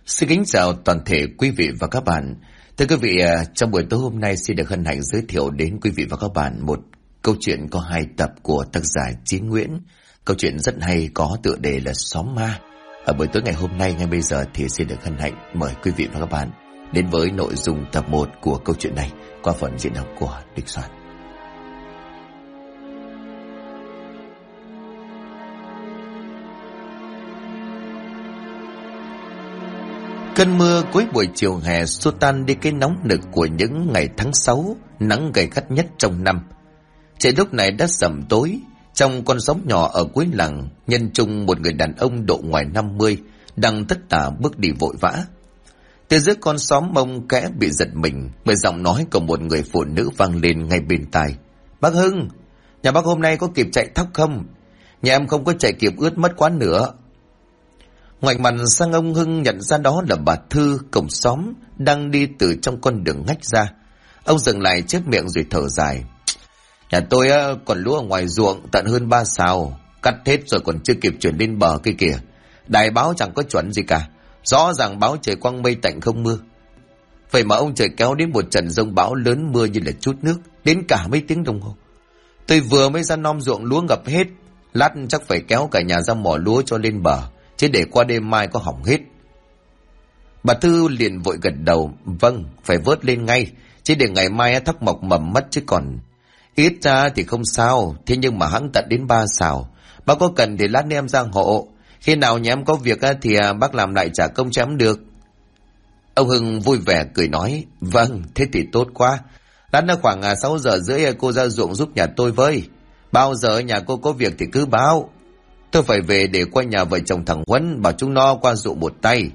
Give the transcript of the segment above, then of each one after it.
Xin kính chào toàn thể quý vị và các bạn. Thưa quý vị, trong buổi tối hôm nay xin được hân hạnh giới thiệu đến quý vị và các bạn một câu chuyện có 2 tập của tác giả Chí Nguyễn. Câu chuyện rất hay có tựa đề là Xóm Ma. Ở buổi tối ngày hôm nay, ngay bây giờ thì xin được hân hạnh mời quý vị và các bạn đến với nội dung tập 1 của câu chuyện này qua phần diễn đọc của Đức Soạn. Cơn mưa cuối buổi chiều hè xua tan đi cái nóng nực của những ngày tháng 6, nắng gay gắt nhất trong năm. Trời lúc này đã sẩm tối. Trong con xóm nhỏ ở cuối làng, nhân trung một người đàn ông độ ngoài 50 đang tất tả bước đi vội vã. Từ giữa con xóm mông kẽ bị giật mình bởi giọng nói của một người phụ nữ vang lên ngay bên tai. "Bác Hưng, nhà bác hôm nay có kịp chạy thóc không? Nhà em không có chạy kịp, ướt mất quá nữa." Ngoảnh mặt sang, ông Hưng nhận ra đó là bà Thư, cổng xóm, đang đi từ trong con đường ngách ra. Ông dừng lại chép miệng rồi thở dài. "Nhà tôi còn lúa ở ngoài ruộng tận hơn 3 sào, cắt hết rồi còn chưa kịp chuyển lên bờ kia kìa. Đài báo chẳng có chuẩn gì cả, rõ ràng báo trời quang mây tạnh không mưa. Vậy mà ông trời kéo đến một trận giông bão lớn, mưa như là trút nước, đến cả mấy tiếng đồng hồ. Tôi vừa mới ra nom ruộng lúa ngập hết, lát chắc phải kéo cả nhà ra mỏ lúa cho lên bờ, chứ để qua đêm mai có hỏng hết." Bà Thư liền vội gật đầu. "Vâng, phải vớt lên ngay, chứ để ngày mai thóc mọc mầm mất chứ còn. Ít ra thì không sao, thế nhưng mà hẵng tận đến 3 sào. Bác có cần thì lát nữa em ra hộ. Khi nào nhà em có việc thì bác làm lại trả công cho em được." Ông Hưng vui vẻ cười nói. "Vâng, thế thì tốt quá. Lát nữa khoảng 6 giờ rưỡi cô ra ruộng giúp nhà tôi với. Bao giờ nhà cô có việc thì cứ báo. Tôi phải về để qua nhà vợ chồng thằng Huấn, bảo chúng nó qua ruộng một tay."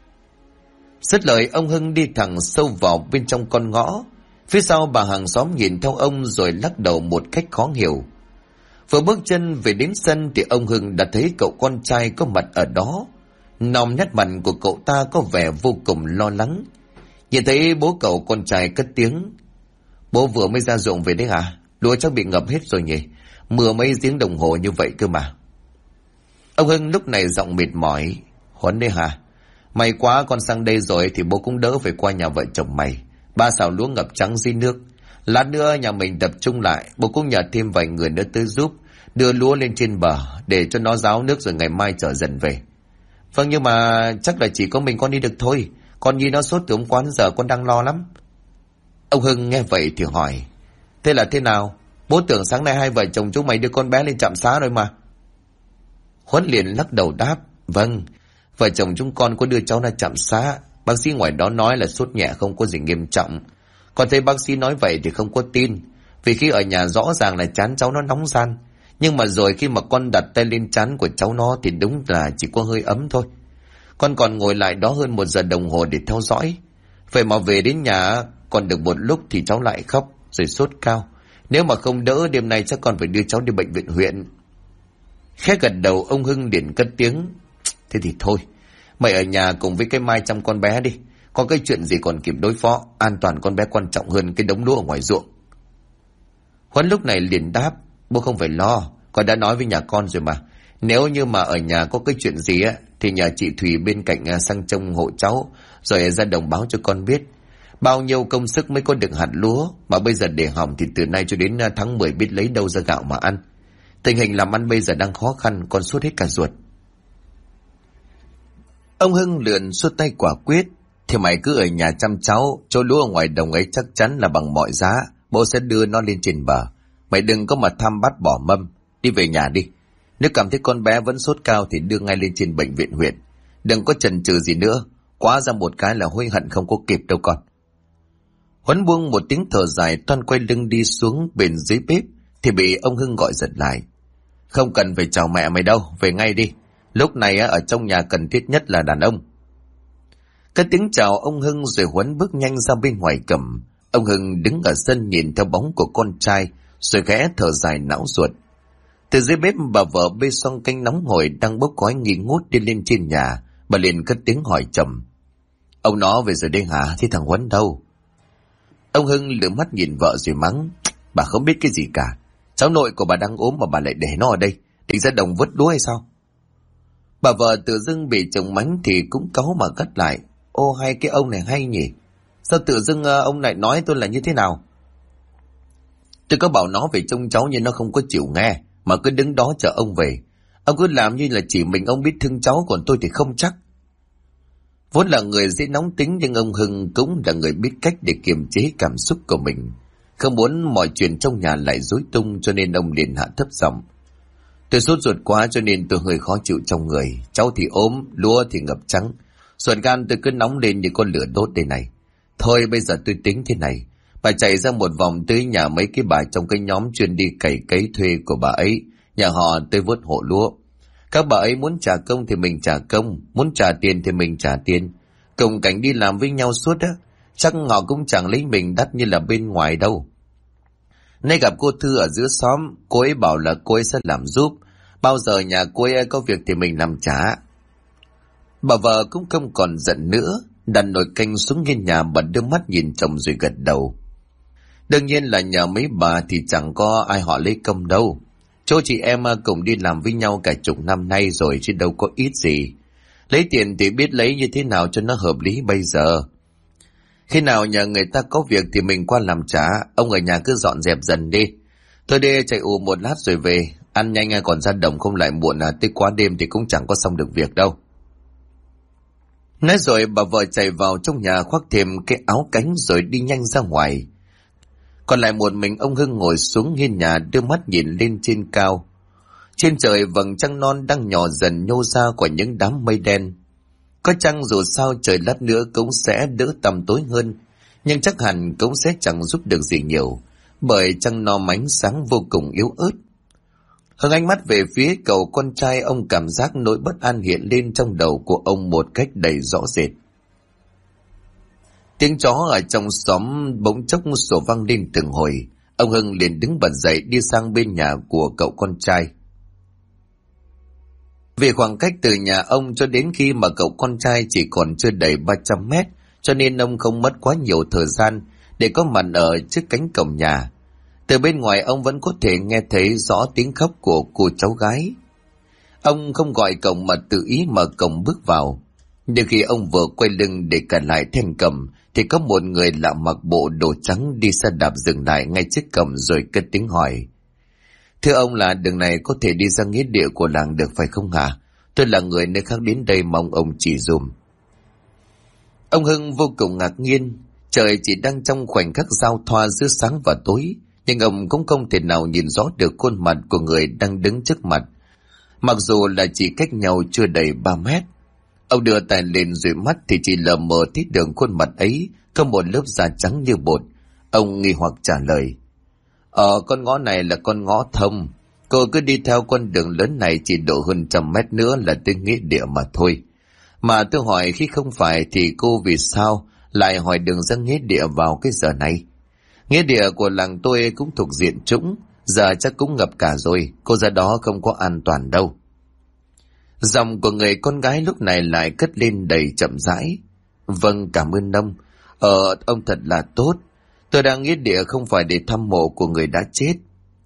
Dứt lời, ông Hưng đi thẳng sâu vào bên trong con ngõ. Phía sau, bà hàng xóm nhìn theo ông rồi lắc đầu một cách khó hiểu. Vừa bước chân về đến sân thì ông Hưng đã thấy cậu con trai có mặt ở đó. Nòm nét mặt của cậu ta có vẻ vô cùng lo lắng. Nhìn thấy bố cậu con trai cất tiếng. "Bố vừa mới ra ruộng về đấy hả? Lúa chắc bị ngập hết rồi nhỉ? Mưa mấy tiếng đồng hồ như vậy cơ mà." Ông Hưng lúc này giọng mệt mỏi. "Huấn đấy hả? May quá con sang đây rồi thì bố cũng đỡ phải qua nhà vợ chồng mày. 3 sào lúa ngập trắng dưới nước. Lát nữa nhà mình tập trung lại, bố cũng nhờ thêm vài người nữa tới giúp, đưa lúa lên trên bờ để cho nó ráo nước rồi ngày mai chở dần về." "Vâng, nhưng mà chắc là chỉ có mình con đi được thôi. Con Nhi nó sốt từ hôm qua đến giờ, con đang lo lắm." Ông Hưng nghe vậy thì hỏi. "Thế là thế nào? Bố tưởng sáng nay hai vợ chồng chúng mày đưa con bé lên trạm xá rồi mà." Huấn liền lắc đầu đáp. "Vâng, vợ chồng chúng con có đưa cháu ra trạm xá. Bác sĩ ngoài đó nói là sốt nhẹ, không có gì nghiêm trọng. Còn thấy bác sĩ nói vậy thì không có tin, vì khi ở nhà rõ ràng là trán cháu nó nóng ran. Nhưng mà rồi khi mà con đặt tay lên trán của cháu nó thì đúng là chỉ có hơi ấm thôi. Con còn ngồi lại đó hơn 1 giờ đồng hồ để theo dõi. Vậy mà về đến nhà còn được một lúc thì cháu lại khóc rồi sốt cao. Nếu mà không đỡ đêm nay chắc con phải đưa cháu đi bệnh viện huyện." Khẽ gật đầu, ông Hưng liền cất tiếng. "Thế thì thôi, mày ở nhà cùng với cái Mai chăm con bé đi. Có cái chuyện gì còn kịp đối phó, an toàn con bé quan trọng hơn cái đống lúa ở ngoài ruộng." Huấn lúc này liền đáp. "Bố không phải lo, con đã nói với nhà con rồi mà. Nếu như mà ở nhà có cái chuyện gì thì nhờ chị Thùy bên cạnh sang trông hộ cháu, rồi ra đồng báo cho con biết. Bao nhiêu công sức mới có được hạt lúa, mà bây giờ để hỏng thì từ nay cho đến tháng 10 biết lấy đâu ra gạo mà ăn. Tình hình làm ăn bây giờ đang khó khăn, con sốt hết cả ruột." Ông Hưng lượn xuôi tay quả quyết. "Thì mày cứ ở nhà chăm cháu, chỗ lúa ở ngoài đồng ấy chắc chắn là bằng mọi giá, bố sẽ đưa nó lên trên bờ. Mày đừng có mà tham bát bỏ mâm, đi về nhà đi. Nếu cảm thấy con bé vẫn sốt cao thì đưa ngay lên trên bệnh viện huyện. Đừng có chần chừ gì nữa, quá ra một cái là hối hận không có kịp đâu con." Huấn buông một tiếng thở dài, toan quay lưng đi xuống bên dưới bếp thì bị ông Hưng gọi giật lại. "Không cần phải chào mẹ mày đâu, về ngay đi. Lúc này ở trong nhà cần thiết nhất là đàn ông." Cái tiếng chào ông Hưng rồi Huấn bước nhanh ra bên ngoài cầm. Ông Hưng đứng ở sân nhìn theo bóng của con trai rồi khẽ thở dài não ruột. Từ dưới bếp, bà vợ bê xong canh nóng hổi đang bốc khói nghi ngút đi lên trên nhà. Bà liền cất tiếng hỏi chồng. "Ông nó về rồi đây hả? Thế thằng Huấn đâu?" Ông Hưng lườm mắt nhìn vợ rồi mắng. "Bà không biết cái gì cả. Cháu nội của bà đang ốm mà bà lại để nó ở đây, định ra đồng vớt lúa hay sao?" Bà vợ tự dưng bị chồng mắng thì cũng cáu mà gắt lại. Ô, hay cái ông này hay nhỉ? Sao tự dưng ông lại nói tôi là như thế nào? Tôi có bảo nó về trông cháu nhưng nó không có chịu nghe, mà cứ đứng đó chờ ông về. Ông cứ làm như là chỉ mình ông biết thương cháu, còn tôi thì không chắc. Vốn là người dễ nóng tính nhưng ông Hưng cũng là người biết cách để kiềm chế cảm xúc của mình. Không muốn mọi chuyện trong nhà lại rối tung cho nên ông liền hạ thấp giọng. Tôi sốt ruột quá cho nên tôi hơi khó chịu trong người. Cháu thì ốm, lúa thì ngập trắng. Ruột gan tôi cứ nóng lên như con lửa đốt đây này. Thôi bây giờ tôi tính thế này. Bà chạy ra một vòng tới nhà mấy cái bà trong cái nhóm chuyên đi cày cấy thuê của bà ấy. Nhà họ tới vớt hộ lúa. Các bà ấy muốn trả công thì mình trả công, muốn trả tiền thì mình trả tiền. Cùng cảnh đi làm với nhau suốt á, chắc họ cũng chẳng lấy mình đắt như là bên ngoài đâu. Nay gặp cô Thư ở giữa xóm, cô ấy bảo là cô ấy sẽ làm giúp. Bao giờ nhà cô ấy có việc thì mình làm trả. Bà vợ cũng không còn giận nữa, đặt nồi canh xuống nghiêng nhà, bật đưa mắt nhìn chồng rồi gật đầu. Đương nhiên là nhờ mấy bà thì chẳng có ai họ lấy công đâu. Chỗ chị em cùng đi làm với nhau cả chục năm nay rồi chứ đâu có ít gì. Lấy tiền thì biết lấy như thế nào cho nó hợp lý bây giờ. Khi nào nhờ người ta có việc thì mình qua làm trả. Ông ở nhà cứ dọn dẹp dần đi. Tôi đi chạy ù một lát rồi về. Ăn nhanh còn ra đồng không lại muộn tới quá đêm thì cũng chẳng có xong được việc đâu. Nói rồi bà vợ chạy vào trong nhà khoác thêm cái áo cánh rồi đi nhanh ra ngoài. Còn lại một mình ông Hưng ngồi xuống hiên nhà đưa mắt nhìn lên trên cao. Trên trời vầng trăng non đang nhỏ dần nhô ra khỏi những đám mây đen. Có chăng dù sao trời lát nữa cũng sẽ đỡ tầm tối hơn, nhưng chắc hẳn cũng sẽ chẳng giúp được gì nhiều, bởi trăng non ánh sáng vô cùng yếu ớt. Hướng ánh mắt về phía cậu con trai, ông cảm giác nỗi bất an hiện lên trong đầu của ông một cách đầy rõ rệt. Tiếng chó ở trong xóm bỗng chốc sủa vang lên từng hồi. Ông Hưng liền đứng bật dậy đi sang bên nhà của cậu con trai. Vì khoảng cách từ nhà ông cho đến khi mà cậu con trai chỉ còn chưa đầy 300 mét, cho nên ông không mất quá nhiều thời gian để có mặt ở trước cánh cổng nhà. Từ bên ngoài ông vẫn có thể nghe thấy rõ tiếng khóc của cô cháu gái. Ông không gọi cổng mà tự ý mở cổng bước vào. Nhưng khi ông vừa quay lưng để cản lại then cổng thì có một người lạ mặc bộ đồ trắng đi xe đạp dừng lại ngay trước cổng rồi cất tiếng hỏi. Thưa ông, là đường này có thể đi ra nghĩa địa của làng được phải không hả? Tôi là người nơi khác đến đây, mong ông chỉ dùm. Ông Hưng vô cùng ngạc nhiên. Trời chỉ đang trong khoảnh khắc giao thoa giữa sáng và tối, nhưng ông cũng không thể nào nhìn rõ được khuôn mặt của người đang đứng trước mặt, mặc dù là chỉ cách nhau chưa đầy 3 mét. Ông đưa tay lên dụi mắt thì chỉ lờ mờ thấy đường khuôn mặt ấy có một lớp da trắng như bột. Ông nghi hoặc trả lời. Con ngõ này là con ngõ thông. Cô cứ đi theo con đường lớn này chỉ độ hơn 100 mét nữa là tới nghĩa địa mà thôi. Mà tôi hỏi khi không phải thì cô vì sao lại hỏi đường ra nghĩa địa vào cái giờ này? Nghĩa địa của làng tôi cũng thuộc diện trũng, giờ chắc cũng ngập cả rồi, cô ra đó không có an toàn đâu. Giọng của người con gái lúc này lại cất lên đầy chậm rãi. Vâng, cảm ơn ông. Ông thật là tốt. Tôi đang nghĩa địa không phải để thăm mộ của người đã chết.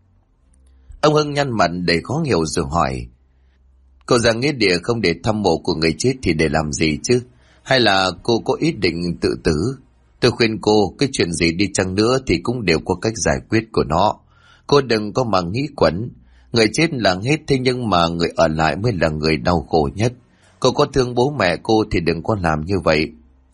Ông Hưng nhăn mặt đầy khó hiểu rồi hỏi. Cô ra nghĩa địa không để thăm mộ của người chết thì để làm gì chứ? Hay là cô có ý định tự tử? Tôi khuyên cô, cái chuyện gì đi chăng nữa thì cũng đều có cách giải quyết của nó. Cô đừng có mà nghĩ quẩn. Người chết là hết, thế nhưng mà người ở lại mới là người đau khổ nhất. Cô có thương bố mẹ cô thì đừng có làm như vậy.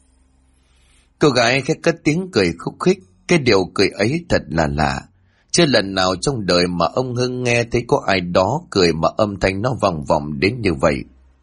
Cô gái khẽ cất tiếng cười khúc khích. Cái điều cười ấy thật là lạ. Chưa lần nào trong đời mà ông Hưng nghe thấy có ai đó cười mà âm thanh nó vòng vòng đến như vậy.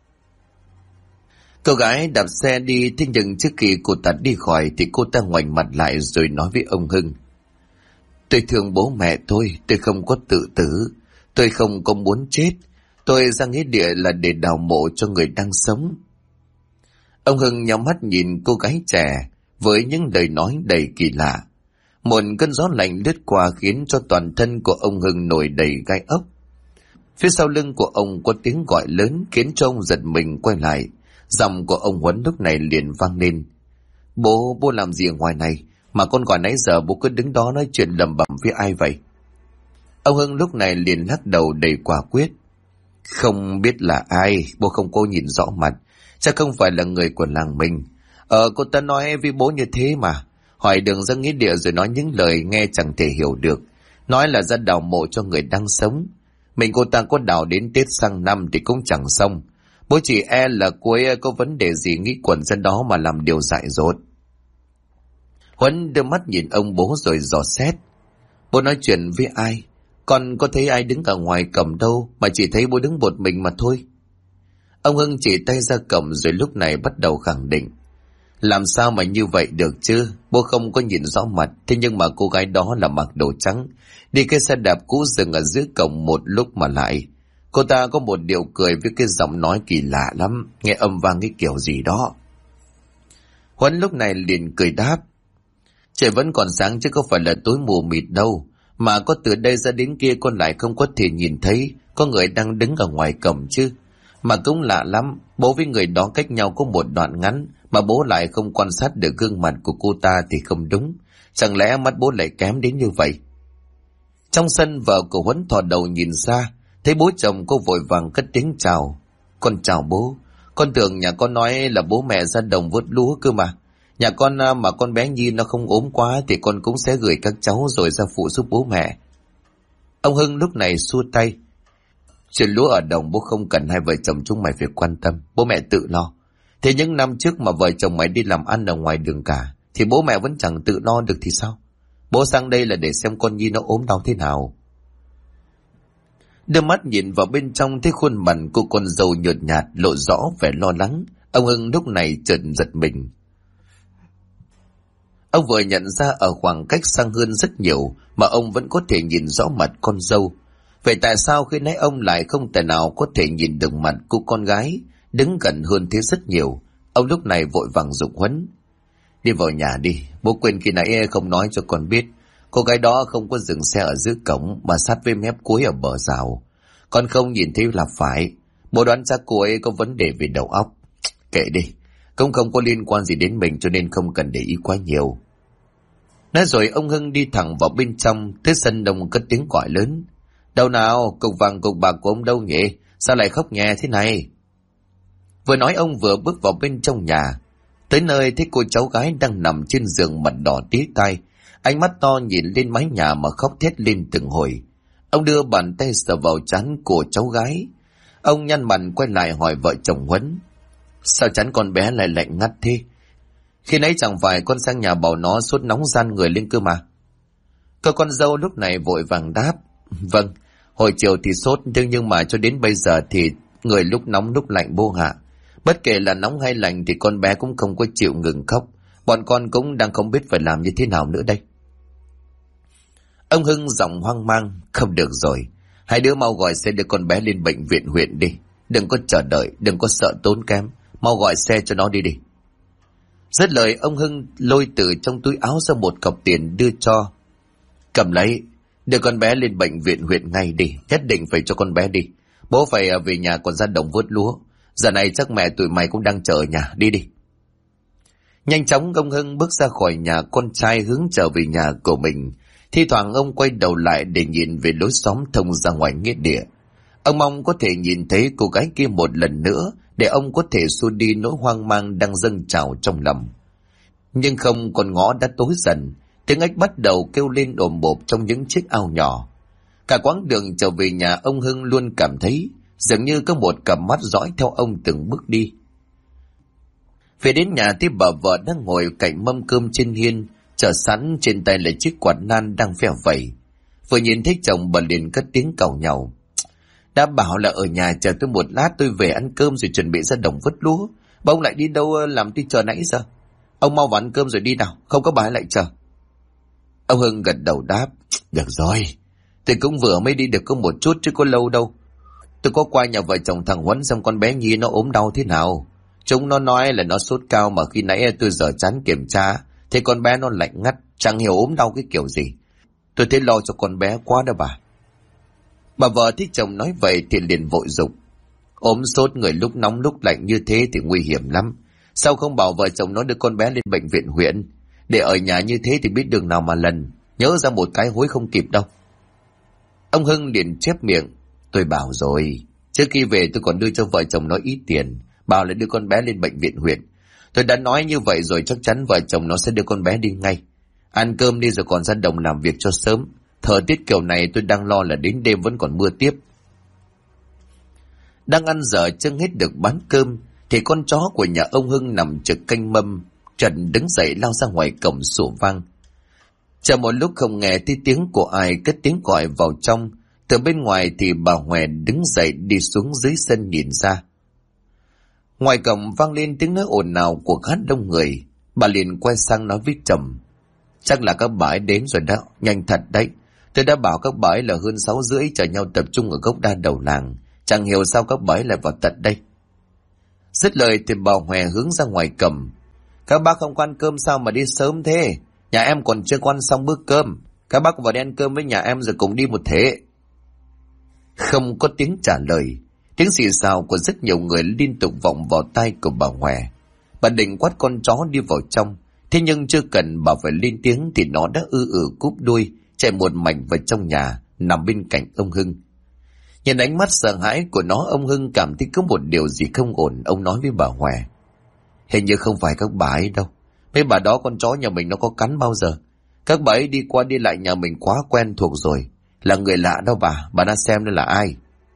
Cô gái đạp xe đi, thế nhưng trước khi cô ta đi khỏi thì cô ta ngoảnh mặt lại rồi nói với ông Hưng. Tôi thương bố mẹ tôi không có tự tử. Tôi không có muốn chết. Tôi ra nghĩa địa là để đào mộ cho người đang sống. Ông Hưng nhắm mắt nhìn cô gái trẻ với những lời nói đầy kỳ lạ. Một cơn gió lạnh lướt qua khiến cho toàn thân của ông Hưng nổi đầy gai ốc. Phía sau lưng của ông có tiếng gọi lớn khiến cho ông giật mình quay lại. Giọng của ông Huấn lúc này liền vang lên. Bố làm gì ở ngoài này mà con gọi nãy giờ bố cứ đứng đó nói chuyện lẩm bẩm với ai vậy? Ông Hưng lúc này liền lắc đầu đầy quả quyết. Không biết là ai, bố không có nhìn rõ mặt. Chắc không phải là người của làng mình. Cô ta nói với bố như thế mà. Hỏi đường ra nghĩa địa rồi nói những lời nghe chẳng thể hiểu được. Nói là ra đào mộ cho người đang sống. Mình cô ta có đào đến Tết sang năm thì cũng chẳng xong. Bố chỉ e là cô ấy có vấn đề gì nghĩ quẩn ra đó mà làm điều dại dột. Huấn đưa mắt nhìn ông bố rồi dò xét. Bố nói chuyện với ai? Con có thấy ai đứng ở ngoài cổng đâu, mà chỉ thấy bố đứng một mình mà thôi. Ông Hưng chỉ tay ra cổng rồi lúc này bắt đầu khẳng định. Làm sao mà như vậy được chứ? Bố không có nhìn rõ mặt, thế nhưng mà cô gái đó là mặc đồ trắng, đi cái xe đạp cũ dừng ở dưới cổng một lúc mà lại. Cô ta có một điệu cười với cái giọng nói kỳ lạ lắm, nghe âm vang cái kiểu gì đó. Huấn lúc này liền cười đáp. Trời vẫn còn sáng chứ có phải là tối mù mịt đâu. Mà có từ đây ra đến kia con lại không có thể nhìn thấy có người đang đứng ở ngoài cổng chứ. Mà cũng lạ lắm, bố với người đó cách nhau có một đoạn ngắn mà bố lại không quan sát được gương mặt của cô ta thì không đúng. Chẳng lẽ mắt bố lại kém đến như vậy? Trong sân vợ của Huấn thò đầu nhìn ra, thấy bố chồng cô vội vàng cất tiếng chào. Con chào bố, con tưởng nhà con nói là bố mẹ ra đồng vớt lúa cơ mà. Nhà con mà con bé Nhi nó không ốm quá thì con cũng sẽ gửi các cháu rồi ra phụ giúp bố mẹ. Ông Hưng lúc này xua tay. Chuyện lúa ở đồng bố không cần hai vợ chồng chúng mày phải quan tâm, bố mẹ tự lo. Thế những năm trước mà vợ chồng mày đi làm ăn ở ngoài đường cả, thì bố mẹ vẫn chẳng tự lo được thì sao? Bố sang đây là để xem con Nhi nó ốm đau thế nào. Đưa mắt nhìn vào bên trong thấy khuôn mặt của con dâu nhợt nhạt lộ rõ vẻ lo lắng. Ông Hưng lúc này chợt giật mình. Ông vừa nhận ra ở khoảng cách sang hơn rất nhiều mà ông vẫn có thể nhìn rõ mặt con dâu. Vậy tại sao khi nãy ông lại không thể nào có thể nhìn được mặt của con gái đứng gần hơn thế rất nhiều? Ông lúc này vội vàng giục Huấn. Đi vào nhà đi, bố quên khi nãy không nói cho con biết. Cô gái đó không có dừng xe ở dưới cổng mà sát với mép cuối ở bờ rào. Con không nhìn thấy là phải. Bố đoán chắc cô ấy có vấn đề về đầu óc. Kệ đi, cũng không có liên quan gì đến mình cho nên không cần để ý quá nhiều. Nói rồi ông Hưng đi thẳng vào bên trong, tới sân đông cất tiếng gọi lớn. Đâu nào, cục vàng cục bạc của ông đâu nhỉ? Sao lại khóc nhè thế này? Vừa nói ông vừa bước vào bên trong nhà. Tới nơi thấy cô cháu gái đang nằm trên giường mặt đỏ tía tai. Ánh mắt to nhìn lên mái nhà mà khóc thét lên từng hồi. Ông đưa bàn tay sờ vào trán của cháu gái. Ông nhăn mặt quay lại hỏi vợ chồng Huấn. Sao trán con bé lại lạnh ngắt thế? Khi nãy chẳng phải con sang nhà bảo nó sốt nóng ran người lên cơ mà. Cô con dâu lúc này vội vàng đáp. Vâng, hồi chiều thì sốt nhưng mà cho đến bây giờ thì người lúc nóng lúc lạnh bô hạ. Bất kể là nóng hay lạnh thì con bé cũng không có chịu ngừng khóc. Bọn con cũng đang không biết phải làm như thế nào nữa đây. Ông Hưng giọng hoang mang. Không được rồi, hai đứa mau gọi xe đưa con bé lên bệnh viện huyện đi. Đừng có chờ đợi, đừng có sợ tốn kém. Mau gọi xe cho nó đi đi. Dứt lời ông Hưng lôi từ trong túi áo ra một cọc tiền đưa cho. Cầm lấy, đưa con bé lên bệnh viện huyện ngay đi. Nhất định phải cho con bé đi. Bố phải về nhà còn ra đồng vớt lúa. Giờ này chắc mẹ tụi mày cũng đang chờ ở nhà. Đi đi. Nhanh chóng ông Hưng bước ra khỏi nhà con trai hướng trở về nhà của mình. Thi thoảng ông quay đầu lại để nhìn về lối xóm thông ra ngoài nghĩa địa. Ông mong có thể nhìn thấy cô gái kia một lần nữa để ông có thể xua đi nỗi hoang mang đang dâng trào trong lòng. Nhưng không, con ngõ đã tối dần, tiếng ếch bắt đầu kêu lên ồm ồm trong những chiếc ao nhỏ. Cả quãng đường trở về nhà ông Hưng luôn cảm thấy dường như có một cặp mắt dõi theo ông từng bước đi. Về đến nhà thì bà vợ đang ngồi cạnh mâm cơm trên hiên, chờ sẵn trên tay là chiếc quạt nan đang phe phẩy. Vừa nhìn thấy chồng bà liền cất tiếng càu nhàu. Đã bảo là ở nhà chờ tôi một lát, tôi về ăn cơm rồi chuẩn bị ra đồng vớt lúa. Bà ông lại đi đâu làm đi chờ nãy giờ? Ông mau vào ăn cơm rồi đi nào, không có bà ấy lại chờ. Ông Hưng gật đầu đáp. Được rồi, tôi cũng vừa mới đi được có một chút chứ có lâu đâu. Tôi có qua nhà vợ chồng thằng Huấn xem con bé Nhi nó ốm đau thế nào. Chúng nó nói là nó sốt cao mà khi nãy tôi dở chán kiểm tra thì con bé nó lạnh ngắt, chẳng hiểu ốm đau cái kiểu gì. Tôi thấy lo cho con bé quá đó bà. Bà vợ thấy chồng nói vậy thì liền vội giục. Ốm sốt người lúc nóng lúc lạnh như thế thì nguy hiểm lắm. Sao không bảo vợ chồng nó đưa con bé lên bệnh viện huyện? Để ở nhà như thế thì biết đường nào mà lần. Nhớ ra một cái hối không kịp đâu. Ông Hưng liền chép miệng. Tôi bảo rồi, Trước khi về tôi còn đưa cho vợ chồng nó ít tiền, bảo là đưa con bé lên bệnh viện huyện. Tôi đã nói như vậy rồi, chắc chắn vợ chồng nó sẽ đưa con bé đi ngay. Ăn cơm đi rồi còn ra đồng làm việc cho sớm. Thời tiết kiểu này tôi đang lo là đến đêm vẫn còn mưa tiếp. Đang ăn dở chưa hết được bán cơm thì con chó của nhà ông Hưng nằm trực canh mâm Trần đứng dậy lao ra ngoài cổng sủa vang. Chờ một lúc không nghe thấy tiếng của ai cất tiếng gọi vào trong. Từ bên ngoài thì bà Hòe đứng dậy đi xuống dưới sân nhìn ra. Ngoài cổng vang lên tiếng nói ồn ào của khá đông người. Bà liền quay sang nói với chồng: chắc là các bà ấy đến rồi đó, nhanh thật đấy. Tôi đã bảo các bà ấy là hơn 6:30 chờ nhau tập trung ở gốc đa đầu làng. Chẳng hiểu sao các bà ấy lại vào tận đây. Dứt lời thì bà Hòe hướng ra ngoài cổng: các bác không ăn cơm sao mà đi sớm thế? Nhà em còn chưa ăn xong bữa cơm. Các bác vào đi ăn cơm với nhà em rồi cùng đi một thế. Không có tiếng trả lời. Tiếng xì xào của rất nhiều người liên tục vọng vào tai của bà Hòe. Bà định quát con chó đi vào trong, thế nhưng chưa cần bà phải lên tiếng thì nó đã cúp đuôi chạy một mạch vào trong nhà, nằm bên cạnh ông Hưng. Nhìn ánh mắt sợ hãi của nó, ông Hưng cảm thấy có một điều gì không ổn. Ông nói với bà Hòe: hình như không phải các bà ấy đâu. Mấy bà đó con chó nhà mình nó có cắn bao giờ? Các bà ấy đi qua đi lại nhà mình quá quen thuộc rồi. Là người lạ đâu bà đã xem đây là ai.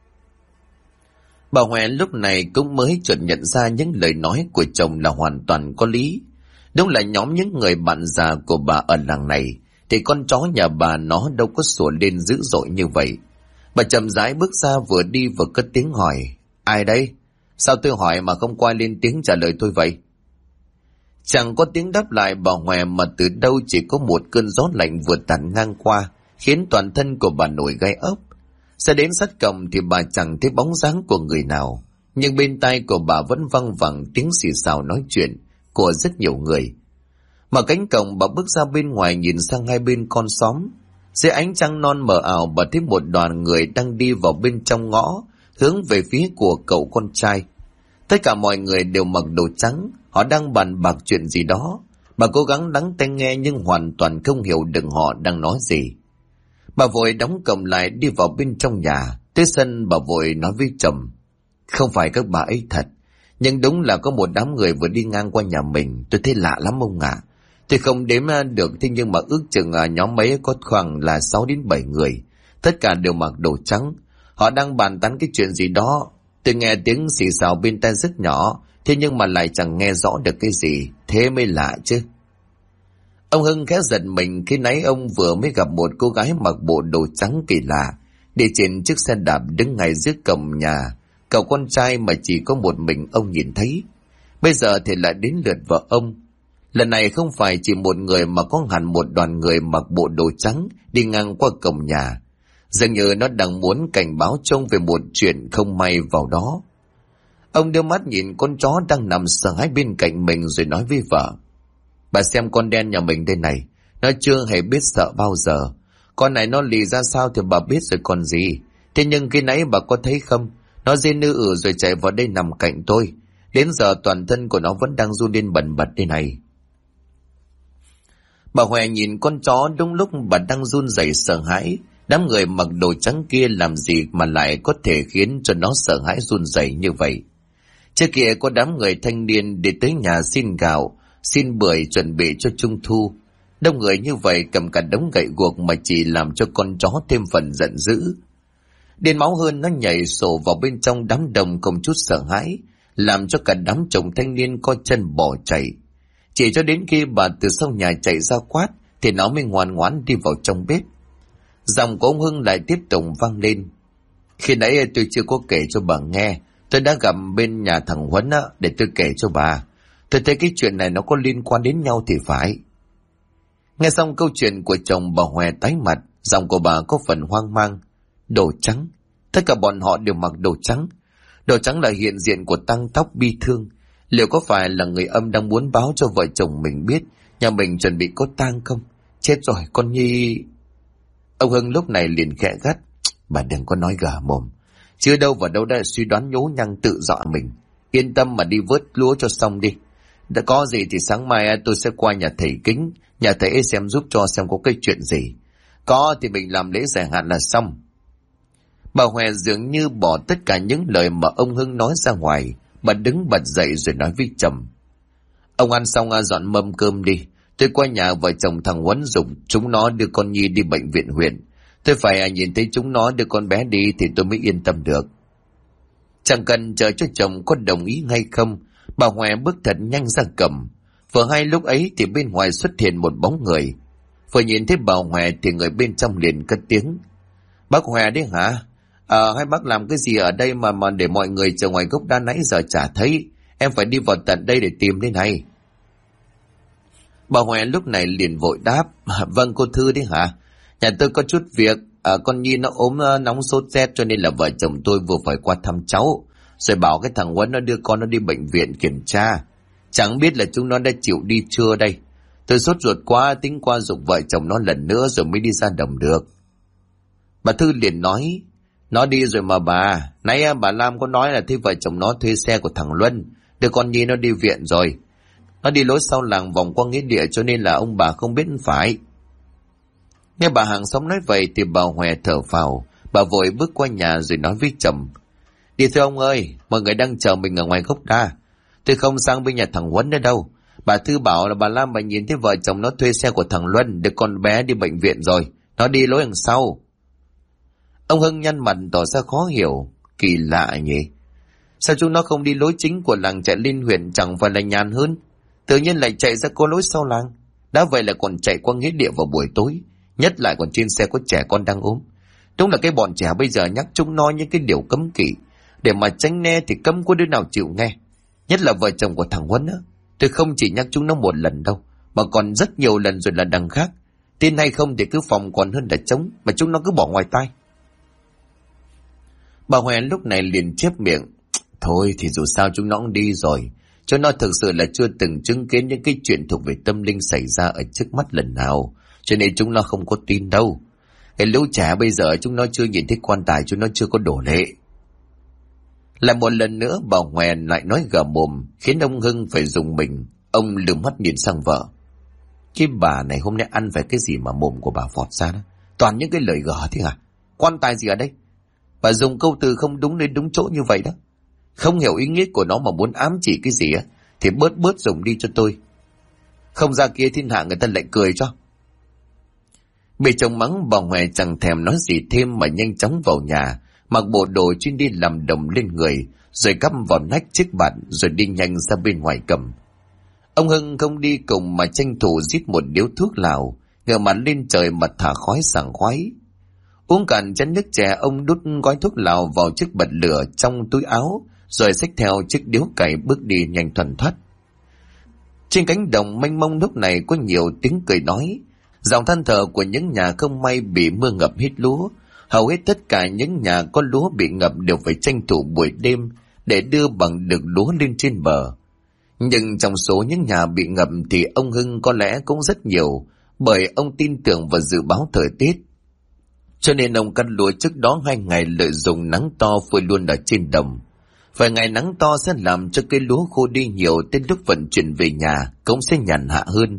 Bà Hòe lúc này cũng mới chợt nhận ra những lời nói của chồng là hoàn toàn có lý. Đúng là nhóm những người bạn già của bà ở làng này thì con chó nhà bà nó đâu có sủa lên dữ dội như vậy. Bà chậm rãi bước ra, vừa đi vừa cất tiếng hỏi: ai đấy? Sao tôi hỏi mà không có ai lên tiếng trả lời tôi vậy? Chẳng có tiếng đáp lại bà Hòe, mà từ đâu chỉ có một cơn gió lạnh vừa tản ngang qua, khiến toàn thân của bà nổi gai ốc. Sẽ đến sát cổng thì bà chẳng thấy bóng dáng của người nào, nhưng bên tai của bà vẫn văng vẳng tiếng xì xào nói chuyện của rất nhiều người. Mở cánh cổng, bà bước ra bên ngoài nhìn sang hai bên con xóm. Dưới ánh trăng non mờ ảo, bà thấy một đoàn người đang đi vào bên trong ngõ, hướng về phía của cậu con trai. Tất cả mọi người đều mặc đồ trắng, họ đang bàn bạc chuyện gì đó. Bà cố gắng lắng tai nghe nhưng hoàn toàn không hiểu được họ đang nói gì. Bà vội đóng cổng lại đi vào bên trong nhà. Tới sân bà vội nói với chồng: không phải các bà ấy thật, nhưng đúng là có một đám người vừa đi ngang qua nhà mình. Tôi thấy lạ lắm ông ạ. Tôi không đếm được, thế nhưng mà ước chừng nhóm mấy có khoảng là 6 đến 7 người. Tất cả đều mặc đồ trắng. Họ đang bàn tán cái chuyện gì đó. Tôi nghe tiếng xì xào bên tai rất nhỏ, thế nhưng mà lại chẳng nghe rõ được cái gì. Thế mới lạ chứ. Ông Hưng khẽ giật mình khi nãy ông vừa mới gặp một cô gái mặc bộ đồ trắng kỳ lạ, đi trên chiếc xe đạp đứng ngay dưới cổng nhà cậu con trai mà chỉ có một mình ông nhìn thấy. Bây giờ thì lại đến lượt vợ ông. Lần này không phải chỉ một người mà có hẳn một đoàn người mặc bộ đồ trắng đi ngang qua cổng nhà. Dường như nó đang muốn cảnh báo trông về một chuyện không may vào đó. Ông đưa mắt nhìn con chó đang nằm sợ hãi bên cạnh mình rồi nói với vợ: bà xem con đen nhà mình đây này, nó chưa hề biết sợ bao giờ. Con này nó lì ra sao thì bà biết rồi còn gì. Thế nhưng khi nãy bà có thấy không, nó rên ư rồi chạy vào đây nằm cạnh tôi. Đến giờ toàn thân của nó vẫn đang run lên bần bật đây này. Bà Hòe nhìn con chó, đúng lúc bà đang run rẩy sợ hãi. Đám người mặc đồ trắng kia làm gì mà lại có thể khiến cho nó sợ hãi run rẩy như vậy? Trước kia có đám người thanh niên đi tới nhà xin gạo, xin bưởi chuẩn bị cho trung thu. Đông người như vậy cầm cả đống gậy guộc mà chỉ làm cho con chó thêm phần giận dữ. Điên máu hơn, nó nhảy sổ vào bên trong đám đông không chút sợ hãi, làm cho cả đám chồng thanh niên co chân bỏ chạy. Chỉ cho đến khi bà từ sau nhà chạy ra quát thì nó mới ngoan ngoãn đi vào trong bếp. Giọng của ông Hưng lại tiếp tục vang lên: khi nãy tôi chưa có kể cho bà nghe, tôi đã gặp bên nhà thằng Huấn á, để tôi kể cho bà. Tôi thấy cái chuyện này nó có liên quan đến nhau thì phải. Nghe xong câu chuyện của chồng, bà Hòe tái mặt, giọng của bà có phần hoang mang. Đồ trắng, tất cả bọn họ đều mặc đồ trắng. Đồ trắng là hiện diện của tăng tóc bi thương. Liệu có phải là người âm đang muốn báo cho vợ chồng mình biết nhà mình chuẩn bị có tang không? Chết rồi, con Nhi... Ông Hưng lúc này liền khẽ gắt: bà đừng có nói gà mồm. Chưa đâu vào đâu đã suy đoán nhố nhăng tự dọa mình. Yên tâm mà đi vớt lúa cho xong đi. Đã có gì thì sáng mai tôi sẽ qua nhà thầy Kính, nhà thầy ấy xem giúp cho xem có cái chuyện gì. Có thì mình làm lễ giải hạn là xong. Bà Hòe dường như bỏ tất cả những lời mà ông Hưng nói ra ngoài. Bà đứng bật dậy rồi nói với chồng: Ông ăn xong dọn mâm cơm đi. Tôi qua nhà vợ chồng thằng Huấn dục chúng nó đưa con Nhi đi bệnh viện huyện. Tôi phải nhìn thấy chúng nó đưa con bé đi thì tôi mới yên tâm được. Chẳng cần chờ cho chồng có đồng ý hay không, bà Hòe bước thật nhanh ra cầm. Vừa hay lúc ấy thì bên ngoài xuất hiện một bóng người. Vừa nhìn thấy bà Hòe thì người bên trong liền cất tiếng: Bác Hòe đấy hả? Hai bác làm cái gì ở đây mà để mọi người chờ ngoài gốc đa nãy giờ chả thấy. Em phải đi vào tận đây để tìm đây này. Bà Hòe lúc này liền vội đáp: Vâng cô Thư đấy hả? Nhà tôi có chút việc. Con Nhi nó ốm nóng sốt rét cho nên là vợ chồng tôi vừa phải qua thăm cháu. Rồi bảo cái thằng Huấn nó đưa con nó đi bệnh viện kiểm tra. Chẳng biết là chúng nó đã chịu đi chưa đây. Tôi sốt ruột quá tính qua giục vợ chồng nó lần nữa rồi mới đi ra đồng được. Bà Thư liền nói: Nó đi rồi mà bà. Nãy bà Lam có nói là thấy vợ chồng nó thuê xe của thằng Luân đưa con Nhi nó đi viện rồi. Nó đi lối sau làng vòng qua nghĩa địa cho nên là ông bà không biết phải. Nghe bà hàng xóm nói vậy thì bà Hòe thở phào. Bà vội bước qua nhà rồi nói với chồng: Đi thưa ông ơi, mọi người đang chờ mình ở ngoài gốc đa. Tôi không sang bên nhà thằng Huấn nữa đâu. Bà Thư bảo là bà Lam bà nhìn thấy vợ chồng nó thuê xe của thằng Luân đưa con bé đi bệnh viện rồi. Nó đi lối đằng sau. Ông Hưng nhăn mặt tỏ ra khó hiểu. Kỳ lạ nhỉ? Sao chúng nó không đi lối chính của làng chạy lên huyện chẳng phải là nhàn hơn? Tự nhiên lại chạy ra có lối sau làng. Đã vậy là còn chạy qua nghĩa địa vào buổi tối. Nhất lại còn trên xe có trẻ con đang ốm. Đúng là cái bọn trẻ bây giờ nhắc chúng nó những cái điều cấm kỵ. Để mà tránh né thì cấm có đứa nào chịu nghe. Nhất là vợ chồng của thằng Huấn á. Tôi không chỉ nhắc chúng nó một lần đâu, mà còn rất nhiều lần rồi là đằng khác. Tin hay không thì cứ phòng còn hơn là trống, mà chúng nó cứ bỏ ngoài tai. Bà Hòe lúc này liền chép miệng: Thôi thì dù sao chúng nó cũng đi rồi. Cho nó thực sự là chưa từng chứng kiến những cái chuyện thuộc về tâm linh xảy ra ở trước mắt lần nào. Cho nên chúng nó không có tin đâu. Cái lũ trẻ bây giờ chúng nó chưa nhìn thấy quan tài, chúng nó chưa có đổ lệ. Lại một lần nữa bà Hòe lại nói gờ mồm, khiến ông Hưng phải rùng mình. Ông lườm mắt nhìn sang vợ: Cái bà này hôm nay ăn phải cái gì mà mồm của bà phọt ra đó? Toàn những cái lời gở thế hả? Quan tài gì ở đây? Bà dùng câu từ không đúng đến đúng chỗ như vậy đó. Không hiểu ý nghĩa của nó mà muốn ám chỉ cái gì á thì bớt dùng đi cho tôi. Không ra kia thiên hạ người ta lại cười cho. Bị chồng mắng, bà Hòe chẳng thèm nói gì thêm mà nhanh chóng vào nhà, mặc bộ đồ chuyên đi làm đồng lên người, rồi cắm vào nách chiếc bạt rồi đi nhanh ra bên ngoài cầm. Ông Hưng không đi cùng mà tranh thủ rít một điếu thuốc lào, ngửa mặt lên trời mà thả khói sảng khoái. Uống cạn chén nước chè, ông đút gói thuốc lào vào chiếc bật lửa trong túi áo, rồi xách theo chiếc điếu cày bước đi nhanh thuần thoát. Trên cánh đồng mênh mông lúc này có nhiều tiếng cười nói, dòng than thở của những nhà không may bị mưa ngập hết lúa. Hầu hết tất cả những nhà có lúa bị ngập đều phải tranh thủ buổi đêm để đưa bằng được lúa lên trên bờ. Nhưng trong số những nhà bị ngập thì ông Hưng có lẽ cũng rất nhiều, bởi ông tin tưởng vào dự báo thời tiết. Cho nên ông cắt lúa trước đó 2 ngày lợi dụng nắng to phơi luôn ở trên đồng. Vài ngày nắng to sẽ làm cho cây lúa khô đi nhiều, đến lúc vận chuyển về nhà cũng sẽ nhàn hạ hơn.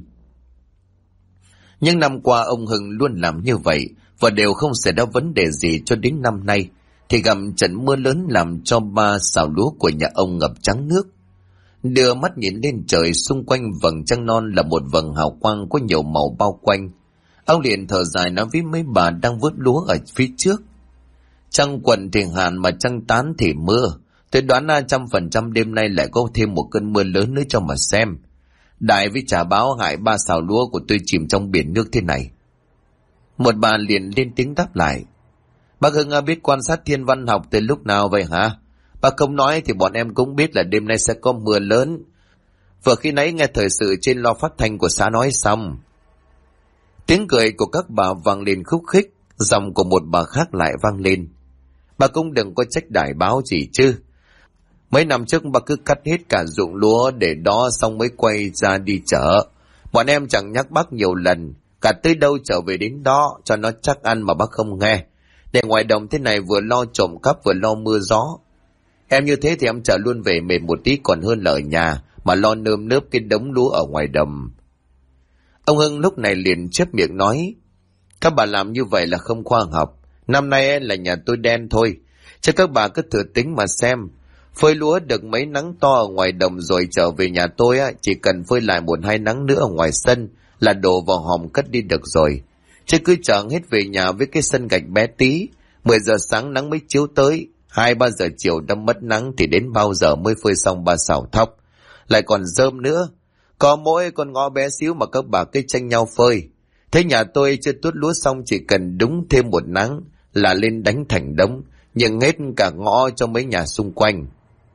Nhưng năm qua ông Hưng luôn làm như vậy và đều không xảy ra vấn đề gì, cho đến năm nay thì gặp trận mưa lớn làm cho 3 sào lúa của nhà ông ngập trắng nước. Đưa mắt nhìn lên trời, xung quanh vầng trăng non là một vầng hào quang có nhiều màu bao quanh. Ông liền thở dài nói với mấy bà đang vớt lúa ở phía trước: Trăng quần thì hàn mà trăng tán thì mưa. Tôi đoán 100% đêm nay lại có thêm một cơn mưa lớn nữa cho mà xem. Đại với trả báo hại 3 sào lúa của tôi chìm trong biển nước thế này. Một bà liền lên tiếng đáp lại: Bác Hưng biết quan sát thiên văn học từ lúc nào vậy hả? Bác không nói thì bọn em cũng biết là đêm nay sẽ có mưa lớn. Vừa khi nãy nghe thời sự trên loa phát thanh của xã nói xong. Tiếng cười của các bà vang lên khúc khích, giọng của một bà khác lại vang lên: Bà cũng đừng có trách đài báo gì chứ. Mấy năm trước bà cứ cắt hết cả ruộng lúa để đó xong mới quay ra đi chợ. Bọn em chẳng nhắc bác nhiều lần, cả tới đâu trở về đến đó cho nó chắc ăn mà bác không nghe. Để ngoài đồng thế này vừa lo trộm cắp vừa lo mưa gió. Em như thế thì em trở luôn về mệt một tí còn hơn là ở nhà mà lo nơm nớp cái đống lúa ở ngoài đồng. Ông Hưng lúc này liền chép miệng nói: Các bà làm như vậy là không khoa học. Năm nay là nhà tôi đen thôi, chứ các bà cứ thử tính mà xem. Phơi lúa được mấy nắng to ở ngoài đồng rồi trở về nhà tôi chỉ cần phơi lại 1-2 nắng nữa ở ngoài sân là đổ vào hòm cất đi được rồi. Chứ cứ chờ hết về nhà với cái sân gạch bé tí, 10 giờ sáng nắng mới chiếu tới, 2-3 giờ chiều đâm mất nắng thì đến bao giờ mới phơi xong 3 xào thóc. Lại còn rơm nữa, có mỗi con ngõ bé xíu mà các bà cứ tranh nhau phơi. Thế nhà tôi chưa tuốt lúa xong chỉ cần đúng thêm 1 nắng là lên đánh thành đống, nhưng hết cả ngõ cho mấy nhà xung quanh.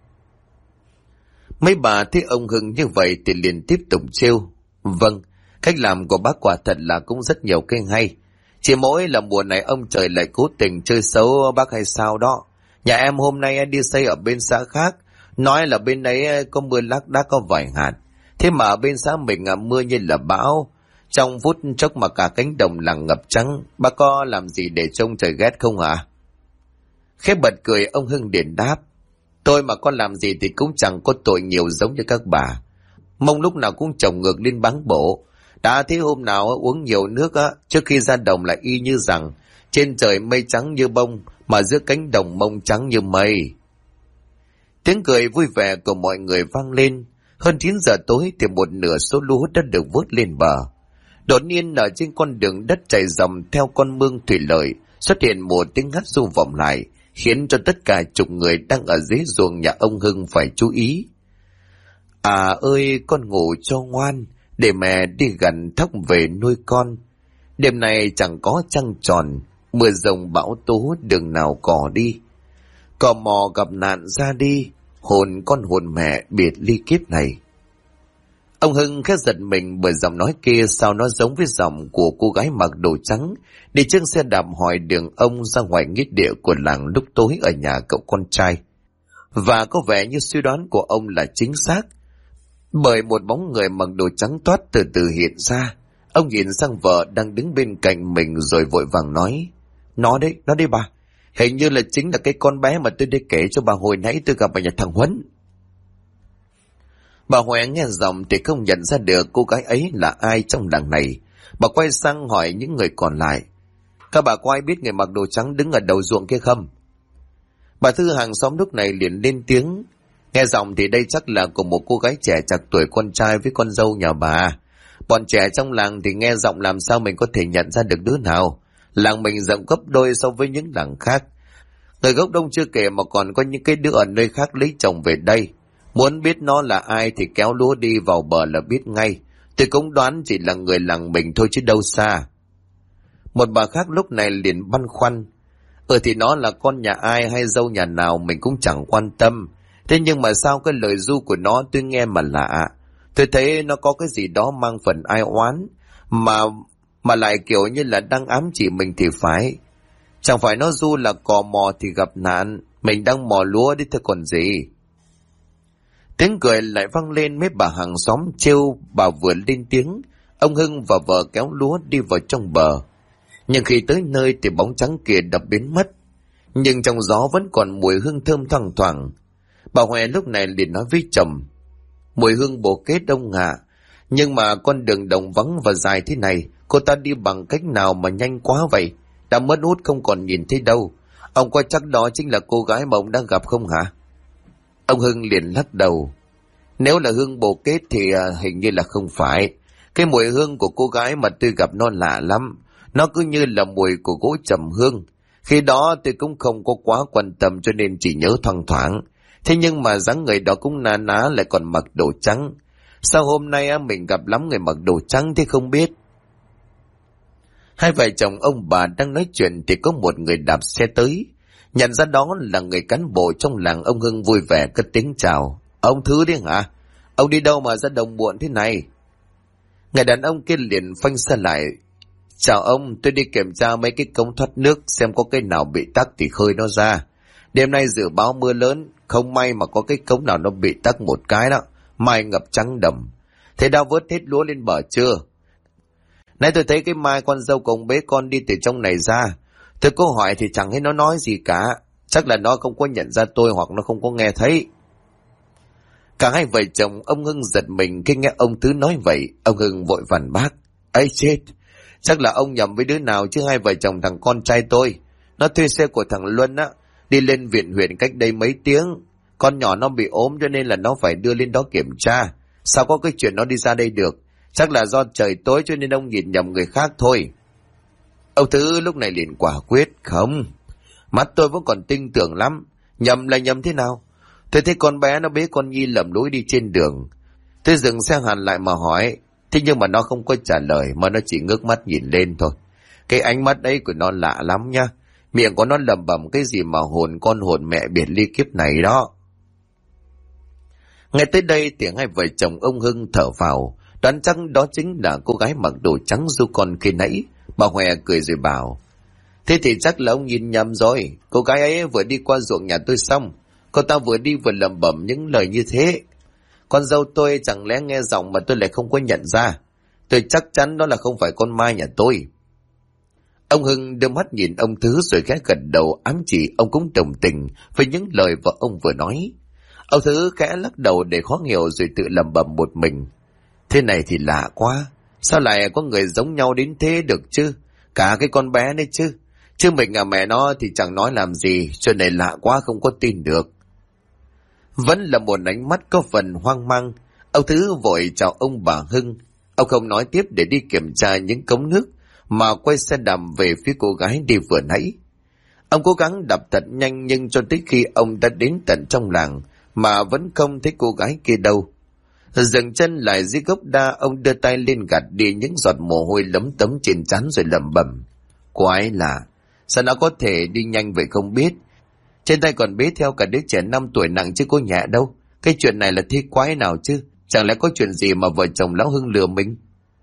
Mấy bà thấy ông Hưng như vậy thì liền tiếp tục trêu. Vâng, cách làm của bác quả thật là cũng rất nhiều cái hay. Chỉ mỗi là mùa này ông trời lại cố tình chơi xấu bác hay sao đó. Nhà em hôm nay đi xây ở bên xã khác, nói là bên đấy có mưa lác đác có vài hạt. Thế mà ở bên xã mình mưa như là bão, trong phút chốc mà cả cánh đồng làng ngập trắng. Bác có làm gì để trông trời ghét không hả? Khẽ bật cười, ông Hưng liền đáp. Tôi mà có làm gì thì cũng chẳng có tội nhiều giống như các bà. Mông lúc nào cũng trồng ngược lên báng bổ. Đã thế hôm nào uống nhiều nước trước khi ra đồng lại y như rằng trên trời mây trắng như bông, mà giữa cánh đồng mông trắng như mây. Tiếng cười vui vẻ của mọi người vang lên. Hơn 9 giờ tối thì một nửa số lúa đã được vớt lên bờ. Đột nhiên ở trên con đường đất chảy dòng theo con mương thủy lợi xuất hiện một tiếng hát ru vọng lại, khiến cho tất cả chục người đang ở dưới ruộng nhà ông Hưng phải chú ý. À ơi, con ngủ cho ngoan, để mẹ đi gặt thóc về nuôi con. Đêm nay chẳng có trăng tròn, mưa rồng bão tố đường nào cỏ đi. Cò mò gặp nạn ra đi, hồn con hồn mẹ biệt ly kiếp này. Ông Hưng khẽ giật mình bởi giọng nói kia sao nó giống với giọng của cô gái mặc đồ trắng đi chiếc xe đạp hỏi đường ông ra ngoài nghĩa địa của làng lúc tối ở nhà cậu con trai. Và có vẻ như suy đoán của ông là chính xác, bởi một bóng người mặc đồ trắng toát từ từ hiện ra. Ông nhìn sang vợ đang đứng bên cạnh mình rồi vội vàng nói. Nó đấy bà. Hình như là chính là cái con bé mà tôi đã kể cho bà hồi nãy tôi gặp ở nhà thằng Huấn. Bà Huệ nghe giọng thì không nhận ra được cô gái ấy là ai trong làng này. Bà quay sang hỏi những người còn lại. Các bà có ai biết người mặc đồ trắng đứng ở đầu ruộng kia không? Bà Thư hàng xóm lúc này liền lên tiếng. Nghe giọng thì đây chắc là của một cô gái trẻ chạc tuổi con trai với con dâu nhà bà. Bọn trẻ trong làng thì nghe giọng làm sao mình có thể nhận ra được đứa nào. Làng mình rộng gấp đôi so với những làng khác. Người gốc Đông chưa kể mà còn có những cái đứa ở nơi khác lấy chồng về đây. Muốn biết nó là ai thì kéo lúa đi vào bờ là biết ngay. Tôi cũng đoán chỉ là người làng mình thôi chứ đâu xa. Một bà khác lúc này liền băn khoăn. Thì nó là con nhà ai hay dâu nhà nào mình cũng chẳng quan tâm. Thế nhưng mà sao cái lời ru của nó tôi nghe mà lạ. Tôi thấy nó có cái gì đó mang phần ai oán. Mà lại kiểu như là đang ám chỉ mình thì phải. Chẳng phải nó ru là cò mò thì gặp nạn. Mình đang mò lúa đi thôi còn gì. Tiếng cười lại vang lên, mấy bà hàng xóm trêu bà vừa lên tiếng. Ông Hưng và vợ kéo lúa đi vào trong bờ. Nhưng khi tới nơi thì bóng trắng kia đập biến mất. Nhưng trong gió vẫn còn mùi hương thơm thoang thoảng. Bà Huệ lúc này liền nói với chồng. Mùi hương bồ kết ông ạ. Nhưng mà con đường đồng vắng và dài thế này, cô ta đi bằng cách nào mà nhanh quá vậy? Đã mất hút không còn nhìn thấy đâu. Ông có chắc đó chính là cô gái mà ông đang gặp không hả? Ông Hưng liền lắc đầu. Nếu là hương bồ kết thì hình như là không phải. Cái mùi hương của cô gái mà tôi gặp nó lạ lắm. Nó cứ như là mùi của gỗ trầm hương. Khi đó tôi cũng không có quá quan tâm cho nên chỉ nhớ thoang thoảng. Thế nhưng mà dáng người đó cũng na ná lại còn mặc đồ trắng. Sao hôm nay mình gặp lắm người mặc đồ trắng thế không biết? Hai vợ chồng ông bà đang nói chuyện thì có một người đạp xe tới. Nhận ra đó là người cán bộ trong làng. Ông Hưng vui vẻ cất tiếng chào. Ông Thứ đấy hả? Ông đi đâu mà ra đồng muộn thế này? Người đàn ông kia liền phanh xe lại. Chào ông, tôi đi kiểm tra mấy cái cống thoát nước xem có cái nào bị tắc thì khơi nó ra. Đêm nay dự báo mưa lớn, không may mà có cái cống nào nó bị tắc một cái đó, mai ngập trắng đầm. Thế đã vớt hết lúa lên bờ chưa? Nãy tôi thấy cái mai con dâu cùng bế con đi từ trong này ra. Tôi có hỏi thì chẳng thấy nó nói gì cả. Chắc là nó không có nhận ra tôi hoặc nó không có nghe thấy. Cả hai vợ chồng ông Hưng giật mình khi nghe ông Thứ nói vậy. Ông Hưng vội phản bác. Ấy chết, chắc là ông nhầm với đứa nào chứ hai vợ chồng thằng con trai tôi. Nó thuê xe của thằng Luân á, đi lên viện huyện cách đây mấy tiếng. Con nhỏ nó bị ốm cho nên là nó phải đưa lên đó kiểm tra. Sao có cái chuyện nó đi ra đây được? Chắc là do trời tối cho nên ông nhìn nhầm người khác thôi. Ông Thứ lúc này liền quả quyết. Không, mắt tôi vẫn còn tinh tưởng lắm. Nhầm là nhầm thế nào? Tôi thấy con bé nó bế con Nhi lầm lối đi trên đường. Tôi dừng xe hẳn lại mà hỏi. Thế nhưng mà nó không có trả lời, mà nó chỉ ngước mắt nhìn lên thôi. Cái ánh mắt ấy của nó lạ lắm nha. Miệng của nó lẩm bẩm cái gì mà hồn con hồn mẹ biệt ly kiếp này đó. Nghe tới đây thì hai vợ chồng ông Hưng thở vào, đoán chắc đó chính là cô gái mặc đồ trắng du con khi nãy. Bà Hòe cười rồi bảo, thế thì chắc là ông nhìn nhầm rồi. Cô gái ấy vừa đi qua ruộng nhà tôi xong, cô ta vừa đi vừa lẩm bẩm những lời như thế. Con dâu tôi chẳng lẽ nghe giọng mà tôi lại không có nhận ra. Tôi chắc chắn đó là không phải con Mai nhà tôi. Ông Hưng đưa mắt nhìn ông Thứ rồi khẽ gật đầu, ám chỉ ông cũng đồng tình với những lời vợ ông vừa nói. Ông Thứ khẽ lắc đầu để khó hiểu rồi tự lẩm bẩm một mình. Thế này thì lạ quá. Sao lại có người giống nhau đến thế được chứ? Cả cái con bé đấy chứ. Chứ mình mẹ nó thì chẳng nói làm gì. Chuyện này lạ quá không có tin được. Vẫn là một ánh mắt có phần hoang mang. Ông Thứ vội chào ông bà Hưng. Ông không nói tiếp để đi kiểm tra những cống nước, mà quay xe đạp về phía cô gái đi vừa nãy. Ông cố gắng đạp thật nhanh, nhưng cho tới khi ông đã đến tận trong làng mà vẫn không thấy cô gái kia đâu. Dừng chân lại dưới gốc đa, ông đưa tay lên gạt đi những giọt mồ hôi lấm tấm trên trán rồi lẩm bẩm. Quái lạ, sao nó có thể đi nhanh vậy không biết. Trên tay còn bế theo cả đứa trẻ 5 tuổi nặng chứ có nhẹ đâu. Cái chuyện này là thế quái nào chứ? Chẳng lẽ có chuyện gì mà vợ chồng lão Hưng lừa mình?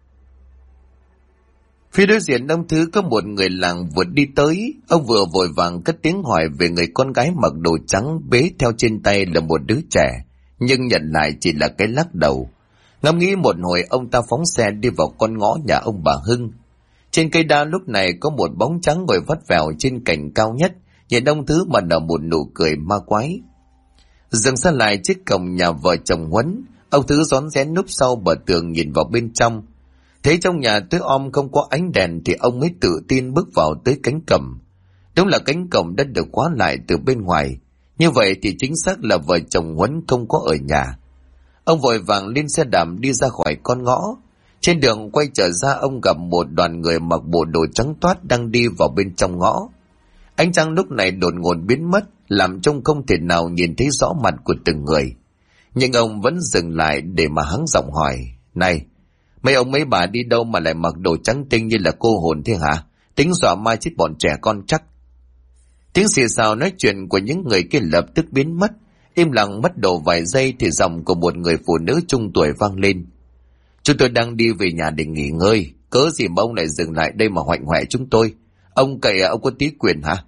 Phía đối diện ông Thứ có một người làng vừa đi tới. Ông vừa vội vàng cất tiếng hỏi về người con gái mặc đồ trắng bế theo trên tay là một đứa trẻ, nhưng nhận lại chỉ là cái lắc đầu. Ngẫm nghĩ một hồi, ông ta phóng xe đi vào con ngõ nhà ông bà Hưng. Trên cây đa lúc này có một bóng trắng ngồi vắt vẻo trên cành cao nhất, nhìn ông Thứ mà nở một nụ cười ma quái. Dừng xe lại trước cổng nhà vợ chồng Huấn, ông Thứ rón rén núp sau bờ tường nhìn vào bên trong. Thấy trong nhà tối om không có ánh đèn thì ông mới tự tin bước vào tới cánh cổng. Đúng là cánh cổng đã được khóa lại từ bên ngoài. Như vậy thì chính xác là vợ chồng Huấn không có ở nhà. Ông vội vàng lên xe đạp đi ra khỏi con ngõ. Trên đường quay trở ra, ông gặp một đoàn người mặc bộ đồ trắng toát đang đi vào bên trong ngõ. Ánh trăng lúc này đột ngột biến mất, làm trông không thể nào nhìn thấy rõ mặt của từng người. Nhưng ông vẫn dừng lại để mà hắng giọng hỏi. Này, mấy ông mấy bà đi đâu mà lại mặc đồ trắng tinh như là cô hồn thế hả? Tính dọa mai chết bọn trẻ con chắc. Tiếng xì xào nói chuyện của những người kia lập tức biến mất. Im lặng mất độ vài giây thì giọng của một người phụ nữ trung tuổi vang lên. Chúng tôi đang đi về nhà để nghỉ ngơi. Cớ gì mà ông lại dừng lại đây mà hoạnh hoẹ chúng tôi? Ông cậy ông có tí quyền hả?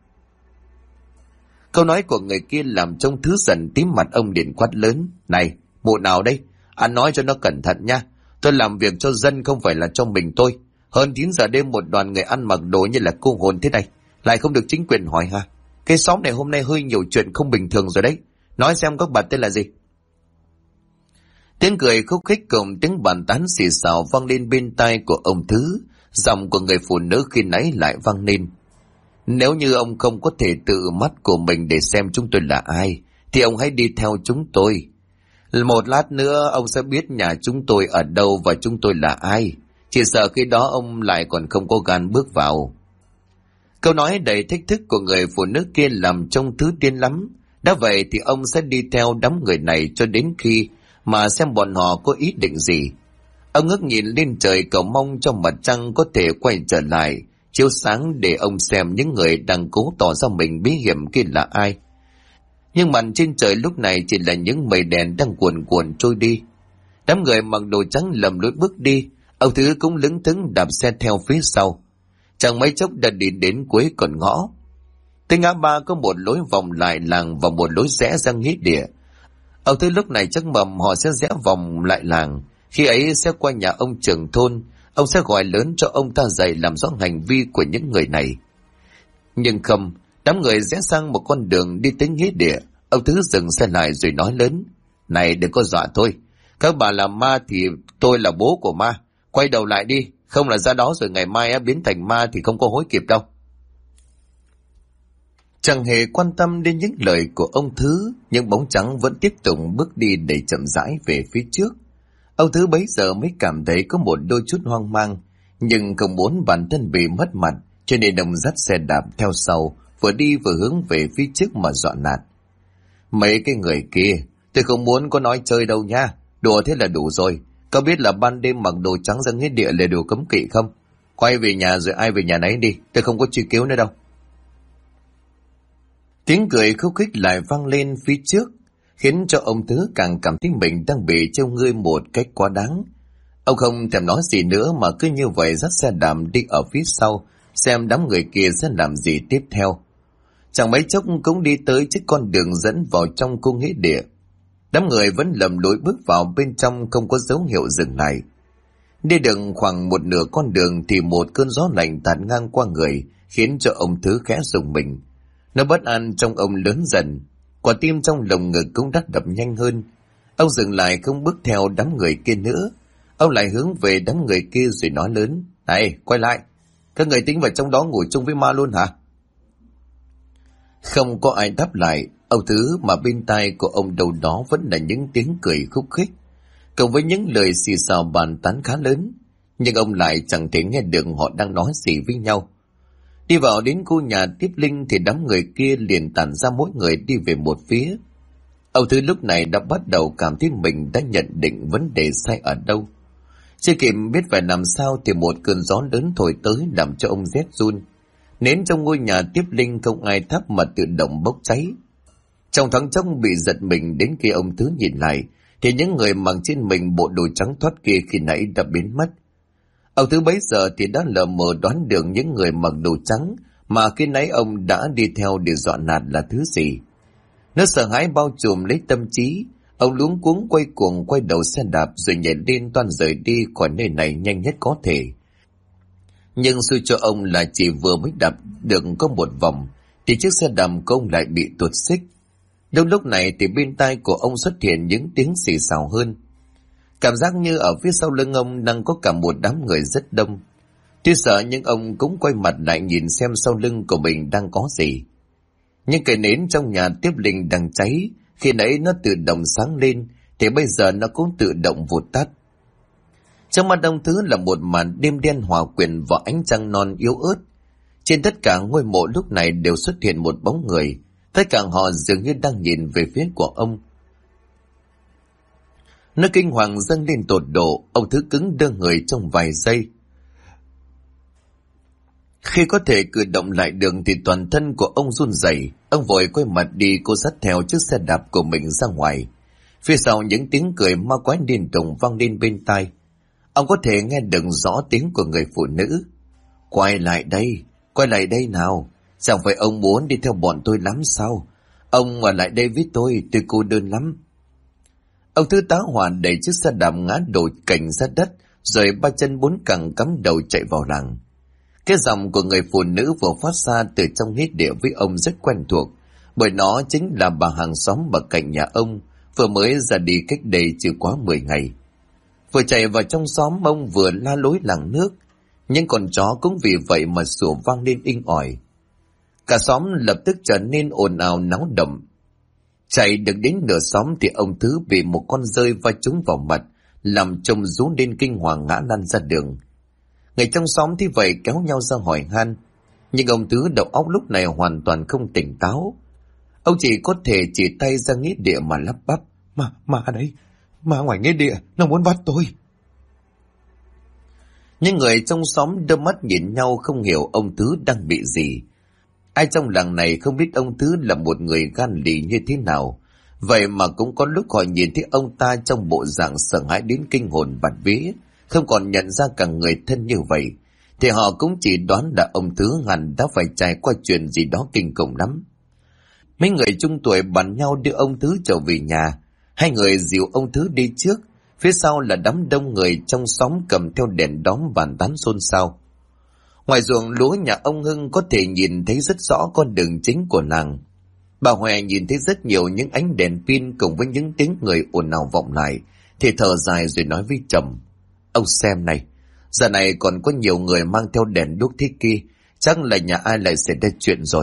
Câu nói của người kia làm trông Thứ dần tím mặt, ông liền quát lớn. Này, mụ nào đây? Anh nói cho nó cẩn thận nha. Tôi làm việc cho dân không phải là cho mình tôi. Hơn 9 giờ đêm một đoàn người ăn mặc đồ như là cô hồn thế này lại không được chính quyền hỏi hả? Cái xóm này hôm nay hơi nhiều chuyện không bình thường rồi đấy. Nói xem các bạn tên là gì? Tiếng cười khúc khích cùng tiếng bàn tán xì xào vang lên bên tai của ông Thứ. Giọng của người phụ nữ khi nãy lại vang lên. Nếu như ông không có thể tự mắt của mình để xem chúng tôi là ai, thì ông hãy đi theo chúng tôi. Một lát nữa ông sẽ biết nhà chúng tôi ở đâu và chúng tôi là ai. Chỉ sợ khi đó ông lại còn không có gan bước vào. Câu nói đầy thách thức của người phụ nữ kia làm trông Thứ điên lắm. Đã vậy thì ông sẽ đi theo đám người này cho đến khi mà xem bọn họ có ý định gì. Ông ngước nhìn lên trời cầu mong cho mặt trăng có thể quay trở lại, chiếu sáng để ông xem những người đang cố tỏ ra mình bí hiểm kia là ai. Nhưng màn trên trời lúc này chỉ là những mây đèn đang cuồn cuộn trôi đi. Đám người mặc đồ trắng lầm lối bước đi, ông Thứ cũng lững thững đạp xe theo phía sau. Chẳng mấy chốc đã đi đến cuối con ngõ. Tới ngã ba có một lối vòng lại làng và một lối rẽ ra nghĩa địa. Ông Thứ lúc này chắc mầm họ sẽ rẽ vòng lại làng. Khi ấy sẽ qua nhà ông trưởng thôn, ông sẽ gọi lớn cho ông ta dậy làm rõ hành vi của những người này. Nhưng không, đám người rẽ sang một con đường đi tới nghĩa địa. Ông Thứ dừng xe lại rồi nói lớn. Này, đừng có dọa tôi. Các bà là ma thì tôi là bố của ma. Quay đầu lại đi, không là ra đó rồi ngày mai biến thành ma thì không có hối kịp đâu. Chẳng hề quan tâm đến những lời của ông Thứ, nhưng bóng trắng vẫn tiếp tục bước đi để chậm rãi về phía trước. Ông Thứ bấy giờ mới cảm thấy có một đôi chút hoang mang, nhưng không muốn bản thân bị mất mặt, cho nên ông dắt xe đạp theo sau, vừa đi vừa hướng về phía trước mà dọa nạt. Mấy cái người kia, tôi không muốn có nói chơi đâu nha, đùa thế là đủ rồi. Có biết là ban đêm mặc đồ trắng ra nghĩa địa là điều cấm kỵ không? Quay về nhà rồi ai về nhà nấy đi, tôi không có truy cứu nữa đâu. Tiếng cười khúc khích lại vang lên phía trước, khiến cho ông Thứ càng cảm thấy mình đang bị trêu ngươi một cách quá đáng. Ông không thèm nói gì nữa mà cứ như vậy dắt xe đạp đi ở phía sau, xem đám người kia sẽ làm gì tiếp theo. Chẳng mấy chốc cũng đi tới chiếc con đường dẫn vào trong khu nghĩa địa. Đám người vẫn lầm lũi bước vào bên trong, không có dấu hiệu dừng lại. Đi được khoảng một nửa con đường thì một cơn gió lạnh tạt ngang qua người, khiến cho ông Thứ khẽ rùng mình. Nó bất an trong ông lớn dần, quả tim trong lồng ngực cũng đắt đập nhanh hơn. Ông dừng lại không bước theo đám người kia nữa. Ông lại hướng về đám người kia rồi nói lớn: "Này, quay lại! Các người tính vào trong đó ngủ chung với ma luôn hả?" Không có ai đáp lại. Ông Thứ mà bên tai của ông đâu đó vẫn là những tiếng cười khúc khích, cộng với những lời xì xào bàn tán khá lớn, nhưng ông lại chẳng thể nghe được họ đang nói gì với nhau. Đi vào đến khu nhà tiếp linh thì đám người kia liền tản ra, mỗi người đi về một phía. Ông Thứ lúc này đã bắt đầu cảm thấy mình đã nhận định vấn đề sai ở đâu. Chưa kịp biết phải làm sao thì một cơn gió lớn thổi tới làm cho ông rét run. Nến trong ngôi nhà tiếp linh không ai thắp mà tự động bốc cháy. Trong thoáng chốc bị giật mình, đến khi ông Thứ nhìn lại thì những người mặc trên mình bộ đồ trắng thoát kia khi nãy đã biến mất. Ông Thứ bấy giờ thì đã lờ mờ đoán được những người mặc đồ trắng mà khi nãy ông đã đi theo để dọa nạt là thứ gì. Nó sợ hãi bao trùm lấy tâm trí, ông luống cuống quay cuồng quay đầu xe đạp rồi nhảy lên toan rời đi khỏi nơi này nhanh nhất có thể. Nhưng xui cho ông là chỉ vừa mới đạp được có một vòng thì chiếc xe đạp của ông lại bị tuột xích. Đúng lúc này thì bên tai của ông xuất hiện những tiếng xì xào hơn. Cảm giác như ở phía sau lưng ông đang có cả một đám người rất đông. Tuy sợ nhưng ông cũng quay mặt lại nhìn xem sau lưng của mình đang có gì. Những cây nến trong nhà tiếp linh đang cháy, khi nãy nó tự động sáng lên thì bây giờ nó cũng tự động vụt tắt. Trong mắt ông Thứ là một màn đêm đen hòa quyện vào ánh trăng non yếu ớt. Trên tất cả ngôi mộ lúc này đều xuất hiện một bóng người, tất cả họ dường như đang nhìn về phía của ông. Nó kinh hoàng dâng lên tột độ, ông Thứ cứng đơ người trong vài giây. Khi có thể cử động lại được thì toàn thân của ông run rẩy. Ông vội quay mặt đi, cô dắt theo chiếc xe đạp của mình ra ngoài. Phía sau những tiếng cười ma quái liên tục vang lên bên tai. Ông có thể nghe được rõ tiếng của người phụ nữ: quay lại đây nào, chẳng phải ông muốn đi theo bọn tôi lắm sao? Ông ở lại đây với tôi cô đơn lắm. Ông Thứ tá hỏa đẩy chiếc xe đạp ngã đổ cành ra đất, rồi ba chân bốn cẳng cắm đầu chạy vào làng. Cái giọng của người phụ nữ vừa phát ra từ trong nghĩa địa với ông rất quen thuộc, bởi nó chính là bà hàng xóm ở cạnh nhà ông, vừa mới ra đi cách đây chưa quá 10 ngày. Vừa chạy vào trong xóm, ông vừa la lối làng nước, nhưng con chó cũng vì vậy mà sủa vang lên inh ỏi. Cả xóm lập tức trở nên ồn ào náo động. Chạy được đến nửa xóm thì ông Thứ bị một con dơi va trúng vào mặt, làm trông rú lên kinh hoàng ngã lăn ra đường. Người trong xóm thì vậy kéo nhau ra hỏi han, nhưng ông Thứ đầu óc lúc này hoàn toàn không tỉnh táo. Ông chỉ có thể chỉ tay ra nghĩa địa mà lắp bắp: Ma đấy, ma ngoài nghĩa địa, nó muốn bắt tôi. Những người trong xóm đưa mắt nhìn nhau, không hiểu ông Thứ đang bị gì. Ai trong làng này không biết ông Thứ là một người gan lì như thế nào, vậy mà cũng có lúc họ nhìn thấy ông ta trong bộ dạng sợ hãi đến kinh hồn bạt vía, không còn nhận ra cả người thân như vậy, thì họ cũng chỉ đoán là ông Thứ hẳn đã phải trải qua chuyện gì đó kinh khủng lắm. Mấy người trung tuổi bàn nhau đưa ông Thứ trở về nhà. Hai người dìu ông Thứ đi trước, phía sau là đám đông người trong xóm cầm theo đèn đóm bàn tán xôn xao. Ngoài ruộng lúa nhà ông Hưng có thể nhìn thấy rất rõ con đường chính của làng. Bà Huệ nhìn thấy rất nhiều những ánh đèn pin cùng với những tiếng người ồn ào vọng lại, thì thở dài rồi nói với chồng: ông xem này, giờ này còn có nhiều người mang theo đèn đuốc thế kia, chắc là nhà ai lại xảy ra chuyện rồi.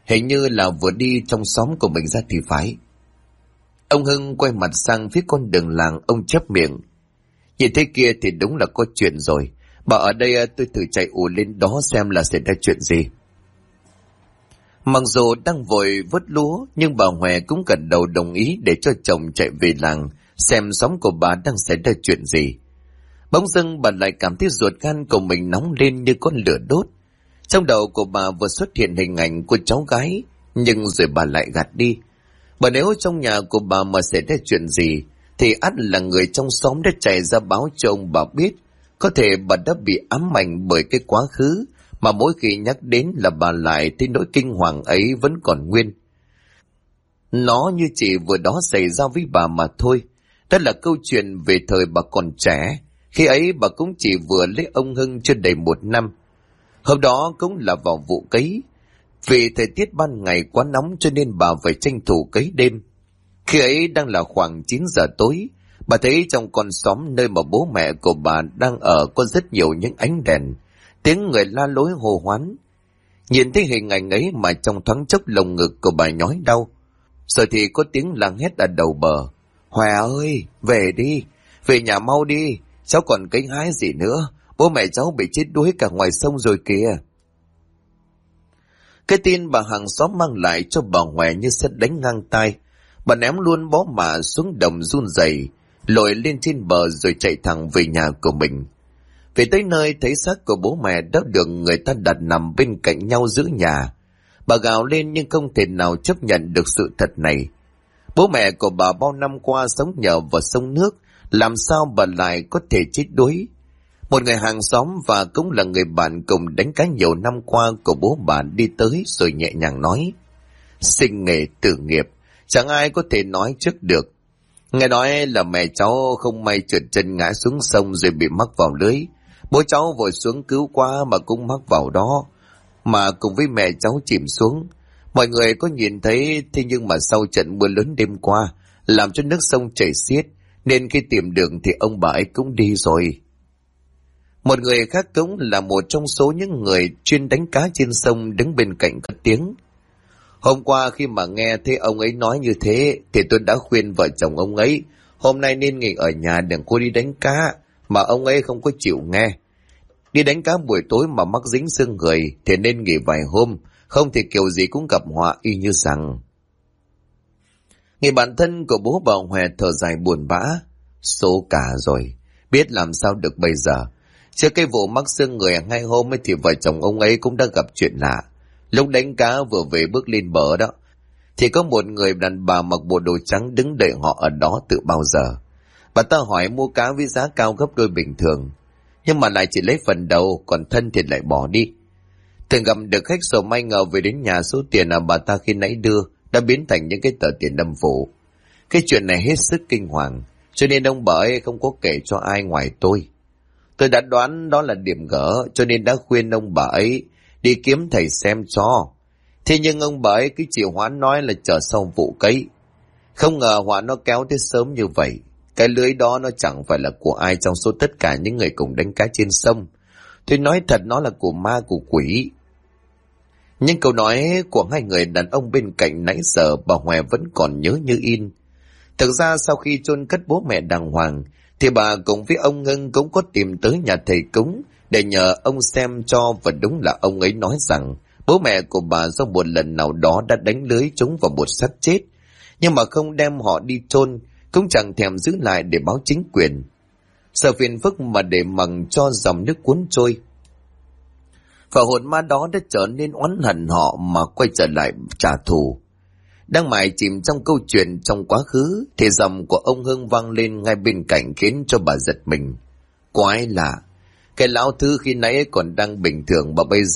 hình như là vừa đi trong xóm của mình ra thì phải. Ông Hưng quay mặt sang phía con đường làng, ông chép miệng. Nhìn thế kia thì đúng là có chuyện rồi. Bà ở đây tôi thử chạy ù lên đó xem là xảy ra chuyện gì. Mặc dù đang vội vớt lúa, nhưng bà Hòe cũng gật đầu đồng ý để cho chồng chạy về làng xem xóm của bà đang xảy ra chuyện gì. Bỗng dưng bà lại cảm thấy ruột gan của mình nóng lên như con lửa đốt. Trong đầu của bà vừa xuất hiện hình ảnh của cháu gái, nhưng rồi bà lại gạt đi. Bởi nếu trong nhà của bà mà xảy ra chuyện gì, thì ắt là người trong xóm đã chạy ra báo cho ông bà biết. Có thể bà đã bị ám ảnh bởi cái quá khứ, mà mỗi khi nhắc đến là bà lại thấy nỗi kinh hoàng ấy vẫn còn nguyên. Nó như chỉ vừa đó xảy ra với bà mà thôi. Đó là câu chuyện về thời bà còn trẻ. Khi ấy bà cũng chỉ vừa lấy ông Hưng chưa đầy 1 năm. Hôm đó cũng là vào vụ cấy. Vì thời tiết ban ngày quá nóng cho nên bà phải tranh thủ cấy đêm. Khi ấy đang là khoảng 9 giờ tối, bà thấy trong con xóm nơi mà bố mẹ của bà đang ở có rất nhiều những ánh đèn, tiếng người la lối hô hoán. Nhìn thấy hình ảnh ấy mà trong thoáng chốc lồng ngực của bà nhói đau. Rồi thì có tiếng la hét ở đầu bờ. Hòe ơi, về đi, về nhà mau đi, cháu còn cấy hái gì nữa, bố mẹ cháu bị chết đuối cả ngoài sông rồi kìa. Cái tin bà hàng xóm mang lại cho bà Hòe như sét đánh ngang tai. Bà ném luôn bó mạ xuống đồng run rẩy, lội lên trên bờ rồi chạy thẳng về nhà của mình. Về tới nơi thấy xác của bố mẹ đã được người ta đặt nằm bên cạnh nhau giữa nhà. Bà gào lên nhưng không thể nào chấp nhận được sự thật này. Bố mẹ của bà bao năm qua sống nhờ vào sông nước, làm sao bà lại có thể chết đuối? Một người hàng xóm và cũng là người bạn cùng đánh cá nhiều năm qua của bố bà đi tới rồi nhẹ nhàng nói. Sinh nghề tử nghiệp, chẳng ai có thể nói trước được. Nghe nói là mẹ cháu không may trượt chân ngã xuống sông rồi bị mắc vào lưới. Bố cháu vội xuống cứu qua mà cũng mắc vào đó, mà cùng với mẹ cháu chìm xuống. Mọi người có nhìn thấy, thế nhưng mà sau trận mưa lớn đêm qua, làm cho nước sông chảy xiết, nên khi tìm đường thì ông bà ấy cũng đi rồi. Một người khác cũng là một trong số những người chuyên đánh cá trên sông đứng bên cạnh cất tiếng. Hôm qua khi mà nghe thấy ông ấy nói như thế, thì tôi đã khuyên vợ chồng ông ấy, hôm nay nên nghỉ ở nhà đừng có đi đánh cá, mà ông ấy không có chịu nghe. Đi đánh cá buổi tối mà mắc dính xương người thì nên nghỉ vài hôm, không thì kiểu gì cũng gặp họa y như rằng. Người bạn thân của bố bà Hòe thở dài buồn bã. Số cả rồi, biết làm sao được bây giờ. Trước cái vụ mắc xương người 2 hôm ấy thì vợ chồng ông ấy cũng đã gặp chuyện lạ. Lúc đánh cá vừa về bước lên bờ đó, thì có một người đàn bà mặc bộ đồ trắng đứng đợi họ ở đó từ bao giờ. Bà ta hỏi mua cá với giá cao gấp đôi bình thường, nhưng mà lại chỉ lấy phần đầu, còn thân thì lại bỏ đi. Thường gặp được khách sổ may ngờ về đến nhà, số tiền mà bà ta khi nãy đưa đã biến thành những cái tờ tiền âm phủ. Cái chuyện này hết sức kinh hoàng, cho nên ông bà ấy không có kể cho ai ngoài tôi. Tôi đã đoán đó là điểm gỡ, cho nên đã khuyên ông bà ấy đi kiếm thầy xem cho. Thế nhưng ông bà ấy cứ chịu hoãn nói là chờ sau vụ cấy. Không ngờ họa nó kéo tới sớm như vậy. Cái lưới đó nó chẳng phải là của ai trong số tất cả những người cùng đánh cá trên sông. Tôi nói thật, nó là của ma của quỷ. Nhưng câu nói của hai người đàn ông bên cạnh nãy giờ bà Hòe vẫn còn nhớ như in. Thực ra sau khi chôn cất bố mẹ đàng hoàng, thì bà cùng với ông Ngân cũng có tìm tới nhà thầy cúng để nhờ ông xem cho, và đúng là ông ấy nói rằng bố mẹ của bà do một lần nào đó đã đánh lưới trúng vào một xác chết, nhưng mà không đem họ đi chôn, cũng chẳng thèm giữ lại để báo chính quyền. Sợ phiền phức mà để mặc cho dòng nước cuốn trôi. Và hồn ma đó đã trở nên oán hận họ mà quay trở lại trả thù. Đang mải chìm trong câu chuyện trong quá khứ thì giọng của ông Hưng vang lên ngay bên cạnh khiến cho bà giật mình. Quái lạ, cái lão thứ khi nãy còn đang bình thường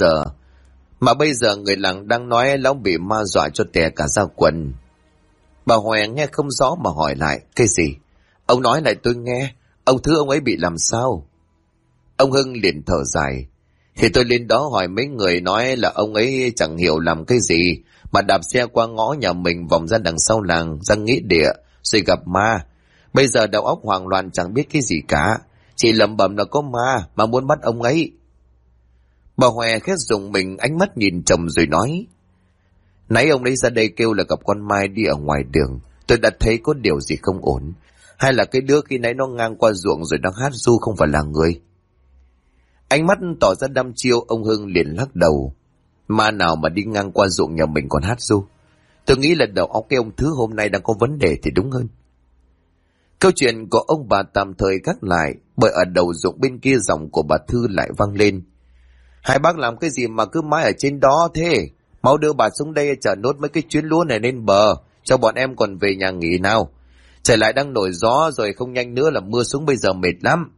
mà bây giờ người làng đang nói lão bị ma dọa cho tè cả ra quần. Bà Hòe nghe không rõ mà hỏi lại. Cái gì? Ông nói lại tôi nghe. Ông thứ ông ấy bị làm sao? Ông Hưng liền thở dài. Thì tôi lên đó hỏi mấy người nói là ông ấy chẳng hiểu làm cái gì mà đạp xe qua ngõ nhà mình vòng ra đằng sau làng ra nghĩa địa rồi gặp ma. Bây giờ đầu óc hoang loạn chẳng biết cái gì cả, chỉ lẩm bẩm là có ma mà muốn bắt ông ấy. Bà Hòe khét dùng mình, ánh mắt nhìn chồng rồi nói. Nãy ông ấy ra đây kêu là gặp con Mai đi ở ngoài đường. Tôi đã thấy có điều gì không ổn. Hay là cái đứa khi nãy nó ngang qua ruộng rồi đang hát ru không phải là người? Ánh mắt tỏ ra đăm chiêu, ông Hưng liền lắc đầu. Ma nào mà đi ngang qua ruộng nhà mình còn hát ru? Tôi nghĩ là đầu óc cái ông Thứ hôm nay đang có vấn đề thì đúng hơn. Câu chuyện của ông bà tạm thời gác lại, bởi ở đầu ruộng bên kia giọng của bà Thư lại vang lên. Hai bác làm cái gì mà cứ mãi ở trên đó thế? Mau đưa bà xuống đây chở nốt mấy cái chuyến lúa này lên bờ, cho bọn em còn về nhà nghỉ nào. Trời lại đang nổi gió rồi, không nhanh nữa là mưa xuống bây giờ mệt lắm.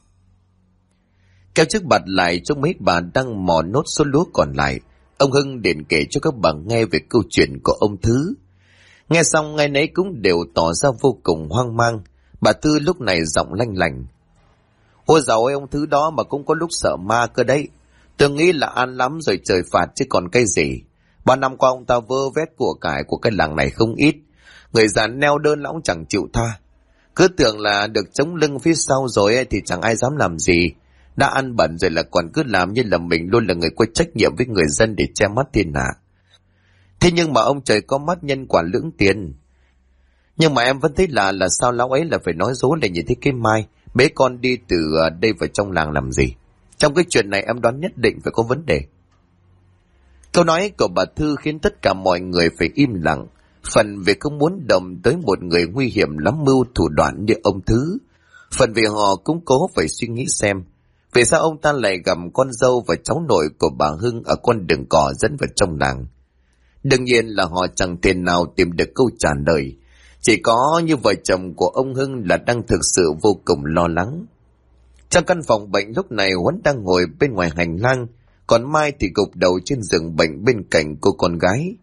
Kéo chiếc bạt lại cho mấy bà đang mò nốt số lúa còn lại, ông Hưng liền kể cho các bà nghe về câu chuyện của ông Thứ. Nghe xong ngay nấy cũng đều tỏ ra vô cùng hoang mang. Bà Tư lúc này giọng lanh lành. Ôi dào ơi, ông Thứ đó mà cũng có lúc sợ ma cơ đấy. Tôi nghĩ là an lắm rồi trời phạt chứ còn cái gì. 3 năm qua ông ta vơ vét của cải của cái làng này không ít. Người già neo đơn lão chẳng chịu tha. Cứ tưởng là được chống lưng phía sau rồi ấy, thì chẳng ai dám làm gì. Đã ăn bẩn rồi là còn cứ làm như là mình luôn là người có trách nhiệm với người dân để che mắt thiên hạ. Thế nhưng mà ông trời có mắt nhân quả lưỡng tiền. Nhưng mà em vẫn thấy là sao lão ấy là phải nói dối là như thế cái Mai bế con đi từ đây vào trong làng làm gì. Trong cái chuyện này em đoán nhất định phải có vấn đề. Câu nói của bà Thư khiến tất cả mọi người phải im lặng. Phần vì không muốn động tới một người nguy hiểm lắm mưu thủ đoạn như ông Thứ. Phần vì họ cũng cố phải suy nghĩ xem vì sao ông ta lại gặp con dâu và cháu nội của bà Hưng ở con đường cỏ dẫn vào trong làng. Đương nhiên là họ chẳng thể nào tìm được câu trả lời. Chỉ có như vợ chồng của ông Hưng là đang thực sự vô cùng lo lắng. Trong căn phòng bệnh lúc này Huấn đang ngồi bên ngoài hành lang, còn Mai thì gục đầu trên giường bệnh bên cạnh cô con gái.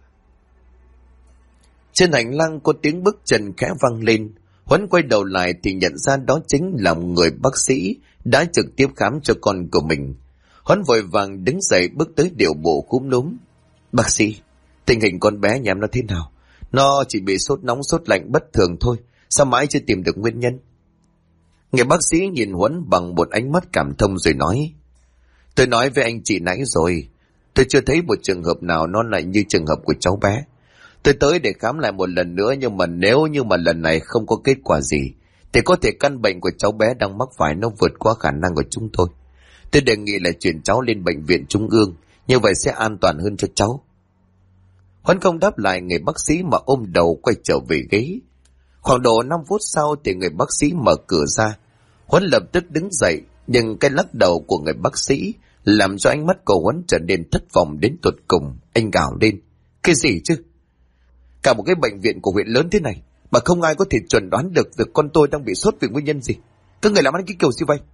Trên hành lang có tiếng bước chân khẽ vang lên. Huấn quay đầu lại thì nhận ra đó chính là người bác sĩ đã trực tiếp khám cho con của mình. Huấn vội vàng đứng dậy bước tới điệu bộ cúm núm. Bác sĩ, tình hình con bé nhà em nó thế nào? Nó chỉ bị sốt nóng sốt lạnh bất thường thôi, sao mãi chưa tìm được nguyên nhân? Người bác sĩ nhìn Huấn bằng một ánh mắt cảm thông rồi nói. Tôi nói với anh chị nãy rồi, tôi chưa thấy một trường hợp nào nó lại như trường hợp của cháu bé. Tôi tới để khám lại một lần nữa, nhưng mà nếu như mà lần này không có kết quả gì thì có thể căn bệnh của cháu bé đang mắc phải nó vượt qua khả năng của chúng tôi. Tôi đề nghị là chuyển cháu lên bệnh viện trung ương, như vậy sẽ an toàn hơn cho cháu. Huấn không đáp lại người bác sĩ mà ôm đầu quay trở về ghế. Khoảng độ 5 phút sau thì người bác sĩ mở cửa ra. Huấn lập tức đứng dậy, nhưng cái lắc đầu của người bác sĩ làm cho ánh mắt của Huấn trở nên thất vọng đến tột cùng. Anh gào lên. Cái gì chứ? Cả một cái bệnh viện của huyện lớn thế này mà không ai có thể chuẩn đoán được việc con tôi đang bị sốt vì nguyên nhân gì. Các người làm ăn cái kiểu gì vậy?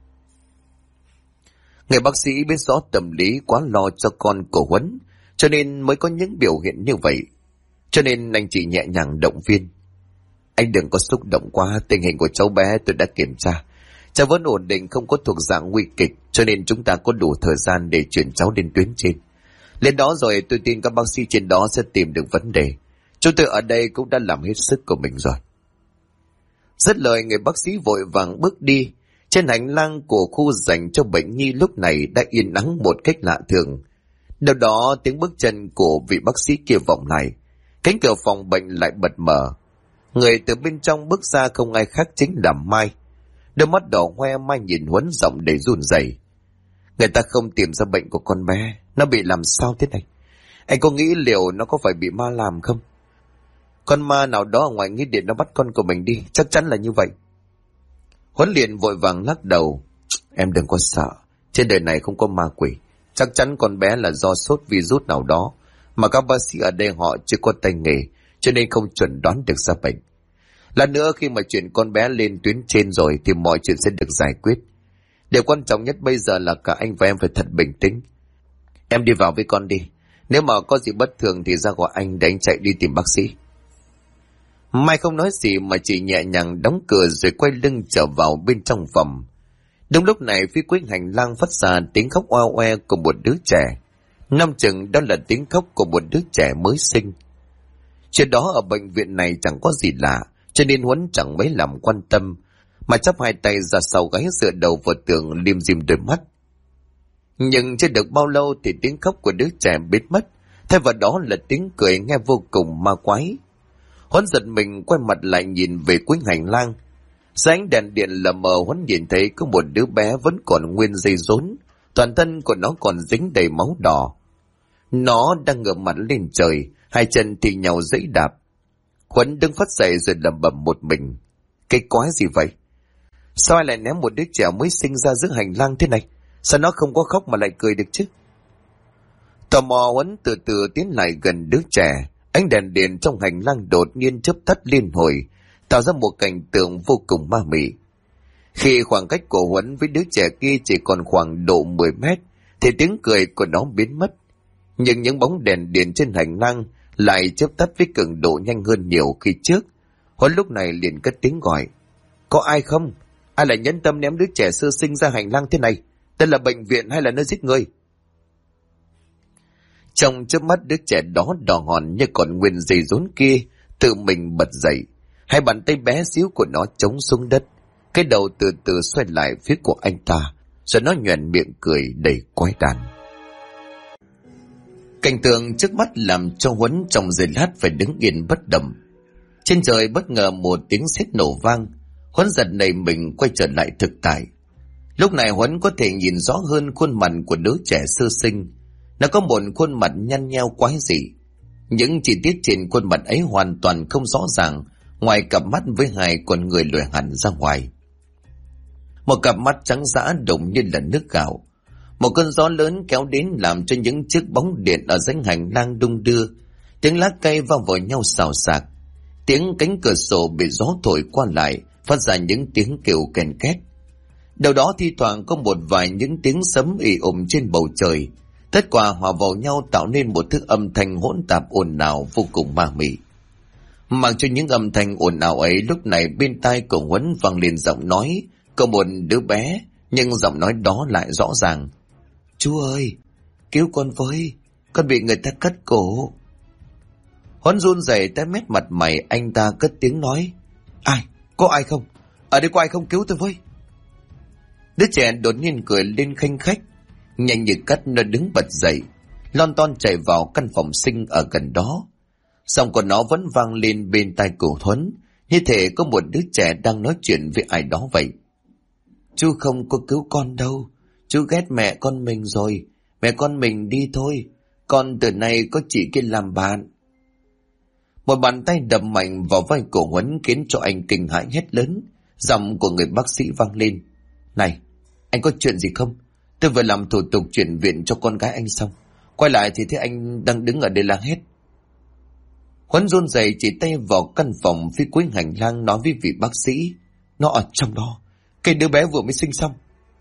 Người bác sĩ biết rõ tâm lý quá lo cho con của Huấn, cho nên mới có những biểu hiện như vậy. Cho nên anh chỉ nhẹ nhàng động viên. Anh đừng có xúc động quá, tình hình của cháu bé tôi đã kiểm tra. Cháu vẫn ổn định, không có thuộc dạng nguy kịch, cho nên chúng ta có đủ thời gian để chuyển cháu lên tuyến trên. Lên đó rồi tôi tin các bác sĩ trên đó sẽ tìm được vấn đề. Chúng tôi ở đây cũng đã làm hết sức của mình rồi. Dứt lời, người bác sĩ vội vàng bước đi. Trên hành lang của khu dành cho bệnh nhi lúc này đã yên ắng một cách lạ thường. Đâu đó tiếng bước chân của vị bác sĩ kia vọng lại. Cánh cửa phòng bệnh lại bật mở. Người từ bên trong bước ra không ai khác chính là Mai. Đôi mắt đỏ hoe Mai nhìn Huấn giọng để run rẩy. Người ta không tìm ra bệnh của con bé, nó bị làm sao thế này? Anh có nghĩ liệu nó có phải bị ma làm không? Con ma nào đó ở ngoài nghĩa địa nó bắt con của mình đi, chắc chắn là như vậy. Huấn liền vội vàng lắc đầu. Em đừng có sợ, trên đời này không có ma quỷ. Chắc chắn con bé là do sốt virus nào đó, mà các bác sĩ ở đây họ chưa có tay nghề, cho nên không chuẩn đoán được ra bệnh. Lát nữa khi mà chuyển con bé lên tuyến trên rồi thì mọi chuyện sẽ được giải quyết. Điều quan trọng nhất bây giờ là cả anh và em phải thật bình tĩnh. Em đi vào với con đi. Nếu mà có gì bất thường thì ra gọi anh để anh chạy đi tìm bác sĩ. Mai không nói gì mà chỉ nhẹ nhàng đóng cửa rồi quay lưng trở vào bên trong phòng. Đúng lúc này phía cuối hành lang phát ra tiếng khóc oe oe của một đứa trẻ. Năm chừng đó là tiếng khóc của một đứa trẻ mới sinh. Chuyện đó ở bệnh viện này chẳng có gì lạ, cho nên Huấn chẳng mấy làm quan tâm, mà chắp hai tay ra sau gáy dựa đầu vào tường liêm diêm đôi mắt. Nhưng chưa được bao lâu thì tiếng khóc của đứa trẻ biến mất, thay vào đó là tiếng cười nghe vô cùng ma quái. Huấn giật mình quay mặt lại nhìn về cuối hành lang. Dưới ánh đèn điện lờ mờ, Huấn nhìn thấy có một đứa bé vẫn còn nguyên dây rốn, toàn thân của nó còn dính đầy máu đỏ. Nó đang ngửa mặt lên trời, hai chân thì nhau dẫy đạp. Huấn đứng phát dậy rồi lẩm bẩm một mình. Cái quái gì vậy? Sao ai lại ném một đứa trẻ mới sinh ra giữa hành lang thế này? Sao nó không có khóc mà lại cười được chứ? Tò mò, Huấn từ từ tiến lại gần đứa trẻ. Ánh đèn điện trong hành lang đột nhiên chớp tắt liên hồi, tạo ra một cảnh tượng vô cùng ma mị. Khi khoảng cách của Huấn với đứa trẻ kia chỉ còn khoảng độ 10 mét, thì tiếng cười của nó biến mất. Nhưng những bóng đèn điện trên hành lang lại chớp tắt với cường độ nhanh hơn nhiều khi trước. Huấn lúc này liền cất tiếng gọi. Có ai không? Ai lại nhẫn tâm ném đứa trẻ sơ sinh ra hành lang thế này? Đây là bệnh viện hay là nơi giết người? Trong chớp mắt, đứa trẻ đó đỏ hòn như còn nguyên dây rốn kia tự mình bật dậy. Hai bàn tay bé xíu của nó chống xuống đất, cái đầu từ từ xoay lại phía của anh ta, rồi nó nhoẻn miệng cười đầy quái đản. Cảnh tượng trước mắt làm cho Huấn trong giây lát phải đứng yên bất động. Trên trời bất ngờ một tiếng sét nổ vang. Huấn giật nảy mình quay trở lại thực tại. Lúc này Huấn có thể nhìn rõ hơn khuôn mặt của đứa trẻ sơ sinh. Nó có một khuôn mặt nhăn nheo quái dị. Những chi tiết trên khuôn mặt ấy hoàn toàn không rõ ràng, ngoài cặp mắt với hai con người lồi hẳn ra ngoài. Một cặp mắt trắng dã đụng như là nước gạo. Một cơn gió lớn kéo đến làm cho những chiếc bóng điện ở dãy hành lang đung đưa. Tiếng lá cây va vào nhau xào xạc. Tiếng cánh cửa sổ bị gió thổi qua lại, phát ra những tiếng kêu kèn két. Đâu đó thi thoảng có một vài những tiếng sấm ì ồm trên bầu trời. Tất cả hòa vào nhau tạo nên một thứ âm thanh hỗn tạp ồn ào vô cùng ma mị. Mặc cho những âm thanh ồn ào ấy, lúc này bên tai của Huấn vang lên giọng nói của một đứa bé, nhưng giọng nói đó lại rõ ràng. Chú ơi, cứu con với, con bị người ta cắt cổ. Huấn run rẩy tới mét mặt mày, anh ta cất tiếng nói. Ai? Có ai không? Ở đây có ai không, cứu tôi với. Đứa trẻ đột nhiên cười lên khanh khách. Nhanh như cắt nó đứng bật dậy, lon ton chạy vào căn phòng sinh ở gần đó. Giọng của nó vẫn vang lên bên tai của Huấn, như thể có một đứa trẻ đang nói chuyện với ai đó vậy. Chú không có cứu con đâu, chú ghét mẹ con mình rồi, mẹ con mình đi thôi, con từ nay có chị kia làm bạn. Một bàn tay đập mạnh vào vai của Huấn khiến cho anh kinh hãi hét lớn. Giọng của người bác sĩ vang lên. Này, anh có chuyện gì không? Tôi vừa làm thủ tục chuyển viện cho con gái anh xong, quay lại thì thấy anh đang đứng ở đây la hét. Huấn run rẩy chỉ tay vào căn phòng phía cuối hành lang, nói với vị bác sĩ. Nó ở trong đó, cái đứa bé vừa mới sinh xong.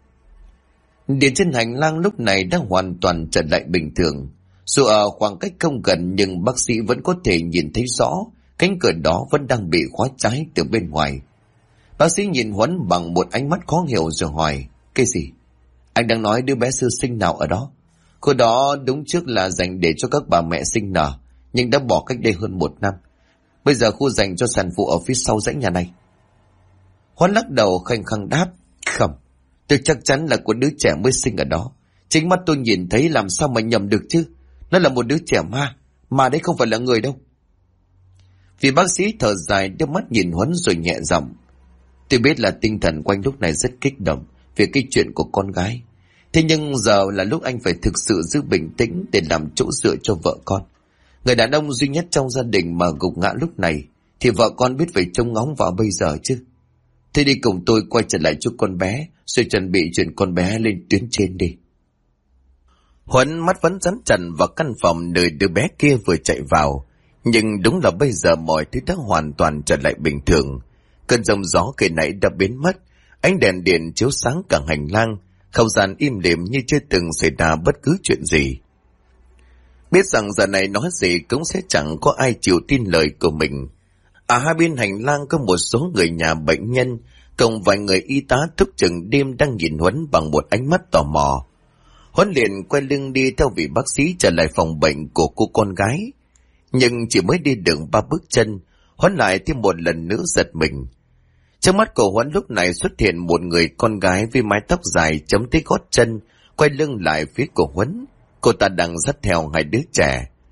Điện trên hành lang lúc này đã hoàn toàn trở lại bình thường. Dù ở khoảng cách không gần, nhưng bác sĩ vẫn có thể nhìn thấy rõ cánh cửa đó vẫn đang bị khóa trái từ bên ngoài. Bác sĩ nhìn Huấn bằng một ánh mắt khó hiểu rồi hỏi. Cái gì? Anh đang nói đứa bé sơ sinh nào ở đó? Khu đó đúng trước là dành để cho các bà mẹ sinh nở, nhưng đã bỏ cách đây hơn 1 năm. Bây giờ khu dành cho sản phụ ở phía sau dãy nhà này. Huấn lắc đầu khăng khăng đáp. Không, tôi chắc chắn là có đứa trẻ mới sinh ở đó. Chính mắt tôi nhìn thấy, làm sao mà nhầm được chứ? Nó là một đứa trẻ ma, mà đấy không phải là người đâu. Vì bác sĩ thở dài đưa mắt nhìn Huấn rồi nhẹ giọng. Tôi biết là tinh thần của anh lúc này rất kích động về cái chuyện của con gái. Thế nhưng giờ là lúc anh phải thực sự giữ bình tĩnh để làm chỗ dựa cho vợ con. Người đàn ông duy nhất trong gia đình mà gục ngã lúc này, thì vợ con biết phải trông ngóng vào bây giờ chứ. Thế đi cùng tôi quay trở lại chỗ con bé, rồi chuẩn bị chuyển con bé lên tuyến trên đi. Huấn mắt vẫn dán chặt vào căn phòng nơi đứa bé kia vừa chạy vào. Nhưng đúng là bây giờ mọi thứ đã hoàn toàn trở lại bình thường. Cơn giông gió kỳ nãy đã biến mất, ánh đèn điện chiếu sáng cả hành lang, không gian im lìm như chưa từng xảy ra bất cứ chuyện gì. Biết rằng giờ này nói gì cũng sẽ chẳng có ai chịu tin lời của mình. Ở hai bên hành lang có một số người nhà bệnh nhân, cùng vài người y tá thức chừng đêm đang nhìn Huấn bằng một ánh mắt tò mò. Huấn liền quay lưng đi theo vị bác sĩ trở lại phòng bệnh của cô con gái. Nhưng chỉ mới đi được 3 bước chân, Huấn lại thêm một lần nữa giật mình. Trong mắt của Huấn lúc này xuất hiện một người con gái với mái tóc dài chấm tới gót chân, quay lưng lại phía của Huấn. Cô ta đang dắt theo 2 đứa trẻ.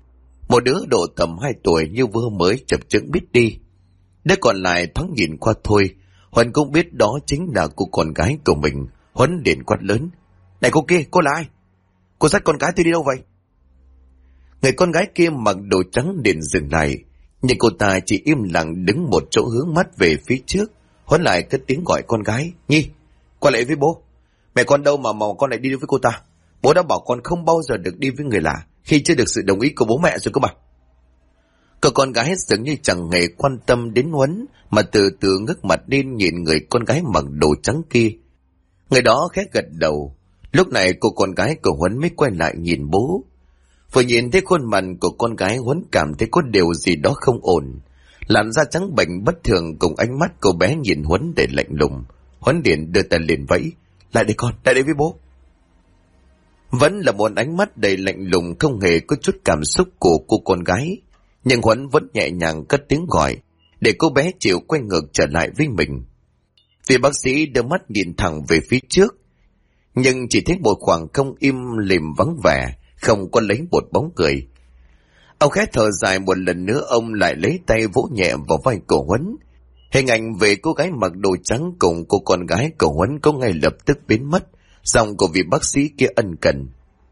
Một đứa độ tầm 2 tuổi như vừa mới chập chững biết đi. Đứa còn lại thoáng nhìn qua thôi, Huấn cũng biết đó chính là cô con gái của mình. Huấn liền quát lớn: "Này cô kia, cô là ai? Cô dắt con gái tôi đi đâu vậy?" Người con gái kia mặc đồ trắng liền dừng lại, nhưng cô ta chỉ im lặng đứng một chỗ hướng mắt về phía trước. Huấn lại cất tiếng gọi con gái: "Nhi, qua lại với bố. Mẹ con đâu mà con lại đi với cô ta? Bố đã bảo con không bao giờ được đi với người lạ khi chưa được sự đồng ý của bố mẹ rồi cơ mà." Cậu con gái dường như chẳng hề quan tâm đến Huấn, mà từ từ ngước mặt lên nhìn người con gái mặc đồ trắng kia. Người đó khẽ gật đầu. Lúc này cô con gái của Huấn mới quay lại nhìn bố. Vừa nhìn thấy khuôn mặt của con gái, Huấn cảm thấy có điều gì đó không ổn. Làn da trắng bệch bất thường cùng ánh mắt cô bé nhìn Huấn để lạnh lùng. Huấn liền đưa tay liền vẫy: "Lại đây con, lại đây với bố." Vẫn là một ánh mắt đầy lạnh lùng, không hề có chút cảm xúc của cô con gái. Nhưng Huấn vẫn nhẹ nhàng cất tiếng gọi để cô bé chịu quay ngược trở lại với mình. Vị bác sĩ đưa mắt nhìn thẳng về phía trước, nhưng chỉ thấy một khoảng không im lìm vắng vẻ, không có lấy một bóng người. Ông khẽ thở dài một lần nữa, ông lại lấy tay vỗ nhẹ vào vai của Huấn. Hình ảnh về cô gái mặc đồ trắng cùng cô con gái của Huấn có ngay lập tức biến mất. Giọng của vị bác sĩ kia ân cần: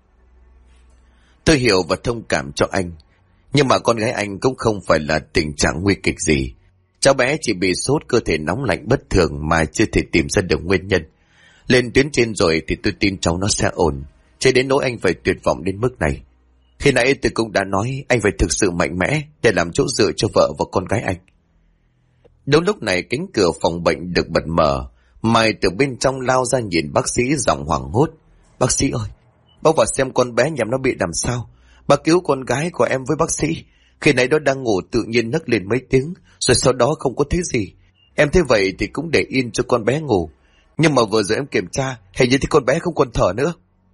"Tôi hiểu và thông cảm cho anh, nhưng mà con gái anh cũng không phải là tình trạng nguy kịch gì. Cháu bé chỉ bị sốt, cơ thể nóng lạnh bất thường mà chưa thể tìm ra được nguyên nhân. Lên tuyến trên rồi thì tôi tin cháu nó sẽ ổn, chứ đến nỗi anh phải tuyệt vọng đến mức này. Khi nãy tôi cũng đã nói anh phải thực sự mạnh mẽ để làm chỗ dựa cho vợ và con gái anh." Đúng lúc này cánh cửa phòng bệnh được bật mở. Mai từ bên trong lao ra nhìn bác sĩ, giọng hoảng hốt: "Bác sĩ ơi, bác vào xem con bé nhằm nó bị làm sao. Bác cứu con gái của em với bác sĩ. Khi nãy nó đang ngủ tự nhiên nấc lên mấy tiếng, rồi sau đó không có thấy gì. Em thấy vậy thì cũng để yên cho con bé ngủ. Nhưng mà vừa rồi em kiểm tra, hình như thì con bé không còn thở nữa."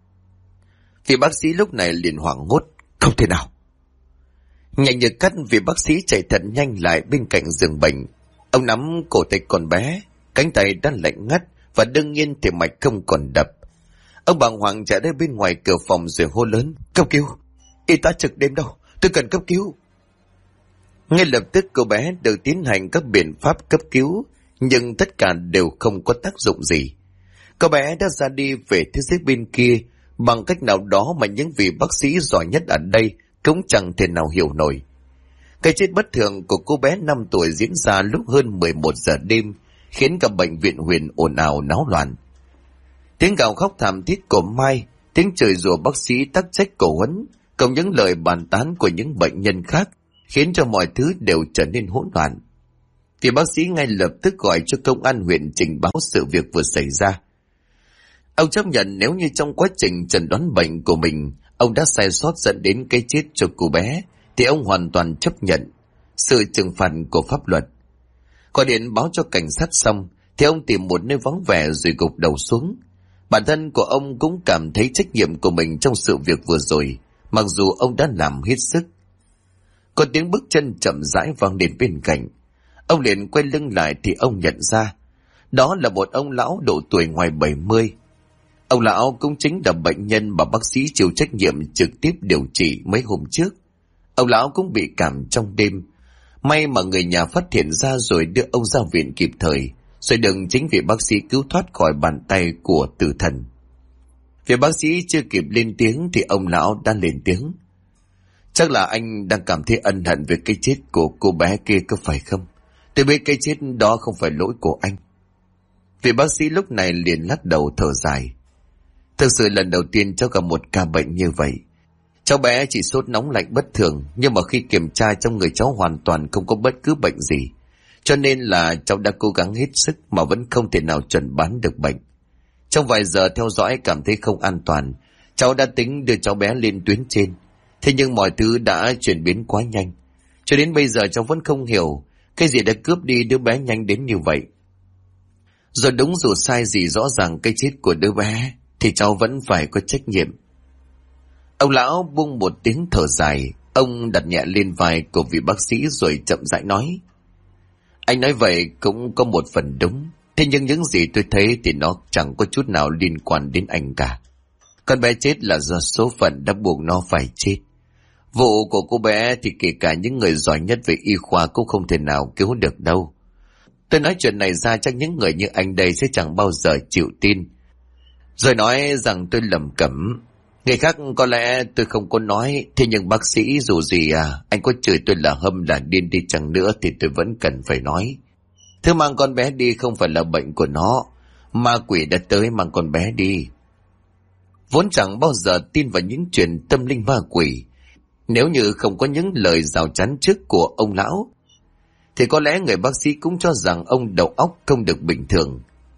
Vì bác sĩ lúc này liền hoảng hốt: "Không thể nào!" Nhanh như cắt, vì bác sĩ chạy thật nhanh lại bên cạnh giường bệnh. Ông nắm cổ tay con bé, cánh tay đã lạnh ngắt và đương nhiên thì mạch không còn đập. Ông bàng hoàng chạy đến bên ngoài cửa phòng rồi hô lớn: "Cấp cứu! Y tá trực đêm đâu? Tôi cần cấp cứu!" Ngay lập tức cô bé được tiến hành các biện pháp cấp cứu, nhưng tất cả đều không có tác dụng gì. Cô bé đã ra đi về thế giới bên kia bằng cách nào đó mà những vị bác sĩ giỏi nhất ở đây cũng chẳng thể nào hiểu nổi. Cái chết bất thường của cô bé 5 tuổi diễn ra lúc hơn 11 giờ đêm, khiến cả bệnh viện Huyền ồn ào náo loạn. Tiếng gào khóc thảm thiết của Mai, tiếng chửi rủa bác sĩ tắc trách của Huấn, cùng những lời bàn tán của những bệnh nhân khác, khiến cho mọi thứ đều trở nên hỗn loạn. Thì bác sĩ ngay lập tức gọi cho công an huyện trình báo sự việc vừa xảy ra. Ông chấp nhận nếu như trong quá trình chẩn đoán bệnh của mình, ông đã sai sót dẫn đến cái chết cho cô bé, thì ông hoàn toàn chấp nhận sự trừng phạt của pháp luật. Gọi điện báo cho cảnh sát xong, thì ông tìm một nơi vắng vẻ rồi gục đầu xuống. Bản thân của ông cũng cảm thấy trách nhiệm của mình trong sự việc vừa rồi, mặc dù ông đã làm hết sức. Có tiếng bước chân chậm rãi vang đến bên cạnh. Ông liền quay lưng lại thì ông nhận ra đó là một ông lão độ tuổi ngoài 70. Ông lão cũng chính là bệnh nhân mà bác sĩ chịu trách nhiệm trực tiếp điều trị mấy hôm trước. Ông lão cũng bị cảm trong đêm. May mà người nhà phát hiện ra rồi đưa ông ra viện kịp thời, rồi đừng chính vì bác sĩ cứu thoát khỏi bàn tay của tử thần. Vì bác sĩ chưa kịp lên tiếng thì ông lão đã lên tiếng: "Chắc là anh đang cảm thấy ân hận về cái chết của cô bé kia có phải không? Tôi biết cái chết đó không phải lỗi của anh." Vị bác sĩ lúc này liền lắc đầu thở dài: "Thực sự lần đầu tiên cháu gặp một ca bệnh như vậy. Cháu bé chỉ sốt nóng lạnh bất thường, nhưng mà khi kiểm tra trong người cháu hoàn toàn không có bất cứ bệnh gì. Cho nên là cháu đã cố gắng hết sức mà vẫn không thể nào chẩn đoán được bệnh. Trong vài giờ theo dõi cảm thấy không an toàn, cháu đã tính đưa cháu bé lên tuyến trên. Thế nhưng mọi thứ đã chuyển biến quá nhanh. Cho đến bây giờ cháu vẫn không hiểu cái gì đã cướp đi đứa bé nhanh đến như vậy. Rồi đúng dù sai gì, rõ ràng cái chết của đứa bé thì cháu vẫn phải có trách nhiệm." Ông lão buông một tiếng thở dài. Ông đặt nhẹ lên vai của vị bác sĩ rồi chậm rãi nói: "Anh nói vậy cũng có một phần đúng. Thế nhưng những gì tôi thấy thì nó chẳng có chút nào liên quan đến anh cả. Con bé chết là do số phận đã buộc nó phải chết. Vụ của cô bé thì kể cả những người giỏi nhất về y khoa cũng không thể nào cứu được đâu. Tôi nói chuyện này ra chắc những người như anh đây sẽ chẳng bao giờ chịu tin. Rồi nói rằng tôi lầm cẩm. Người khác có lẽ tôi không có nói, thế nhưng bác sĩ dù gì anh có chửi tôi là hâm là điên đi chăng nữa thì tôi vẫn cần phải nói. Thứ mang con bé đi không phải là bệnh của nó, ma quỷ đã tới mang con bé đi. Vốn chẳng bao giờ tin vào những chuyện tâm linh ma quỷ. Nếu như không có những lời rào chắn trước của ông lão, thì có lẽ người bác sĩ cũng cho rằng ông đầu óc không được bình thường.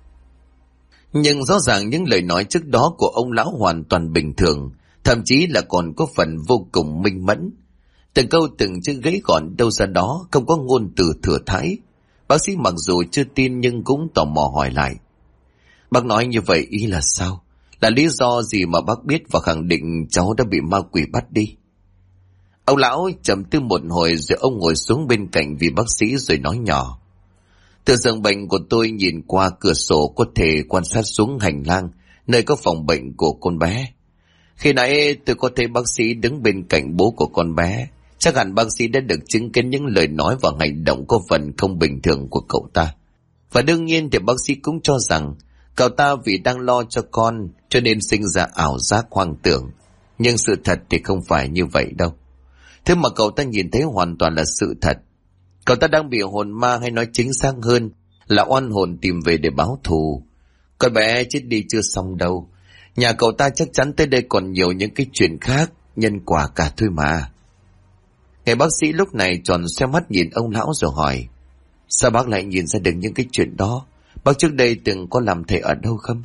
Nhưng rõ ràng những lời nói trước đó của ông lão hoàn toàn bình thường, thậm chí là còn có phần vô cùng minh mẫn. Từng câu từng chữ gãy gọn đâu ra đó, không có ngôn từ thừa thãi. Bác sĩ mặc dù chưa tin nhưng cũng tò mò hỏi lại. Bác nói như vậy ý là sao? Là lý do gì mà bác biết và khẳng định cháu đã bị ma quỷ bắt đi? Ông lão trầm tư một hồi rồi ông ngồi xuống bên cạnh vị bác sĩ rồi nói nhỏ. Từ giường bệnh của tôi nhìn qua cửa sổ có thể quan sát xuống hành lang nơi có phòng bệnh của con bé. Khi nãy tôi có thấy bác sĩ đứng bên cạnh bố của con bé. Chắc hẳn bác sĩ đã được chứng kiến những lời nói và hành động có phần không bình thường của cậu ta. Và đương nhiên thì bác sĩ cũng cho rằng cậu ta vì đang lo cho con cho nên sinh ra ảo giác hoang tưởng. Nhưng sự thật thì không phải như vậy đâu. Thế mà cậu ta nhìn thấy hoàn toàn là sự thật. Cậu ta đang bị hồn ma, hay nói chính xác hơn là oan hồn tìm về để báo thù. Con bé chết đi chưa xong đâu. Nhà cậu ta chắc chắn tới đây còn nhiều những cái chuyện khác, nhân quả cả thôi mà. Người bác sĩ lúc này tròn xoe mắt nhìn ông lão rồi hỏi. Sao bác lại nhìn ra được những cái chuyện đó? Bác trước đây từng có làm thầy ở đâu không?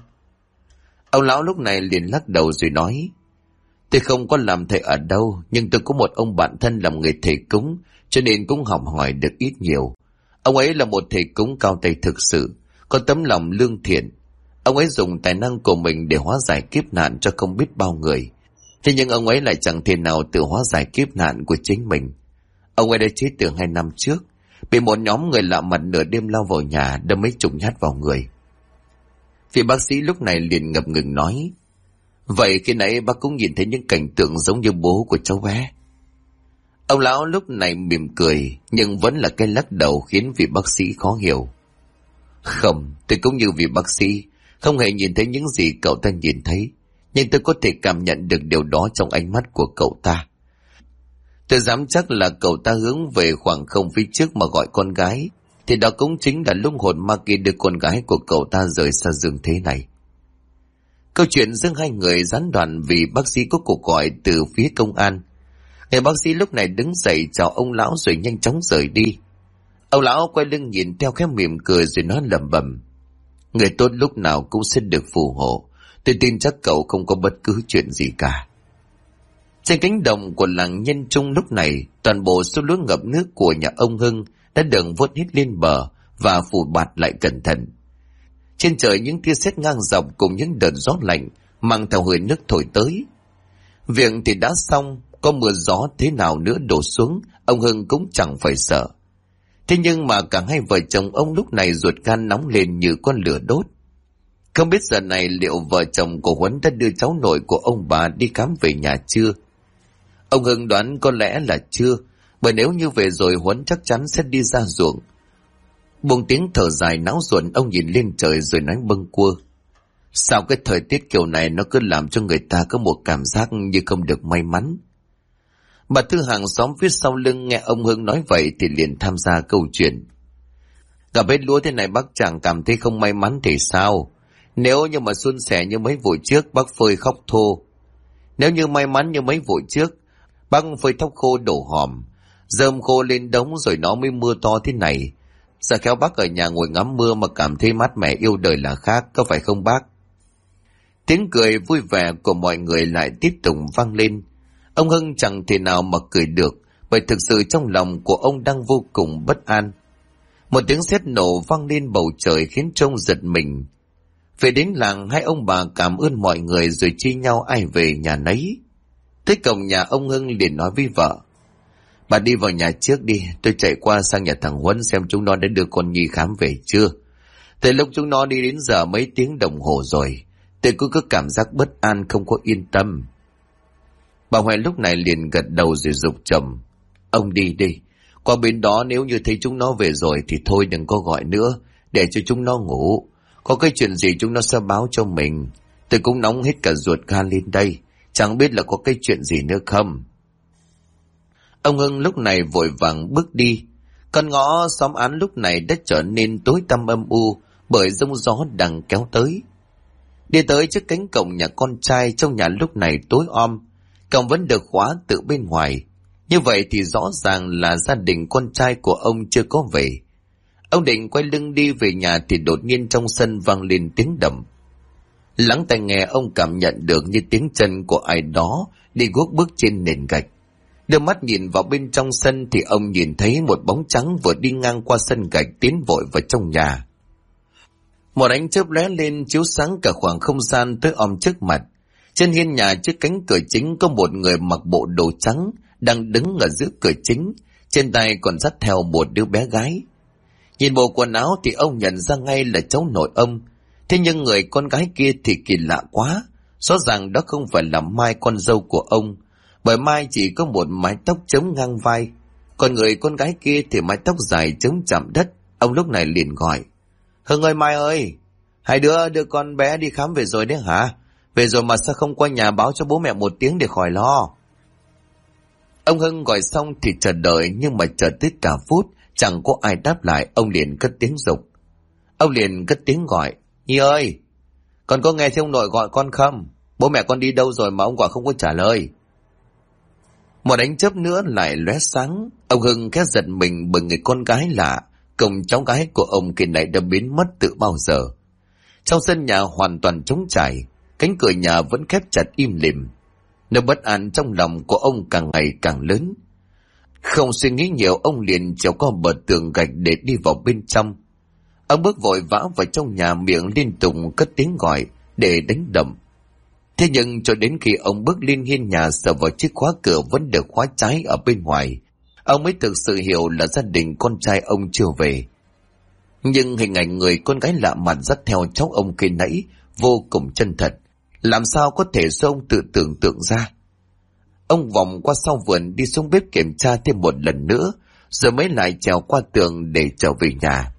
Ông lão lúc này liền lắc đầu rồi nói. Tôi không có làm thầy ở đâu, nhưng tôi có một ông bạn thân làm người thầy cúng, cho nên cũng học hỏi được ít nhiều. Ông ấy là một thầy cúng cao tay thực sự, có tấm lòng lương thiện. Ông ấy dùng tài năng của mình để hóa giải kiếp nạn cho không biết bao người. Thế nhưng ông ấy lại chẳng thể nào tự hóa giải kiếp nạn của chính mình. Ông ấy đã chết từ 2 năm trước, bị một nhóm người lạ mặt nửa đêm lao vào nhà đâm mấy chục nhát vào người. Vị bác sĩ lúc này liền ngập ngừng nói. Vậy khi nãy bác cũng nhìn thấy những cảnh tượng giống như bố của cháu bé? Ông lão lúc này mỉm cười, nhưng vẫn là cái lắc đầu khiến vị bác sĩ khó hiểu. Không, tôi cũng như vị bác sĩ, không hề nhìn thấy những gì cậu ta nhìn thấy, nhưng tôi có thể cảm nhận được điều đó trong ánh mắt của cậu ta. Tôi dám chắc là cậu ta hướng về khoảng không phía trước mà gọi con gái, thì đó cũng chính là lúc hồn ma kia đưa con gái của cậu ta rời xa dương thế này. Câu chuyện giữa hai người gián đoạn vì bác sĩ có cuộc gọi từ phía công an. Người bác sĩ lúc này đứng dậy chào ông lão rồi nhanh chóng rời đi. Ông lão quay lưng nhìn theo khẽ mỉm cười rồi nói lẩm bẩm. Người tốt lúc nào cũng sẽ được phù hộ. Tôi tin chắc cậu không có bất cứ chuyện gì cả. Trên cánh đồng của làng Nhân Trung lúc này, toàn bộ số lúa ngập nước của nhà ông Hưng đã được vớt hết lên bờ và phủ bạt lại cẩn thận. Trên trời những tia sét ngang dọc cùng những đợt gió lạnh mang theo hơi nước thổi tới. Việc thì đã xong, có mưa gió thế nào nữa đổ xuống, ông Hưng cũng chẳng phải sợ. Thế nhưng mà cả hai vợ chồng ông lúc này ruột gan nóng lên như con lửa đốt. Không biết giờ này liệu vợ chồng của Huấn đã đưa cháu nội của ông bà đi khám về nhà chưa? Ông Hưng đoán có lẽ là chưa, bởi nếu như về rồi Huấn chắc chắn sẽ đi ra ruộng. Buông tiếng thở dài não ruột, ông nhìn lên trời rồi nói bâng quơ. Sao cái thời tiết kiểu này nó cứ làm cho người ta có một cảm giác như không được may mắn? Bà Thư hàng xóm phía sau lưng nghe ông Hưng nói vậy thì liền tham gia câu chuyện. Gặp hết lúa thế này bác chẳng cảm thấy không may mắn thì sao? Nếu như mà suôn sẻ như mấy vụ trước bác phơi khóc thô. Nếu như may mắn như mấy vụ trước, bác phơi thóc khô đổ hòm, rơm khô lên đống rồi nó mới mưa to thế này. Giờ khéo bác ở nhà ngồi ngắm mưa mà cảm thấy mát mẻ yêu đời là khác, có phải không bác? Tiếng cười vui vẻ của mọi người lại tiếp tục vang lên. Ông Hưng chẳng thể nào mà cười được, bởi thực sự trong lòng của ông đang vô cùng bất an. Một tiếng sét nổ vang lên bầu trời khiến trông giật mình. Về đến làng, hai ông bà cảm ơn mọi người rồi chia nhau ai về nhà nấy. Tới cổng nhà ông Hưng liền nói với vợ. Bà đi vào nhà trước đi, tôi chạy qua sang nhà thằng Huấn xem chúng nó đã đưa con Nhi khám về chưa. Từ lúc chúng nó đi đến giờ mấy tiếng đồng hồ rồi, tôi cứ cảm giác bất an không có yên tâm. Bà Huệ lúc này liền gật đầu rồi giục chồng. Ông đi đi. Qua bên đó nếu như thấy chúng nó về rồi thì thôi đừng có gọi nữa, để cho chúng nó ngủ. Có cái chuyện gì chúng nó sẽ báo cho mình. Tôi cũng nóng hết cả ruột gan lên đây. Chẳng biết là có cái chuyện gì nữa không. Ông Hưng lúc này vội vàng bước đi. Con ngõ xóm án lúc này đã trở nên tối tăm âm u bởi giông gió đang kéo tới. Đi tới trước cánh cổng nhà con trai, trong nhà lúc này tối om, cổng vẫn được khóa từ bên ngoài. Như vậy thì rõ ràng là gia đình con trai của ông chưa có về. Ông định quay lưng đi về nhà thì đột nhiên trong sân vang lên tiếng đập. Lắng tai nghe, ông cảm nhận được như tiếng chân của ai đó đi guốc bước trên nền gạch. Đưa mắt nhìn vào bên trong sân thì ông nhìn thấy một bóng trắng vừa đi ngang qua sân gạch tiến vội vào trong nhà. Một ánh chớp lóe lên chiếu sáng cả khoảng không gian tới om trước mặt. Trên hiên nhà trước cánh cửa chính có một người mặc bộ đồ trắng đang đứng ở giữa cửa chính, trên tay còn dắt theo một đứa bé gái. Nhìn bộ quần áo thì ông nhận ra ngay là cháu nội ông. Thế nhưng người con gái kia thì kỳ lạ quá, rõ ràng đó không phải là Mai, con dâu của ông, bởi Mai chỉ có một mái tóc chống ngang vai, còn người con gái kia thì mái tóc dài chống chạm đất. Ông lúc này liền gọi. Hưng ơi, Mai ơi, hai đứa đưa con bé đi khám về rồi đấy hả? Về rồi mà sao không qua nhà báo cho bố mẹ một tiếng để khỏi lo? Ông Hưng gọi xong thì chờ đợi, nhưng mà chờ tới cả phút chẳng có ai đáp lại. Ông liền cất tiếng giục. Ông liền cất tiếng gọi. Nhi ơi, con có nghe thấy ông nội gọi con không? Bố mẹ con đi đâu rồi mà ông gọi không có trả lời? Một ánh chớp nữa lại lóe sáng. Ông Hưng khẽ giật mình bởi người con gái lạ cùng cháu gái của ông kỳ này đã biến mất từ bao giờ. Trong sân nhà hoàn toàn trống trải, cánh cửa nhà vẫn khép chặt im lìm. Nỗi bất an trong lòng của ông càng ngày càng lớn. Không suy nghĩ nhiều, ông liền trèo qua bờ tường gạch để đi vào bên trong. Ông bước vội vã vào trong nhà, miệng liên tục cất tiếng gọi để đánh đập. Thế nhưng cho đến khi ông bước lên hiên nhà, sờ vào chiếc khóa cửa vẫn được khóa trái ở bên ngoài, ông mới thực sự hiểu là gia đình con trai ông chưa về. Nhưng hình ảnh người con gái lạ mặt dắt theo cháu ông khi nãy vô cùng chân thật, làm sao có thể do ông tự tưởng tượng ra. Ông vòng qua sau vườn đi xuống bếp kiểm tra thêm một lần nữa, rồi mới lại trèo qua tường để trở về nhà.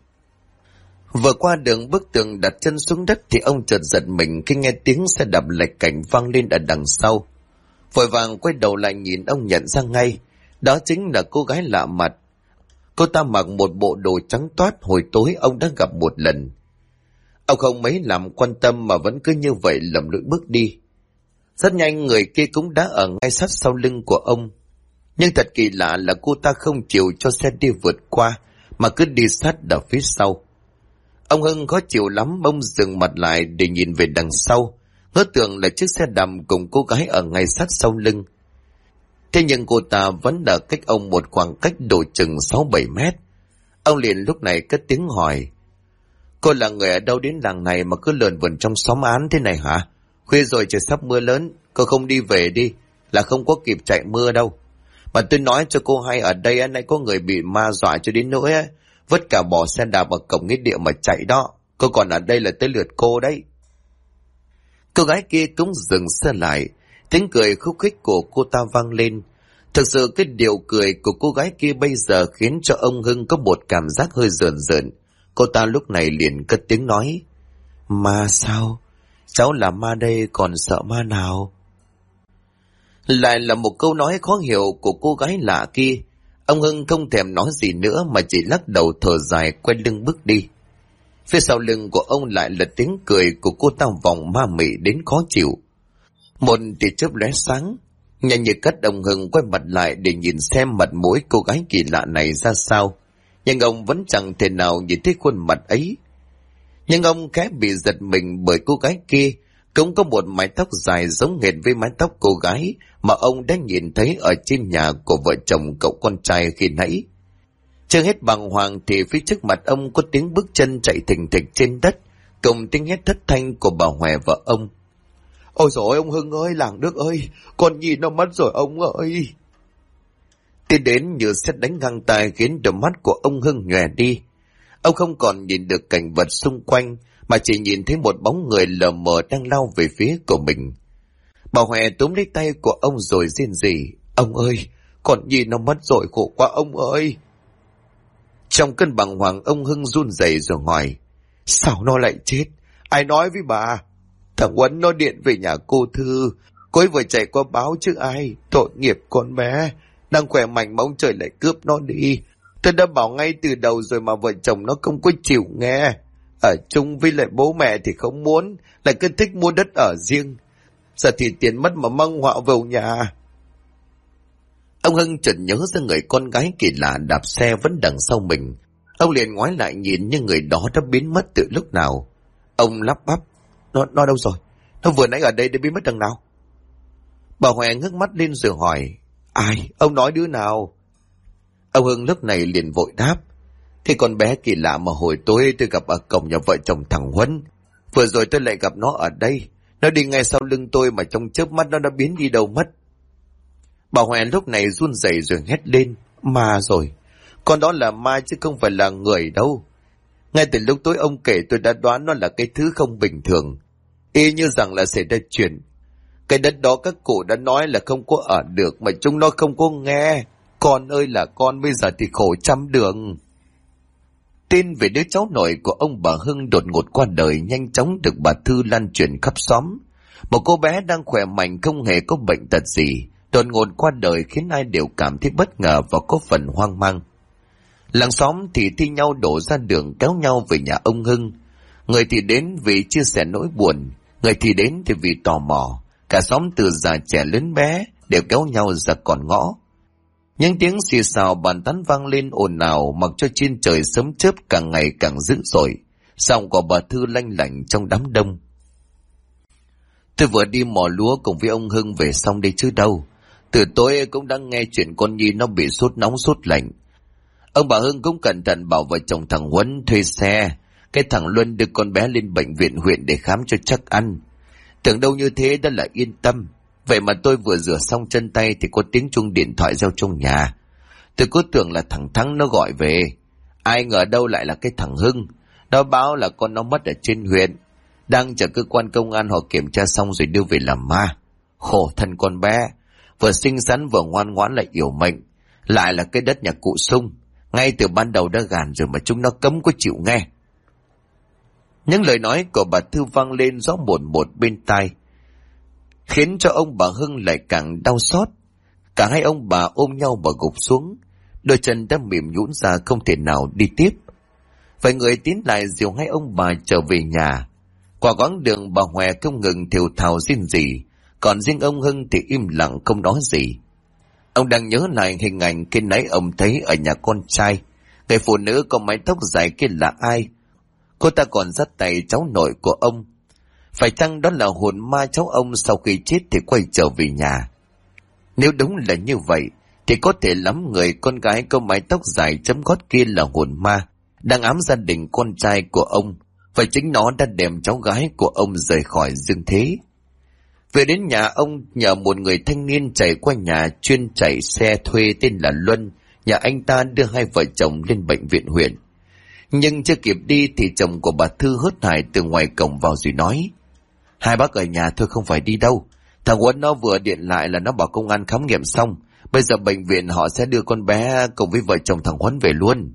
Vừa qua đường bức tường đặt chân xuống đất thì ông chợt giật mình khi nghe tiếng xe đạp lạch cạch vang lên ở đằng sau. Vội vàng quay đầu lại nhìn, ông nhận ra ngay đó chính là cô gái lạ mặt. Cô ta mặc một bộ đồ trắng toát hồi tối ông đã gặp một lần. Ông không mấy làm quan tâm mà vẫn cứ như vậy lầm lũi bước đi. Rất nhanh người kia cũng đã ở ngay sát sau lưng của ông. Nhưng thật kỳ lạ là cô ta không chịu cho xe đi vượt qua mà cứ đi sát ở phía sau. Ông Hưng khó chịu lắm, ông dừng mặt lại để nhìn về đằng sau, ngỡ tưởng là chiếc xe đạp cùng cô gái ở ngay sát sau lưng. Thế nhưng cô ta vẫn ở cách ông một khoảng cách độ chừng 6-7 mét. Ông liền lúc này cất tiếng hỏi. Cô là người ở đâu đến làng này mà cứ lượn vườn trong xóm án thế này hả? Khuya rồi trời sắp mưa lớn, cô không đi về đi, là không có kịp chạy mưa đâu. Mà tôi nói cho cô hay, ở đây anh ấy có người bị ma dọa cho đến nỗi ấy, vứt cả bỏ xe đạp ở cổng nghĩa địa mà chạy đó. Cô còn ở đây là tới lượt cô đấy. Cô gái kia cũng dừng xe lại, tiếng cười khúc khích của cô ta vang lên. Thực sự cái điệu cười của cô gái kia bây giờ khiến cho ông Hưng có một cảm giác hơi rợn rợn. Cô ta lúc này liền cất tiếng nói. Ma sao? Cháu là ma đây còn sợ ma nào? Lại là một câu nói khó hiểu của cô gái lạ kia. Ông Hưng không thèm nói gì nữa mà chỉ lắc đầu thở dài quay lưng bước đi. Phía sau lưng của ông lại là tiếng cười của cô ta vòng ma mị đến khó chịu. Một tia chớp lóe sáng, nhanh như cắt ông Hưng quay mặt lại để nhìn xem mặt mũi cô gái kỳ lạ này ra sao. Nhưng ông vẫn chẳng thể nào nhìn thấy khuôn mặt ấy. Nhưng ông khẽ bị giật mình bởi cô gái kia cũng có một mái tóc dài giống hệt với mái tóc cô gái mà ông đã nhìn thấy ở trên nhà của vợ chồng cậu con trai khi nãy. Chưa hết bàng hoàng thì phía trước mặt ông có tiếng bước chân chạy thình thịch trên đất, cùng tiếng hét thất thanh của bà Hòe vợ ông. Ôi dồi ôi, ông Hưng ơi, làng Đức ơi, con nhìn nó mất rồi ông ơi. Tiến đến như sét đánh ngang tai khiến đôi mắt của ông Hưng nhòe đi. Ông không còn nhìn được cảnh vật xung quanh mà chỉ nhìn thấy một bóng người lờ mờ đang lao về phía của mình. Bà Huệ túm lấy tay của ông rồi rên rỉ. Ông ơi, con Nhi nó mất rồi, khổ quá ông ơi. Trong cơn bàng hoàng, ông Hưng run rẩy rồi hỏi. Sao nó lại chết? Ai nói với bà? Thằng Huấn nó điện về nhà cô Thư. Cô ấy vừa chạy qua báo chứ ai. Tội nghiệp con bé. Đang khỏe mạnh mà ông trời lại cướp nó đi. Tôi đã bảo ngay từ đầu rồi mà vợ chồng nó không có chịu nghe. Ở chung với lại bố mẹ thì không muốn. Lại cứ thích mua đất ở riêng. Giờ thì tiền mất mà mang họa vào nhà. Ông Hưng chợt nhớ ra người con gái kỳ lạ đạp xe vẫn đằng sau mình. Ông liền ngoái lại nhìn nhưng người đó đã biến mất từ lúc nào. Ông lắp bắp. Nó đâu rồi? Nó vừa nãy ở đây đã biến mất đằng nào? Bà Huệ ngước mắt lên rồi hỏi. Ai? Ông nói đứa nào? Ông Hưng lúc này liền vội đáp. Thì con bé kỳ lạ mà hồi tối tôi gặp ở cổng nhà vợ chồng thằng Huấn. Vừa rồi tôi lại gặp nó ở đây. Nó đi ngay sau lưng tôi mà trong chớp mắt nó đã biến đi đâu mất. Bà Huệ lúc này run rẩy rồi hét lên. Ma rồi. Con đó là ma chứ không phải là người đâu. Ngay từ lúc tối ông kể tôi đã đoán nó là cái thứ không bình thường. Y như rằng là xảy ra chuyện. Cái đất đó các cụ đã nói là không có ở được mà chúng nó không có nghe. Con ơi là con bây giờ thì khổ trăm đường. Tin về đứa cháu nội của ông bà Hưng đột ngột qua đời nhanh chóng được bà Thư lan truyền khắp xóm. Một cô bé đang khỏe mạnh không hề có bệnh tật gì, đột ngột qua đời khiến ai đều cảm thấy bất ngờ và có phần hoang mang. Làng xóm thì thi nhau đổ ra đường kéo nhau về nhà ông Hưng. Người thì đến vì chia sẻ nỗi buồn, người thì đến thì vì tò mò. Cả xóm từ già trẻ lớn bé đều kéo nhau ra còn ngõ. Những tiếng xì xào bàn tán vang lên ồn ào mặc cho trên trời sấm chớp càng ngày càng dữ dội. Giọng của bà Thư lanh lảnh trong đám đông. Tôi vừa đi mò lúa cùng với ông Hưng về xong đây chứ đâu. Từ tối cũng đã nghe chuyện con Nhi nó bị sốt nóng sốt lạnh. Ông bà Hưng cũng cẩn thận bảo vợ chồng thằng Huấn thuê xe. Cái thằng Luân đưa con bé lên bệnh viện huyện để khám cho chắc ăn. Tưởng đâu như thế đã là yên tâm. Vậy mà tôi vừa rửa xong chân tay thì có tiếng chuông điện thoại reo trong nhà. Tôi cứ tưởng là thằng Thắng nó gọi về. Ai ngờ đâu lại là cái thằng Hưng. Nó báo là con nó mất ở trên huyện. Đang chờ cơ quan công an họ kiểm tra xong rồi đưa về làm ma. Khổ thân con bé. Vừa xinh xắn vừa ngoan ngoãn lại yểu mệnh. Lại là cái đất nhà cụ Sung. Ngay từ ban đầu đã gàn rồi mà chúng nó cấm có chịu nghe. Những lời nói của bà Thư vang lên rõ một một bên tai, khiến cho ông bà Hưng lại càng đau xót. Cả hai ông bà ôm nhau mà gục xuống, đôi chân đã mềm nhũn ra không thể nào đi tiếp. Vài người tiến lại dìu hai ông bà trở về nhà. Qua quãng đường bà Huệ không ngừng thều thào rên rỉ, còn riêng ông Hưng thì im lặng không nói gì. Ông đang nhớ lại hình ảnh khi nãy ông thấy ở nhà con trai. Người phụ nữ có mái tóc dài kia là ai? Cô ta còn dắt tay cháu nội của ông. Phải chăng đó là hồn ma cháu ông sau khi chết thì quay trở về nhà? Nếu đúng là như vậy, thì có thể lắm người con gái có mái tóc dài chấm gót kia là hồn ma, đang ám gia đình con trai của ông, và chính nó đã đem cháu gái của ông rời khỏi dương thế. Về đến nhà ông nhờ một người thanh niên chạy qua nhà chuyên chạy xe thuê tên là Luân, nhà anh ta đưa hai vợ chồng lên bệnh viện huyện. Nhưng chưa kịp đi thì chồng của bà Thư hớt hải từ ngoài cổng vào rồi nói: Hai bác ở nhà thôi không phải đi đâu. Thằng Huấn nó vừa điện lại là nó bảo công an khám nghiệm xong. Bây giờ bệnh viện họ sẽ đưa con bé cùng với vợ chồng thằng Huấn về luôn.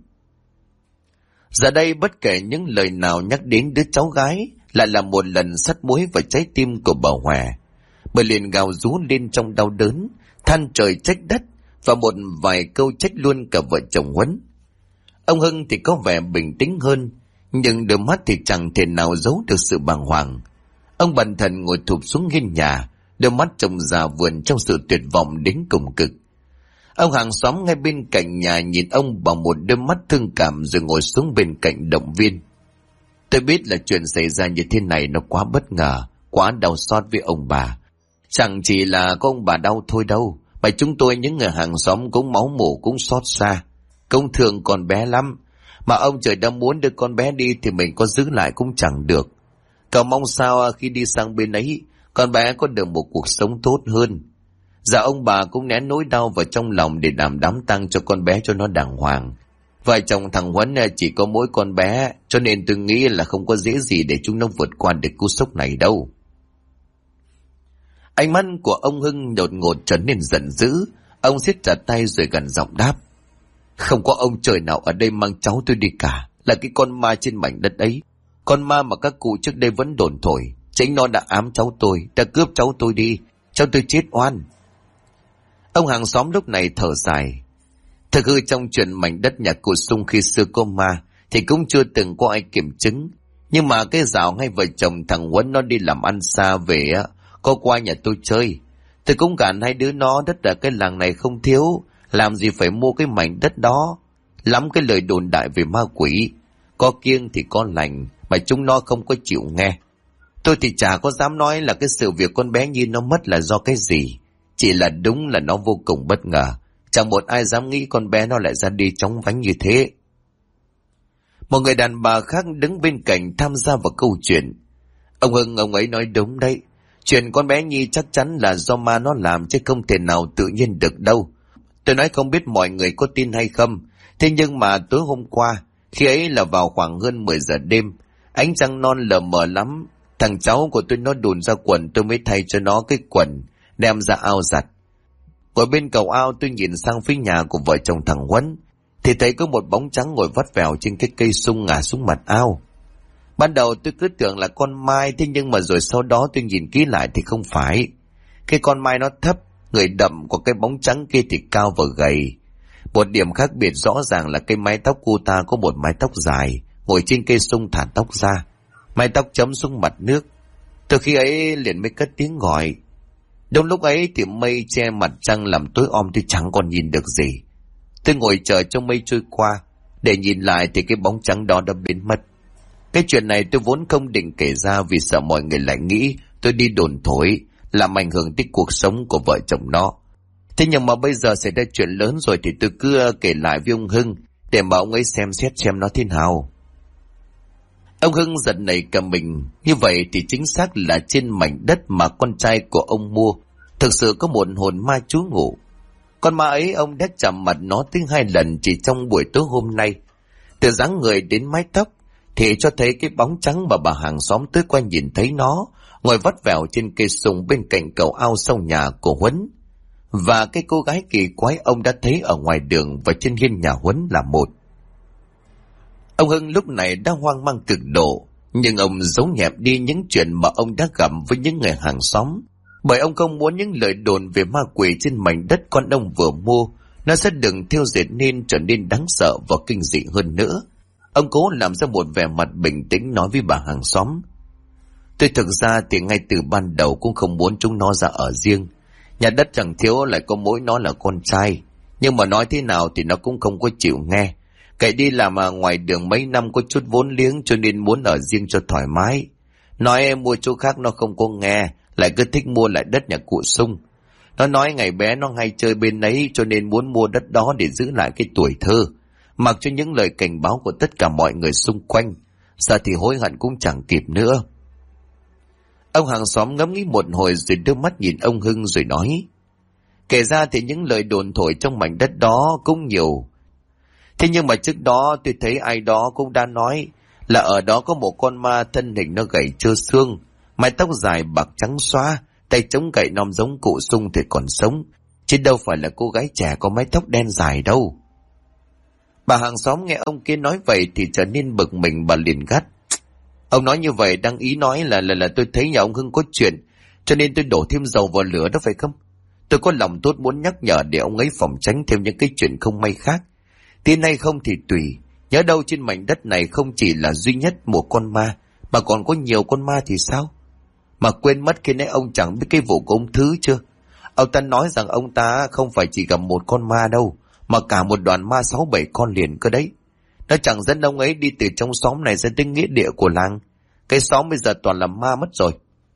Giờ đây bất kể những lời nào nhắc đến đứa cháu gái lại là một lần sắt muối vào trái tim của bà Huệ. Bà liền gào rú lên trong đau đớn, than trời trách đất và một vài câu trách luôn cả vợ chồng Huấn. Ông Hưng thì có vẻ bình tĩnh hơn, nhưng đôi mắt thì chẳng thể nào giấu được sự bàng hoàng. Ông bần thần ngồi thụp xuống hiên nhà, đôi mắt trông già vườn trong sự tuyệt vọng đến cùng cực. Ông hàng xóm ngay bên cạnh nhà nhìn ông bằng một đôi mắt thương cảm rồi ngồi xuống bên cạnh động viên. Tôi biết là chuyện xảy ra như thế này nó quá bất ngờ, quá đau xót với ông bà. Chẳng chỉ là có ông bà đau thôi đâu, mà chúng tôi những người hàng xóm cũng máu mủ cũng xót xa. Công thường còn bé lắm, mà ông trời đã muốn đưa con bé đi thì mình có giữ lại cũng chẳng được. Cậu mong sao khi đi sang bên ấy, con bé có được một cuộc sống tốt hơn. Dạ ông bà cũng nén nỗi đau vào trong lòng để làm đám tang cho con bé cho nó đàng hoàng. Vợ chồng thằng Huấn chỉ có mỗi con bé, cho nên tôi nghĩ là không có dễ gì để chúng nó vượt qua được cú sốc này đâu. Ánh mắt của ông Hưng đột ngột trở nên giận dữ. Ông siết chặt tay rồi gần giọng đáp: Không có ông trời nào ở đây mang cháu tôi đi cả. Là cái con ma trên mảnh đất ấy. Con ma mà các cụ trước đây vẫn đồn thổi. Chính nó đã ám cháu tôi, đã cướp cháu tôi đi. Cháu tôi chết oan. Ông hàng xóm lúc này thở dài. Thực hư trong chuyện mảnh đất nhà cụ Sung khi xưa có ma thì cũng chưa từng có ai kiểm chứng. Nhưng mà cái dạo hai vợ chồng thằng Huấn nó đi làm ăn xa về á, có qua nhà tôi chơi. Tôi cũng gạn hai đứa nó đất ở cái làng này không thiếu, làm gì phải mua cái mảnh đất đó. Lắm cái lời đồn đại về ma quỷ, có kiêng thì có lành, mà chúng nó không có chịu nghe. Tôi thì chả có dám nói là cái sự việc con bé Nhi nó mất là do cái gì. Chỉ là đúng là nó vô cùng bất ngờ. Chẳng một ai dám nghĩ con bé nó lại ra đi chóng vánh như thế. Một người đàn bà khác đứng bên cạnh tham gia vào câu chuyện. Ông Hưng ông ấy nói đúng đấy. Chuyện con bé Nhi chắc chắn là do ma nó làm chứ không thể nào tự nhiên được đâu. Tôi nói không biết mọi người có tin hay không. Thế nhưng mà tối hôm qua, khi ấy là vào khoảng hơn 10 giờ đêm, ánh trăng non lờ mờ lắm. Thằng cháu của tôi nó đùn ra quần, tôi mới thay cho nó cái quần, đem ra ao giặt. Ở bên cầu ao tôi nhìn sang phía nhà của vợ chồng thằng Huấn, thì thấy có một bóng trắng ngồi vắt vẻo trên cái cây sung ngả xuống mặt ao. Ban đầu tôi cứ tưởng là con mai, thế nhưng mà rồi sau đó tôi nhìn kỹ lại thì không phải. Cái con mai nó thấp, người đậm của cái bóng trắng kia thì cao và gầy. Một điểm khác biệt rõ ràng là cái mái tóc cô ta có một mái tóc dài, ngồi trên cây sung thả tóc ra, mái tóc chấm xuống mặt nước. Từ khi ấy liền mới cất tiếng gọi. Đông lúc ấy thì mây che mặt trăng làm tối om, tôi chẳng còn nhìn được gì. Tôi ngồi chờ cho mây trôi qua, để nhìn lại thì cái bóng trắng đó đã biến mất. Cái chuyện này tôi vốn không định kể ra vì sợ mọi người lại nghĩ tôi đi đồn thổi, làm ảnh hưởng tới cuộc sống của vợ chồng nó. Thế nhưng mà bây giờ xảy ra chuyện lớn rồi thì tôi cứ kể lại với ông Hưng để mà ông ấy xem xét xem nó thế nào. Ông Hưng giật nảy cả mình. Như vậy thì chính xác là trên mảnh đất mà con trai của ông mua thực sự có một hồn ma trú ngụ. Con ma ấy ông đã chạm mặt nó tới 2 lần chỉ trong buổi tối hôm nay. Từ dáng người đến mái tóc thì cho thấy cái bóng trắng mà bà hàng xóm tới qua nhìn thấy nó ngồi vắt vẻo trên cây sung bên cạnh cầu ao sau nhà của Huấn. Và cái cô gái kỳ quái ông đã thấy ở ngoài đường và trên hiên nhà Huấn là một. Ông Hưng lúc này đã hoang mang cực độ, nhưng ông giấu nhẹm đi những chuyện mà ông đã gặp với những người hàng xóm, bởi ông không muốn những lời đồn về ma quỷ trên mảnh đất con ông vừa mua nó sẽ đừng thiêu dệt nên trở nên đáng sợ và kinh dị hơn nữa. Ông cố làm ra một vẻ mặt bình tĩnh nói với bà hàng xóm: Tôi thực ra thì ngay từ ban đầu cũng không muốn chúng nó ra ở riêng. Nhà đất chẳng thiếu, lại có mỗi nó là con trai. Nhưng mà nói thế nào thì nó cũng không có chịu nghe. Cậy đi làm ngoài đường mấy năm có chút vốn liếng cho nên muốn ở riêng cho thoải mái. Nói em mua chỗ khác nó không có nghe, lại cứ thích mua lại đất nhà cụ Sung. Nó nói ngày bé nó hay chơi bên ấy cho nên muốn mua đất đó để giữ lại cái tuổi thơ, mặc cho những lời cảnh báo của tất cả mọi người xung quanh. Giờ thì hối hận cũng chẳng kịp nữa. Ông hàng xóm ngẫm nghĩ một hồi rồi đưa mắt nhìn ông Hưng rồi nói: Kể ra thì những lời đồn thổi trong mảnh đất đó cũng nhiều. Thế nhưng mà trước đó tôi thấy ai đó cũng đã nói là ở đó có một con ma thân hình nó gầy trơ xương, mái tóc dài bạc trắng xóa, tay chống gậy non giống cụ Sung thì còn sống, chứ đâu phải là cô gái trẻ có mái tóc đen dài đâu. Bà hàng xóm nghe ông kia nói vậy thì trở nên bực mình, bà liền gắt: Ông nói như vậy đang ý nói là tôi thấy nhà ông Hưng có chuyện, cho nên tôi đổ thêm dầu vào lửa đó phải không? Tôi có lòng tốt muốn nhắc nhở để ông ấy phòng tránh thêm những cái chuyện không may khác. Tin hay không thì tùy, nhớ đâu trên mảnh đất này không chỉ là duy nhất một con ma, mà còn có nhiều con ma thì sao? Mà quên mất khi nãy ông chẳng biết cái vụ của ông Thứ chưa? Ông ta nói rằng ông ta không phải chỉ gặp một con ma đâu, mà cả một đoàn ma 6-7 con liền cơ đấy. Nó chẳng dẫn ông ấy đi từ trong xóm này ra tới nghĩa địa của làng. Cái xóm bây giờ toàn là ma mất rồi.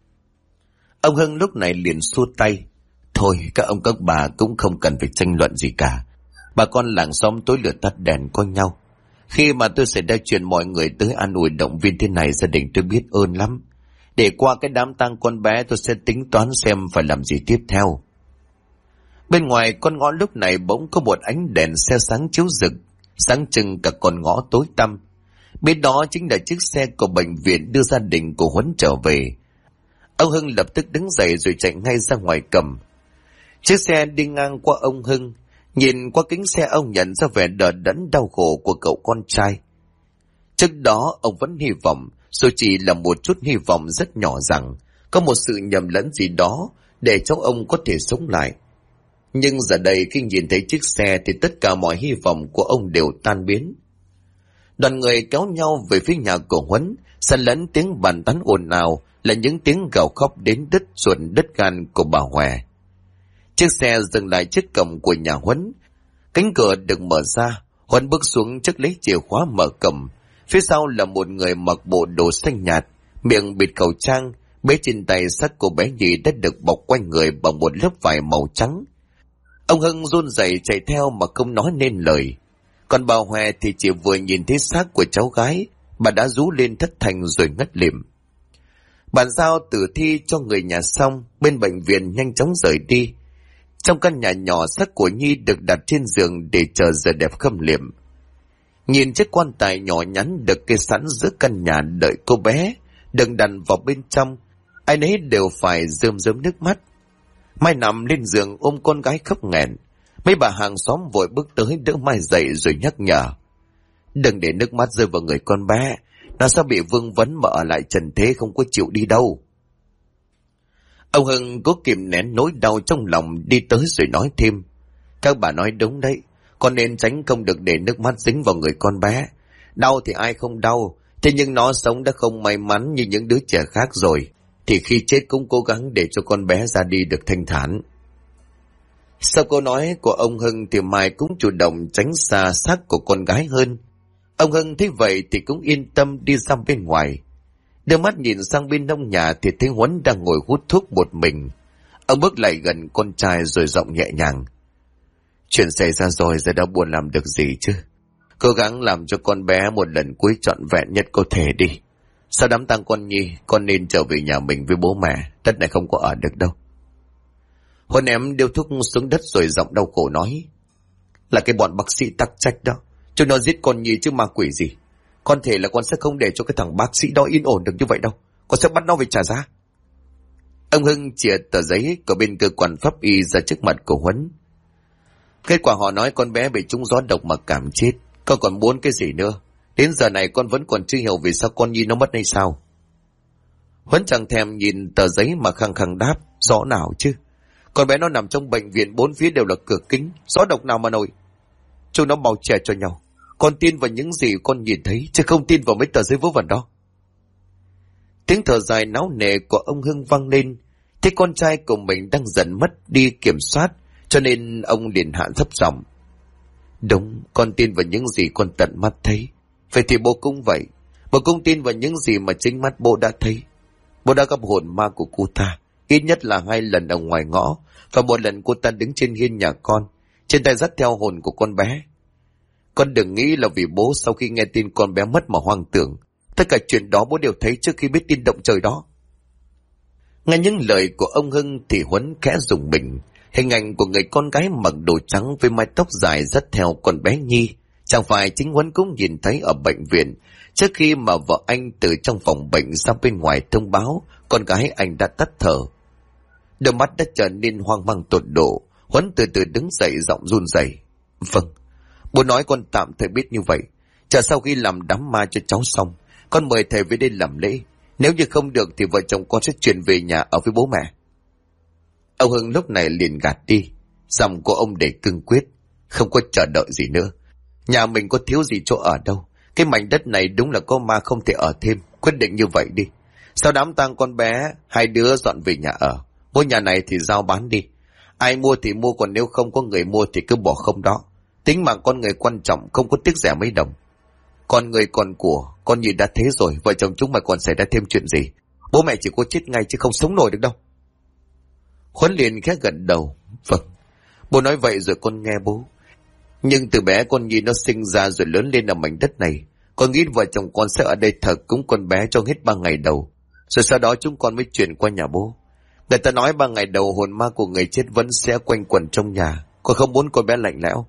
Ông Hưng lúc này liền xua tay: Thôi các ông các bà cũng không cần phải tranh luận gì cả. Bà con làng xóm tối lửa tắt đèn có nhau. Khi mà tôi xảy ra chuyện mọi người tới an ủi động viên thế này, gia đình tôi biết ơn lắm. Để qua cái đám tang con bé tôi sẽ tính toán xem phải làm gì tiếp theo. Bên ngoài con ngõ lúc này bỗng có một ánh đèn xe sáng chiếu rực, sáng trưng cả con ngõ tối tăm. Bên đó chính là chiếc xe của bệnh viện đưa gia đình của Huấn trở về. Ông Hưng lập tức đứng dậy rồi chạy ngay ra ngoài cầm. Chiếc xe đi ngang qua ông Hưng, nhìn qua kính xe ông nhận ra vẻ đờ đẫn đau khổ của cậu con trai. Trước đó ông vẫn hy vọng, dù chỉ là một chút hy vọng rất nhỏ rằng có một sự nhầm lẫn gì đó để cháu ông có thể sống lại. Nhưng giờ đây khi nhìn thấy chiếc xe thì tất cả mọi hy vọng của ông đều tan biến. Đoàn người kéo nhau về phía nhà của Huấn, xen lẫn tiếng bàn tán ồn ào là những tiếng gào khóc đến đứt ruột đứt gan của bà Hòe. Chiếc xe dừng lại trước cổng của nhà Huấn. Cánh cửa được mở ra, Huấn bước xuống trước lấy chìa khóa mở cổng. Phía sau là một người mặc bộ đồ xanh nhạt, miệng bịt khẩu trang, bế trên tay xác cô bé Nhi đã được bọc quanh người bằng một lớp vải màu trắng. Ông Hưng run rẩy chạy theo mà không nói nên lời. Còn bà Hòe thì chỉ vừa nhìn thấy xác của cháu gái, bà đã rú lên thất thanh rồi ngất lịm. Bàn giao tử thi cho người nhà xong, bên bệnh viện nhanh chóng rời đi. Trong căn nhà nhỏ, xác của Nhi được đặt trên giường để chờ giờ đẹp khâm liệm. Nhìn chiếc quan tài nhỏ nhắn được kê sẵn giữa căn nhà đợi cô bé đừng đặt vào bên trong, ai nấy đều phải rơm rớm nước mắt. Mai nằm lên giường ôm con gái khóc nghẹn. Mấy bà hàng xóm vội bước tới đỡ Mai dậy rồi nhắc nhở: đừng để nước mắt rơi vào người con bé, nó sẽ bị vương vấn mà ở lại trần thế không có chịu đi đâu. Ông Hưng cố kìm nén nỗi đau trong lòng đi tới rồi nói thêm: các bà nói đúng đấy, con nên tránh không được để nước mắt dính vào người con bé. Đau thì ai không đau, thế nhưng nó sống đã không may mắn như những đứa trẻ khác rồi, thì khi chết cũng cố gắng để cho con bé ra đi được thanh thản. Sau câu nói của ông Hưng thì Mai cũng chủ động tránh xa xác của con gái hơn. Ông Hưng thấy vậy thì cũng yên tâm đi ra bên ngoài. Đưa mắt nhìn sang bên nông nhà thì thấy Huấn đang ngồi hút thuốc một mình. Ông bước lại gần con trai rồi giọng nhẹ nhàng: chuyện xảy ra rồi, giờ đã buồn làm được gì chứ. Cố gắng làm cho con bé một lần cuối trọn vẹn nhất có thể đi. Sau đám tang con Nhi, con nên trở về nhà mình với bố mẹ, đất này không có ở được đâu. Huấn ném điếu thuốc xuống đất rồi giọng đau khổ nói: là cái bọn bác sĩ tắc trách đó, chúng nó giết con Nhi chứ ma quỷ gì. Con thể là con sẽ không để cho cái thằng bác sĩ đó yên ổn được như vậy đâu, con sẽ bắt nó về trả giá. Ông Hưng chìa tờ giấy của bên cơ quan pháp y ra trước mặt của Huấn. Kết quả họ nói con bé bị trúng gió độc mà cảm chết, con còn muốn cái gì nữa? Đến giờ này con vẫn còn chưa hiểu vì sao con Nhi nó mất hay sao. Huấn chẳng thèm nhìn tờ giấy mà khăng khăng đáp: rõ nào chứ, con bé nó nằm trong bệnh viện, bốn phía đều là cửa kính, gió độc nào mà nổi. Chúng nó bào chè cho nhau, con tin vào những gì con nhìn thấy chứ không tin vào mấy tờ giấy vớ vẩn đó. Tiếng thở dài náo nề của ông Hưng vang lên. Thấy con trai của mình đang dần mất đi kiểm soát, cho nên ông liền hạ thấp giọng: đúng, con tin vào những gì con tận mắt thấy. Vậy thì bố cũng vậy, bố cũng tin vào những gì mà chính mắt bố đã thấy. Bố đã gặp hồn ma của cô ta ít nhất là 2 lần ở ngoài ngõ, và một lần cô ta đứng trên hiên nhà con, trên tay dắt theo hồn của con bé. Con đừng nghĩ là vì bố sau khi nghe tin con bé mất mà hoang tưởng. Tất cả chuyện đó bố đều thấy trước khi biết tin động trời đó. Nghe những lời của ông Hưng thì Huấn khẽ rùng mình. Hình ảnh của người con gái mặc đồ trắng với mái tóc dài dắt theo con bé Nhi, chẳng phải chính Huấn cũng nhìn thấy ở bệnh viện trước khi mà vợ anh từ trong phòng bệnh ra bên ngoài thông báo con gái anh đã tắt thở. Đôi mắt đã trở nên hoang mang tột độ. Huấn từ từ đứng dậy, giọng run rẩy: vâng, bố nói con tạm thời biết như vậy. Chờ sau khi làm đám ma cho cháu xong, con mời thầy về đây làm lễ. Nếu như không được thì vợ chồng con sẽ chuyển về nhà ở với bố mẹ. Ông Hưng lúc này liền gạt đi, giọng của ông để cương quyết: không có chờ đợi gì nữa. Nhà mình có thiếu gì chỗ ở đâu. Cái mảnh đất này đúng là có ma không thể ở thêm. Quyết định như vậy đi. Sau đám tang con bé, 2 đứa dọn về nhà ở. Ngôi nhà này thì giao bán đi. Ai mua thì mua, còn nếu không có người mua thì cứ bỏ không đó. Tính mạng con người quan trọng, không có tiếc rẻ mấy đồng. Con người còn của, con nhìn đã thế rồi, vợ chồng chúng mày còn xảy ra thêm chuyện gì? Bố mẹ chỉ có chết ngay chứ không sống nổi được đâu. Huấn liền khẽ gật đầu: vâng, bố nói vậy rồi con nghe bố. Nhưng từ bé con Nhi nó sinh ra rồi lớn lên ở mảnh đất này, con nghĩ vợ chồng con sẽ ở đây thờ cúng con bé cho hết 3 ngày đầu, rồi sau đó chúng con mới chuyển qua nhà bố. Người ta nói 3 ngày đầu hồn ma của người chết vẫn sẽ quanh quẩn trong nhà, con không muốn con bé lạnh lẽo.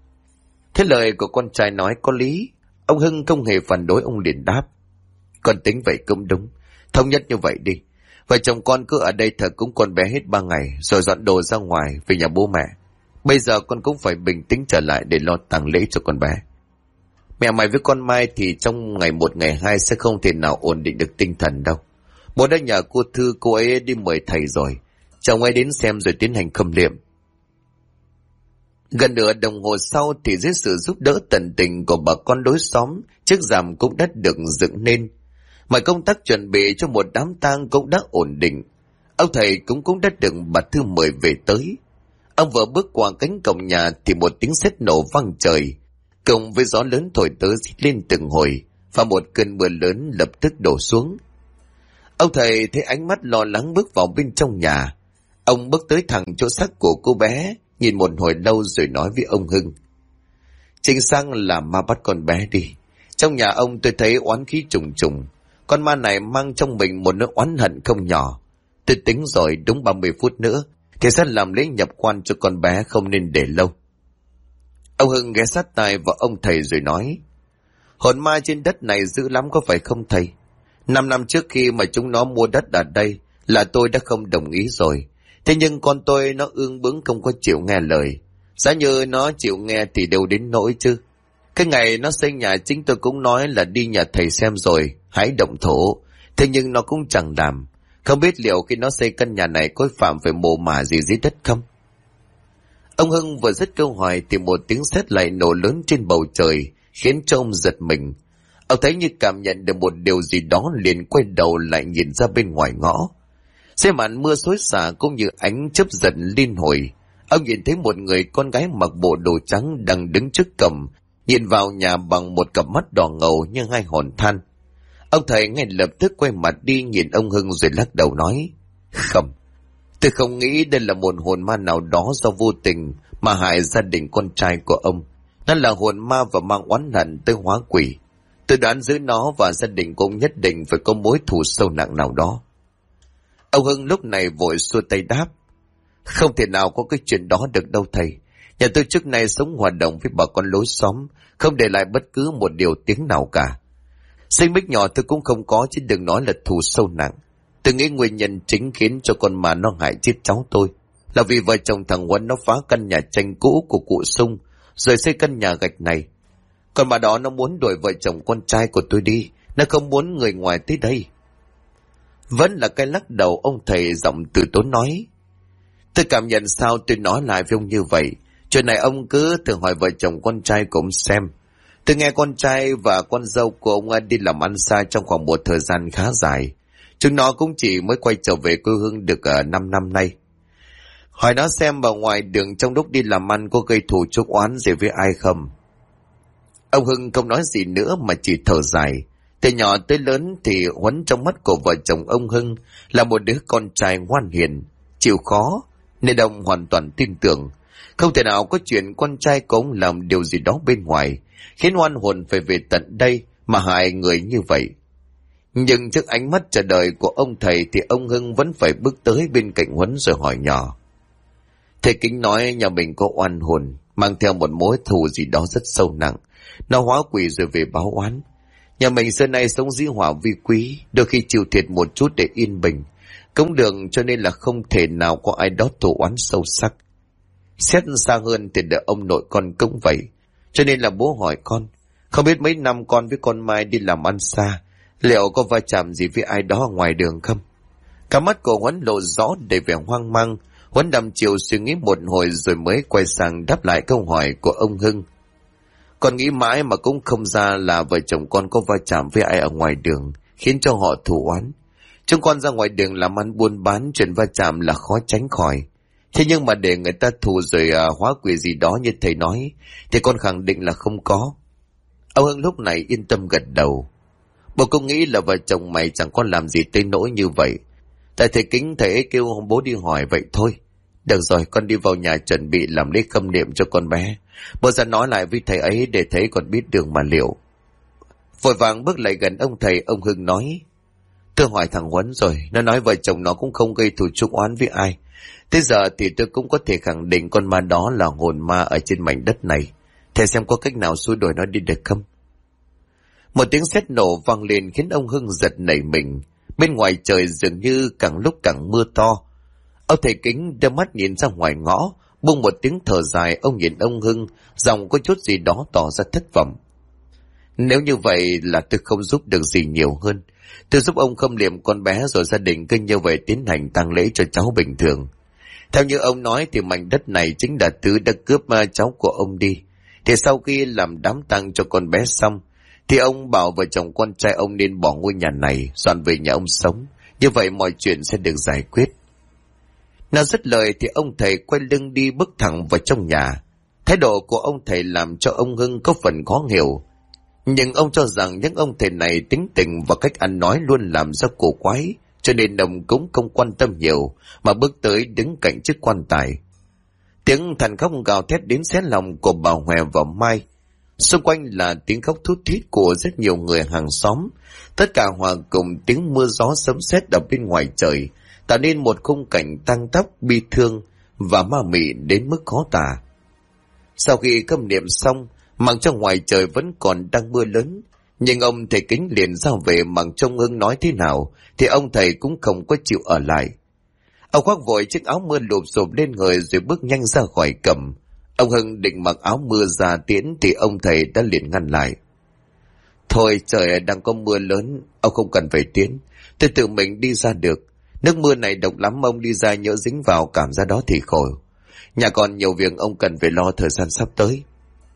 Thế lời của con trai nói có lý. Ông Hưng không hề phản đối, ông liền đáp: con tính vậy cũng đúng, thống nhất như vậy đi. Vợ chồng con cứ ở đây thờ cúng con bé hết 3 ngày, rồi dọn đồ ra ngoài về nhà bố mẹ. Bây giờ con cũng phải bình tĩnh trở lại để lo tang lễ cho con bé. Mẹ mày với con Mai thì trong ngày 1 ngày 2 sẽ không thể nào ổn định được tinh thần đâu. Bố đã nhờ cô Thư, cô ấy đi mời thầy rồi. Chồng ấy đến xem rồi tiến hành khâm liệm. Gần nửa đồng hồ sau thì dưới sự giúp đỡ tận tình của bà con đối xóm, chiếc rằm cũng đã được dựng nên. Mọi công tác chuẩn bị cho một đám tang cũng đã ổn định. Ông thầy cũng đã được bà Thư mời về tới. Ông vừa bước qua cánh cổng nhà thì một tiếng sét nổ vang trời, cùng với gió lớn thổi tới rít lên từng hồi, và một cơn mưa lớn lập tức đổ xuống. Ông thầy thấy ánh mắt lo lắng bước vào bên trong nhà. Ông bước tới thẳng chỗ xác của cô bé, nhìn một hồi lâu rồi nói với ông Hưng: "Chính xác là ma bắt con bé đi. Trong nhà ông tôi thấy oán khí trùng trùng. Con ma này mang trong mình một nỗi oán hận không nhỏ. Tôi tính rồi, đúng 30 phút nữa thì sẽ làm lễ nhập quan cho con bé, không nên để lâu." Ông Hưng ghé sát tai vào ông thầy rồi nói: "Hồn ma trên đất này dữ lắm có phải không thầy? 5 năm trước khi mà chúng nó mua đất ở đây là tôi đã không đồng ý rồi. Thế nhưng con tôi nó ương bướng không có chịu nghe lời. Giá như nó chịu nghe thì đâu đến nỗi chứ. Cái ngày nó xây nhà chính tôi cũng nói là đi nhà thầy xem rồi, hãy động thổ. Thế nhưng nó cũng chẳng làm. Không biết liệu khi nó xây căn nhà này có phạm phải mồ mả gì dưới đất không?" Ông Hưng vừa dứt câu hỏi thì một tiếng sét lại nổ lớn trên bầu trời, khiến cho ông giật mình. Ông thấy như cảm nhận được một điều gì đó, liền quay đầu lại nhìn ra bên ngoài ngõ. Dưới màn mưa xối xả cũng như ánh chớp giật liên hồi, ông nhìn thấy một người con gái mặc bộ đồ trắng đang đứng trước cổng, nhìn vào nhà bằng một cặp mắt đỏ ngầu như hai hòn than. Ông thầy ngay lập tức quay mặt đi nhìn ông Hưng rồi lắc đầu nói: "Không, tôi không nghĩ đây là một hồn ma nào đó do vô tình mà hại gia đình con trai của ông. Nó là hồn ma và mang oán hận tới hóa quỷ. Tôi đoán giữa nó và gia đình cũng nhất định phải có mối thù sâu nặng nào đó." Ông Hưng lúc này vội xua tay đáp: "Không thể nào có cái chuyện đó được đâu thầy. Nhà tôi trước nay sống hòa đồng với bà con lối xóm, không để lại bất cứ một điều tiếng nào cả. Sinh mích nhỏ tôi cũng không có, chứ đừng nói là thù sâu nặng. Tôi nghĩ nguyên nhân chính khiến cho con ma nó hại chết cháu tôi là vì vợ chồng thằng Huấn nó phá căn nhà tranh cũ của cụ Sung rồi xây căn nhà gạch này. Còn bà đó nó muốn đuổi vợ chồng con trai của tôi đi, nó không muốn người ngoài tới đây." Vẫn là cái lắc đầu, ông thầy giọng từ tốn nói: "Tôi cảm nhận sao tôi nói lại với ông như vậy. Chuyện này ông cứ thử hỏi vợ chồng con trai của ông xem. Tôi nghe con trai và con dâu của ông đi làm ăn xa trong khoảng một thời gian khá dài. Chúng nó cũng chỉ mới quay trở về quê hương được 5 năm nay. Hỏi nó xem vào ngoài đường trong lúc đi làm ăn có gây thù chuốc oán gì với ai không." Ông Hưng không nói gì nữa mà chỉ thở dài. Từ nhỏ tới lớn thì Huấn trong mắt của vợ chồng ông Hưng là một đứa con trai ngoan hiền, chịu khó, nên ông hoàn toàn tin tưởng không thể nào có chuyện con trai của ông làm điều gì đó bên ngoài khiến oan hồn phải về tận đây mà hại người như vậy. Nhưng trước ánh mắt chờ đợi của ông thầy thì ông Hưng vẫn phải bước tới bên cạnh Huấn rồi hỏi nhỏ: "Thầy Kính nói nhà mình có oan hồn mang theo một mối thù gì đó rất sâu nặng, nó hóa quỷ rồi về báo oán. Nhà mình xưa nay sống dĩ hòa vi quý, đôi khi chịu thiệt một chút để yên bình cũng được, cho nên là không thể nào có ai đó thù oán sâu sắc. Xét xa hơn thì đợi ông nội con cũng vậy, cho nên là bố hỏi con, không biết mấy năm con với con Mai đi làm ăn xa, liệu có va chạm gì với ai đó ở ngoài đường không?" Cả mắt của Huấn lộ rõ đầy vẻ hoang mang. Huấn đăm chiều suy nghĩ một hồi rồi mới quay sang đáp lại câu hỏi của ông Hưng: "Con nghĩ mãi mà cũng không ra là vợ chồng con có va chạm với ai ở ngoài đường khiến cho họ thù oán. Chúng con ra ngoài đường làm ăn buôn bán, chuyện va chạm là khó tránh khỏi. Thế nhưng mà để người ta thù rồi hóa quỷ gì đó như thầy nói thì con khẳng định là không có." Ông Hưng lúc này yên tâm gật đầu: "Bố cũng nghĩ là vợ chồng mày chẳng có làm gì tới nỗi như vậy. Tại thầy Kính thầy ấy kêu bố đi hỏi vậy thôi. Được rồi, con đi vào nhà chuẩn bị làm lễ khâm niệm cho con bé. Bố sẽ nói lại với thầy ấy để thầy còn biết đường mà liệu." Vội vàng bước lại gần ông thầy, ông Hưng nói: "Tôi hỏi thằng Huấn rồi, nó nói vợ chồng nó cũng không gây thù chuốc oán với ai. Thế giờ thì tôi cũng có thể khẳng định con ma đó là hồn ma ở trên mảnh đất này. Thầy xem có cách nào xua đuổi nó đi được không?" Một tiếng sét nổ vang lên khiến ông Hưng giật nảy mình. Bên ngoài trời dường như càng lúc càng mưa to. Ông thầy Kính đưa mắt nhìn ra ngoài ngõ, buông một tiếng thở dài. Ông nhìn ông Hưng, giọng có chút gì đó tỏ ra thất vọng. Nếu như vậy là tôi không giúp được gì nhiều hơn. Tôi giúp ông khâm liệm con bé rồi gia đình cứ như vậy tiến hành tang lễ cho cháu bình thường. Theo như ông nói thì mảnh đất này chính là thứ đã cướp cháu của ông đi. Thì sau khi làm đám tang cho con bé xong, thì ông bảo vợ chồng con trai ông nên bỏ ngôi nhà này, dọn về nhà ông sống. Như vậy mọi chuyện sẽ được giải quyết. Nói dứt lời thì ông thầy quay lưng đi bước thẳng vào trong nhà. Thái độ của ông thầy làm cho ông Hưng có phần khó hiểu. Nhưng ông cho rằng những ông thầy này tính tình và cách ăn nói luôn làm ra cổ quái, cho nên ông cũng không quan tâm nhiều, mà bước tới đứng cạnh chiếc quan tài. Tiếng than khóc gào thét đến xé lòng của bà Hòe và Mai. Xung quanh là tiếng khóc thút thít của rất nhiều người hàng xóm. Tất cả hòa cùng tiếng mưa gió sấm sét ở bên ngoài trời, tạo nên một khung cảnh tang tóc bi thương và ma mị đến mức khó tả. Sau khi khâm niệm xong, mặc cho ngoài trời vẫn còn đang mưa lớn, nhưng ông thầy Kính liền ra về. Mặc trông Hưng nói thế nào thì ông thầy cũng không có chịu ở lại. Ông khoác vội chiếc áo mưa lụp xụp lên người rồi bước nhanh ra khỏi cầm. Ông Hưng định mặc áo mưa ra tiễn thì ông thầy đã liền ngăn lại. Thôi trời đang có mưa lớn, ông không cần phải tiến, tôi tự mình đi ra được. Nước mưa này độc lắm, ông đi ra nhỡ dính vào cảm giác đó thì khổ. Nhà còn nhiều việc ông cần phải lo thời gian sắp tới.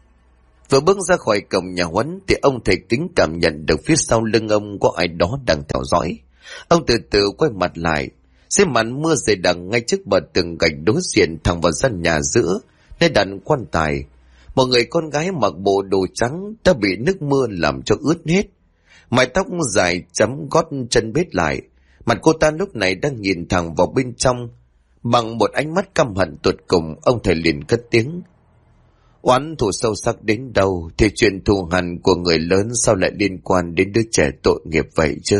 Vừa bước ra khỏi cổng nhà huấn thì ông thầy Kính cảm nhận được phía sau lưng ông có ai đó đang theo dõi. Ông từ từ quay mặt lại. Dưới màn mưa dày đặc ngay trước bờ tường gạch đối diện thẳng vào gian nhà giữa nơi đặt quan tài, một người con gái mặc bộ đồ trắng đã bị nước mưa làm cho ướt hết. Mái tóc dài chấm gót chân bết lại, mặt cô ta lúc này đang nhìn thẳng vào bên trong bằng một ánh mắt căm hận tột cùng. Ông thầy liền cất tiếng: oán thù sâu sắc đến đâu thì chuyện thù hằn của người lớn sao lại liên quan đến đứa trẻ tội nghiệp vậy chứ?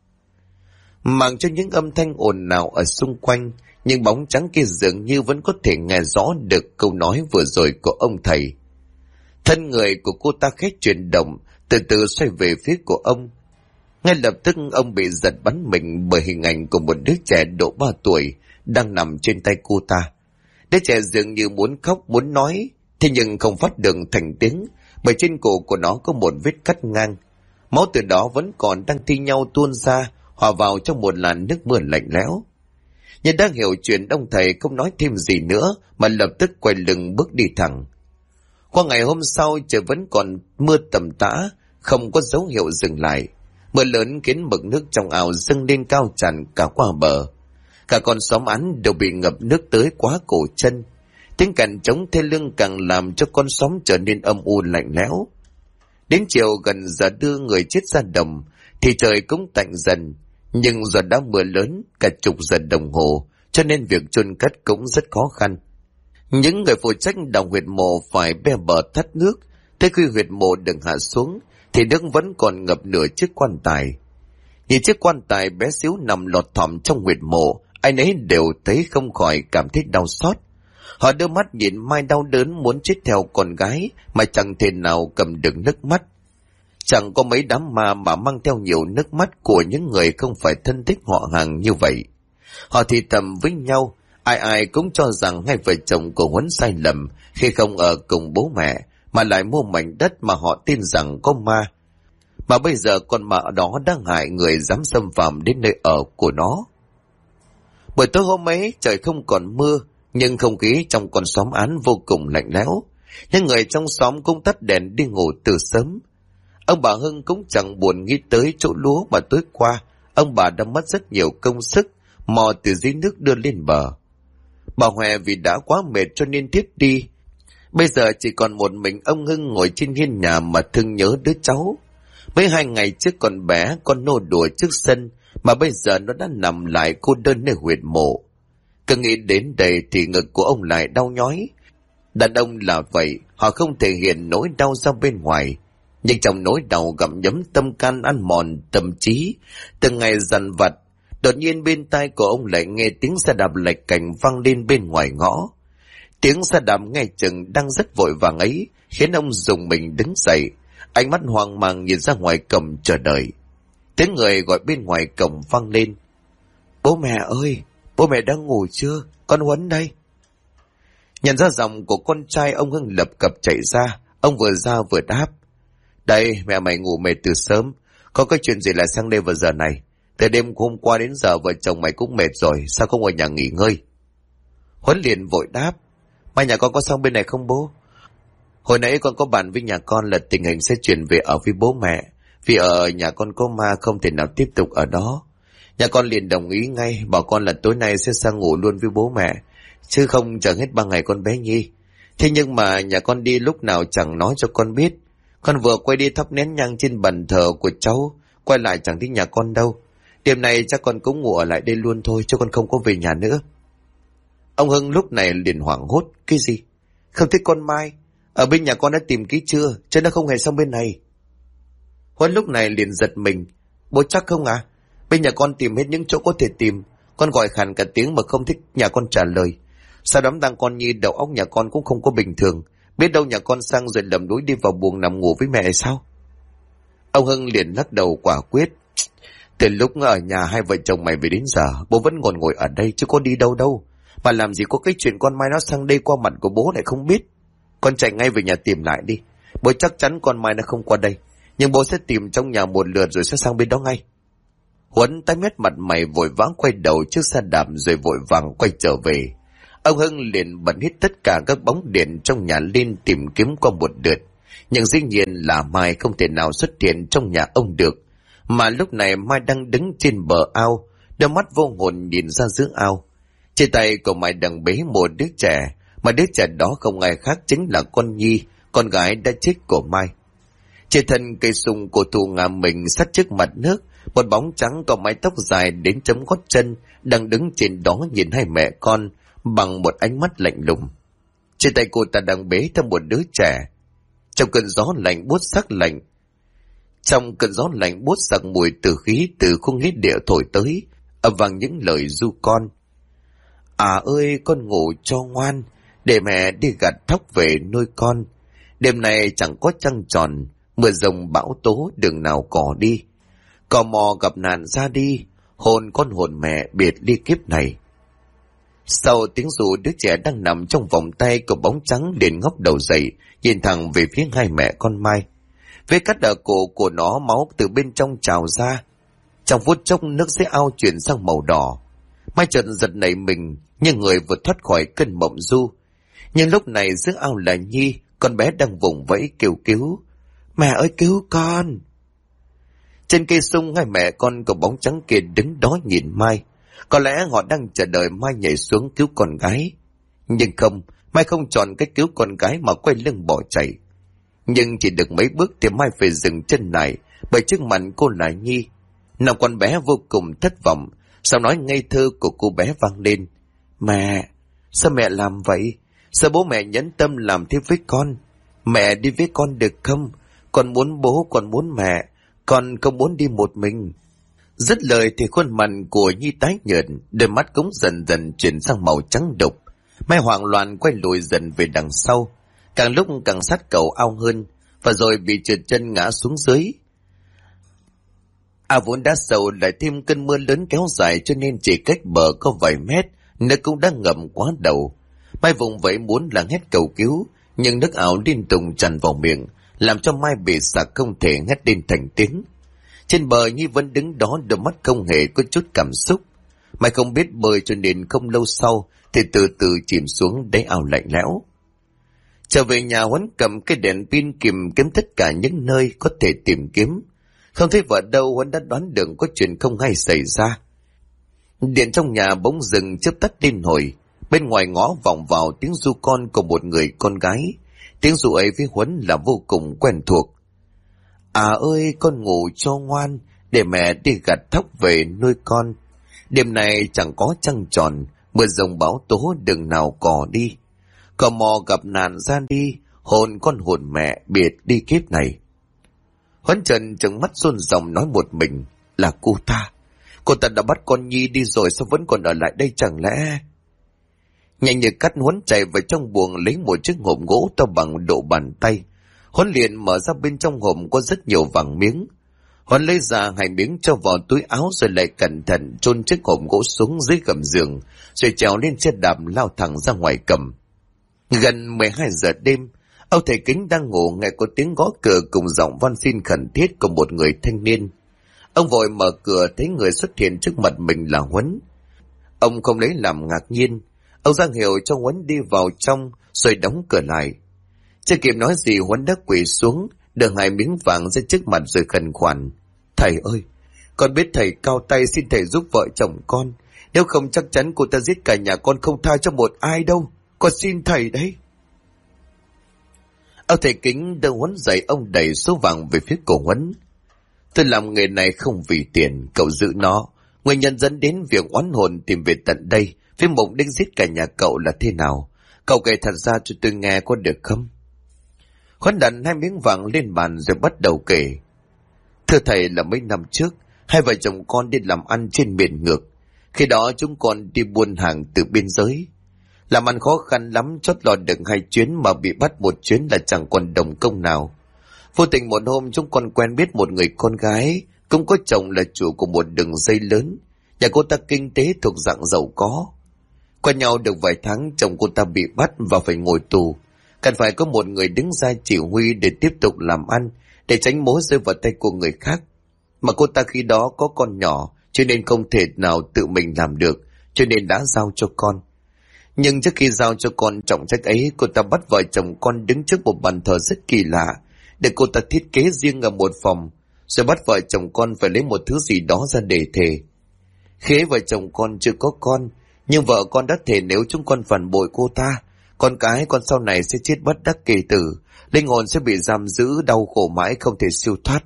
Mang cho những âm thanh ồn ào ở xung quanh, nhưng bóng trắng kia dường như vẫn có thể nghe rõ được câu nói vừa rồi của ông thầy. Thân người của cô ta khẽ chuyển động, từ từ xoay về phía của ông. Ngay lập tức ông bị giật bắn mình bởi hình ảnh của một đứa trẻ độ 3 tuổi đang nằm trên tay cô ta. Đứa trẻ dường như muốn khóc muốn nói, thế nhưng không phát được thành tiếng, bởi trên cổ của nó có một vết cắt ngang. Máu từ đó vẫn còn đang thi nhau tuôn ra, hòa vào trong một làn nước mưa lạnh lẽo. Nhưng đang hiểu chuyện, ông thầy không nói thêm gì nữa mà lập tức quay lưng bước đi thẳng. Qua ngày hôm sau trời vẫn còn mưa tầm tã, không có dấu hiệu dừng lại. Mưa lớn khiến mực nước trong ao dâng lên cao tràn cả qua bờ. Cả con xóm Án đều bị ngập nước tới quá cổ chân. Tiếng cằn trống thê lương càng làm cho con xóm trở nên âm u lạnh lẽo. Đến chiều gần giờ đưa người chết ra đồng thì trời cũng tạnh dần, nhưng do đã mưa lớn cả chục giờ đồng hồ cho nên việc chôn cất cũng rất khó khăn. Những người phụ trách đào huyệt mộ phải bè bờ thắt nước. Tới khi huyệt mộ được hạ xuống thì nước vẫn còn ngập nửa chiếc quan tài. Nhìn chiếc quan tài bé xíu nằm lọt thỏm trong huyệt mộ, ai nấy đều thấy không khỏi cảm thấy đau xót. Họ đưa mắt nhìn Mai đau đớn muốn chết theo con gái mà chẳng thể nào cầm được nước mắt. Chẳng có mấy đám ma mà mang theo nhiều nước mắt của những người không phải thân thích họ hàng như vậy. Họ thì thầm với nhau, ai ai cũng cho rằng hai vợ chồng của Huấn sai lầm khi không ở cùng bố mẹ mà lại mua mảnh đất mà họ tin rằng có ma. Mà bây giờ con ma đó đang hại người dám xâm phạm đến nơi ở của nó. Buổi tối hôm ấy trời không còn mưa, nhưng không khí trong con xóm Án vô cùng lạnh lẽo. Những người trong xóm cũng tắt đèn đi ngủ từ sớm. Ông bà Hưng cũng chẳng buồn nghĩ tới chỗ lúa mà tối qua ông bà đã mất rất nhiều công sức mò từ dưới nước đưa lên bờ. Bà Hòe vì đã quá mệt cho nên tiếp đi. Bây giờ chỉ còn một mình ông Hưng ngồi trên hiên nhà mà thương nhớ đứa cháu. Mấy 2 ngày trước còn bé con nô đùa trước sân, mà bây giờ nó đã nằm lại cô đơn nơi huyệt mộ. Cứ nghĩ đến đây thì ngực của ông lại đau nhói. Đàn ông là vậy, họ không thể hiện nỗi đau ra bên ngoài, nhưng trong nỗi đau gặm nhấm tâm can ăn mòn tâm trí từng ngày dằn vặt. Đột nhiên bên tai của ông lại nghe tiếng xe đạp lạch cành vang lên bên ngoài ngõ. Tiếng xe đạp nghe chừng đang rất vội vàng ấy khiến ông rùng mình đứng dậy, ánh mắt hoang mang nhìn ra ngoài cổng chờ đợi. Tiếng người gọi bên ngoài cổng vang lên. Bố mẹ ơi, bố mẹ đang ngủ chưa? Con Huấn đây. Nhận ra giọng của con trai, ông Hưng lập cập chạy ra. Ông vừa ra vừa đáp. Đây, mẹ mày ngủ mệt từ sớm. Có cái chuyện gì lại sang đây vào giờ này? Từ đêm hôm qua đến giờ vợ chồng mày cũng mệt rồi, sao không ở nhà nghỉ ngơi? Huấn liền vội đáp. Mai nhà con có sang bên này không bố? Hồi nãy con có bàn với nhà con là tình hình sẽ chuyển về ở với bố mẹ. Vì ở nhà con có ma không thể nào tiếp tục ở đó. Nhà con liền đồng ý ngay, bảo con là tối nay sẽ sang ngủ luôn với bố mẹ, chứ không chờ hết 3 ngày con bé Nhi. Thế nhưng mà nhà con đi lúc nào chẳng nói cho con biết. Con vừa quay đi thắp nén nhang trên bàn thờ của cháu, quay lại chẳng thấy nhà con đâu. Đêm nay chắc con cũng ngủ ở lại đây luôn thôi, chứ con không có về nhà nữa. Ông Hưng lúc này liền hoảng hốt. Cái gì? Không thấy con Mai? Ở bên nhà con đã tìm kỹ chưa? Chứ nó không hề sang bên này. Huấn lúc này liền giật mình. Bố chắc không à? Bên nhà con tìm hết những chỗ có thể tìm. Con gọi khàn cả tiếng mà không thích nhà con trả lời. Sao đám tang con Nhi đầu óc nhà con cũng không có bình thường. Biết đâu nhà con sang rồi lầm lũi đi vào buồng nằm ngủ với mẹ sao? Ông Hưng liền lắc đầu quả quyết. Từ lúc ở nhà hai vợ chồng mày về đến giờ, bố vẫn còn ngồi ở đây chứ có đi đâu đâu. Mà làm gì có cái chuyện con Mai nó sang đây qua mặt của bố lại không biết. Con chạy ngay về nhà tìm lại đi. Bố chắc chắn con Mai nó không qua đây, nhưng bố sẽ tìm trong nhà một lượt rồi sẽ sang bên đó ngay. Huấn tái mét mặt mày vội vã quay đầu chiếc xe đạp rồi vội vàng quay trở về. Ông Hưng liền bật hết tất cả các bóng điện trong nhà lên tìm kiếm qua một lượt, nhưng dĩ nhiên là Mai không thể nào xuất hiện trong nhà ông được. Mà lúc này Mai đang đứng trên bờ ao, đôi mắt vô hồn nhìn ra giữa ao. Trên tay của Mai đang bế một đứa trẻ, mà đứa trẻ đó không ai khác chính là con Nhi, con gái đã chết của Mai. Trên thân cây sung của thù ngả mình sát trước mặt nước, một bóng trắng có mái tóc dài đến chấm gót chân đang đứng trên đó nhìn hai mẹ con bằng một ánh mắt lạnh lùng. Trên tay cô ta đang bế theo một đứa trẻ. Trong cơn gió lạnh buốt sắc mùi tử khí từ khung hít địa thổi tới, ập vang những lời ru con. À ơi, con ngủ cho ngoan, để mẹ đi gặt thóc về nuôi con. Đêm nay chẳng có trăng tròn, mưa rồng bão tố đường nào cỏ đi. Cò mò gặp nạn ra đi, hồn con hồn mẹ biệt ly kiếp này. Sau tiếng ru, đứa trẻ đang nằm trong vòng tay của bóng trắng liền ngóc đầu dậy, nhìn thẳng về phía hai mẹ con Mai. Vết cắt ở cổ của nó, máu từ bên trong trào ra. Trong phút chốc nước dưới ao chuyển sang màu đỏ. Mai chợt giật nảy mình, như người vừa thoát khỏi cơn mộng du. Nhưng lúc này giữa ao là Nhi, con bé đang vùng vẫy kêu cứu. Mẹ ơi cứu con! Trên cây sung, hai mẹ con của bóng trắng kia đứng đó nhìn Mai. Có lẽ họ đang chờ đợi Mai nhảy xuống cứu con gái. Nhưng không, Mai không chọn cách cứu con gái mà quay lưng bỏ chạy. Nhưng chỉ được mấy bước thì Mai phải dừng chân lại, bởi trước mặt cô là Nhi. Nào con bé vô cùng thất vọng, sau nói ngây thơ của cô bé vang lên. Mẹ, sao mẹ làm vậy? Sao bố mẹ nhẫn tâm làm thế với con? Mẹ đi với con được không? Con muốn bố, con muốn mẹ, con không muốn đi một mình. Dứt lời thì khuôn mặt của Nhi tái nhợt, đôi mắt cũng dần dần chuyển sang màu trắng đục. Mai hoảng loạn quay lùi dần về đằng sau, càng lúc càng sát cầu ao hơn, và rồi bị trượt chân ngã xuống dưới. Ao vốn đã sâu, lại thêm cơn mưa lớn kéo dài cho nên chỉ cách bờ có vài mét, nước cũng đã ngập quá đầu. Mai vùng vẫy muốn là hét cầu cứu, nhưng nước ảo liên tục tràn vào miệng, làm cho Mai bị sặc không thể hét lên thành tiếng. Trên bờ Nhi vẫn đứng đó, đôi mắt không hề có chút cảm xúc. Mai không biết bơi cho nên không lâu sau thì từ từ chìm xuống đáy ao lạnh lẽo. Trở về nhà, Huấn cầm cái đèn pin tìm kiếm tất cả những nơi có thể tìm kiếm. Không thấy vợ đâu, Huấn đã đoán được có chuyện không hay xảy ra. Điện trong nhà bỗng dừng chớp tắt liên hồi. Bên ngoài ngõ vọng vào tiếng ru con của một người con gái. Tiếng ru ấy với Huấn là vô cùng quen thuộc. À ơi, con ngủ cho ngoan, để mẹ đi gặt thóc về nuôi con. Đêm nay chẳng có trăng tròn, mưa rồng bão tố đường nào cỏ đi. Cò mò gặp nạn ra đi, hồn con hồn mẹ biệt đi kiếp này. Huấn Trần trừng mắt run ròng nói một mình. Là cô ta đã bắt con Nhi đi rồi, sao vẫn còn ở lại đây chẳng lẽ? Nhanh như cắt, Huấn chạy vào trong buồng lấy một chiếc hộp gỗ to bằng độ bàn tay. Huấn liền mở ra, bên trong hộp có rất nhiều vàng miếng. Huấn lấy ra 2 miếng cho vào túi áo rồi lại cẩn thận chôn chiếc hộp gỗ xuống dưới gầm giường, rồi trèo lên xe đạp lao thẳng ra ngoài cầm. Gần 12 giờ đêm, ông thầy Kính đang ngủ nghe có tiếng gõ cửa cùng giọng van xin khẩn thiết của một người thanh niên. Ông vội mở cửa thấy người xuất hiện trước mặt mình là Huấn. Ông không lấy làm ngạc nhiên, ông ra hiệu cho Huấn đi vào trong rồi đóng cửa lại. Chưa kịp nói gì Huấn đã quỳ xuống, đưa 2 miếng vàng ra trước mặt rồi khẩn khoản: "Thầy ơi, con biết thầy cao tay, xin thầy giúp vợ chồng con. Nếu không chắc chắn cô ta giết cả nhà con, không tha cho một ai đâu. Con xin thầy đấy." Ông thầy Kính đưa Huấn dậy, ông đẩy số vàng về phía cổ Huấn. "Tôi làm nghề này không vì tiền, cậu giữ nó. Nguyên nhân dẫn đến việc oán hồn tìm về tận đây với mục đích giết cả nhà cậu là thế nào? Cậu kể thật ra cho tôi nghe có được không?" Huấn đặt 2 miếng vàng lên bàn rồi bắt đầu kể. "Thưa thầy, là mấy năm trước, 2 vợ chồng con đi làm ăn trên miền ngược. Khi đó chúng con đi buôn hàng từ biên giới. Làm ăn khó khăn lắm, chót lọt được 2 chuyến mà bị bắt một chuyến là chẳng còn đồng công nào. Vô tình một hôm chúng con quen biết một người con gái, cũng có chồng là chủ của một đường dây lớn. Nhà cô ta kinh tế thuộc dạng giàu có. Quen nhau được vài tháng, chồng cô ta bị bắt và phải ngồi tù. Cần phải có một người đứng ra chỉ huy để tiếp tục làm ăn, để tránh mối rơi vào tay của người khác. Mà cô ta khi đó có con nhỏ, cho nên không thể nào tự mình làm được, cho nên đã giao cho con. Nhưng trước khi giao cho con trọng trách ấy, cô ta bắt vợ chồng con đứng trước một bàn thờ rất kỳ lạ, để cô ta thiết kế riêng ở một phòng, rồi bắt vợ chồng con phải lấy một thứ gì đó ra để thề. Khi ấy vợ chồng con chưa có con, nhưng vợ con đã thề nếu chúng con phản bội cô ta, con cái con sau này sẽ chết bất đắc kỳ tử, linh hồn sẽ bị giam giữ đau khổ mãi không thể siêu thoát.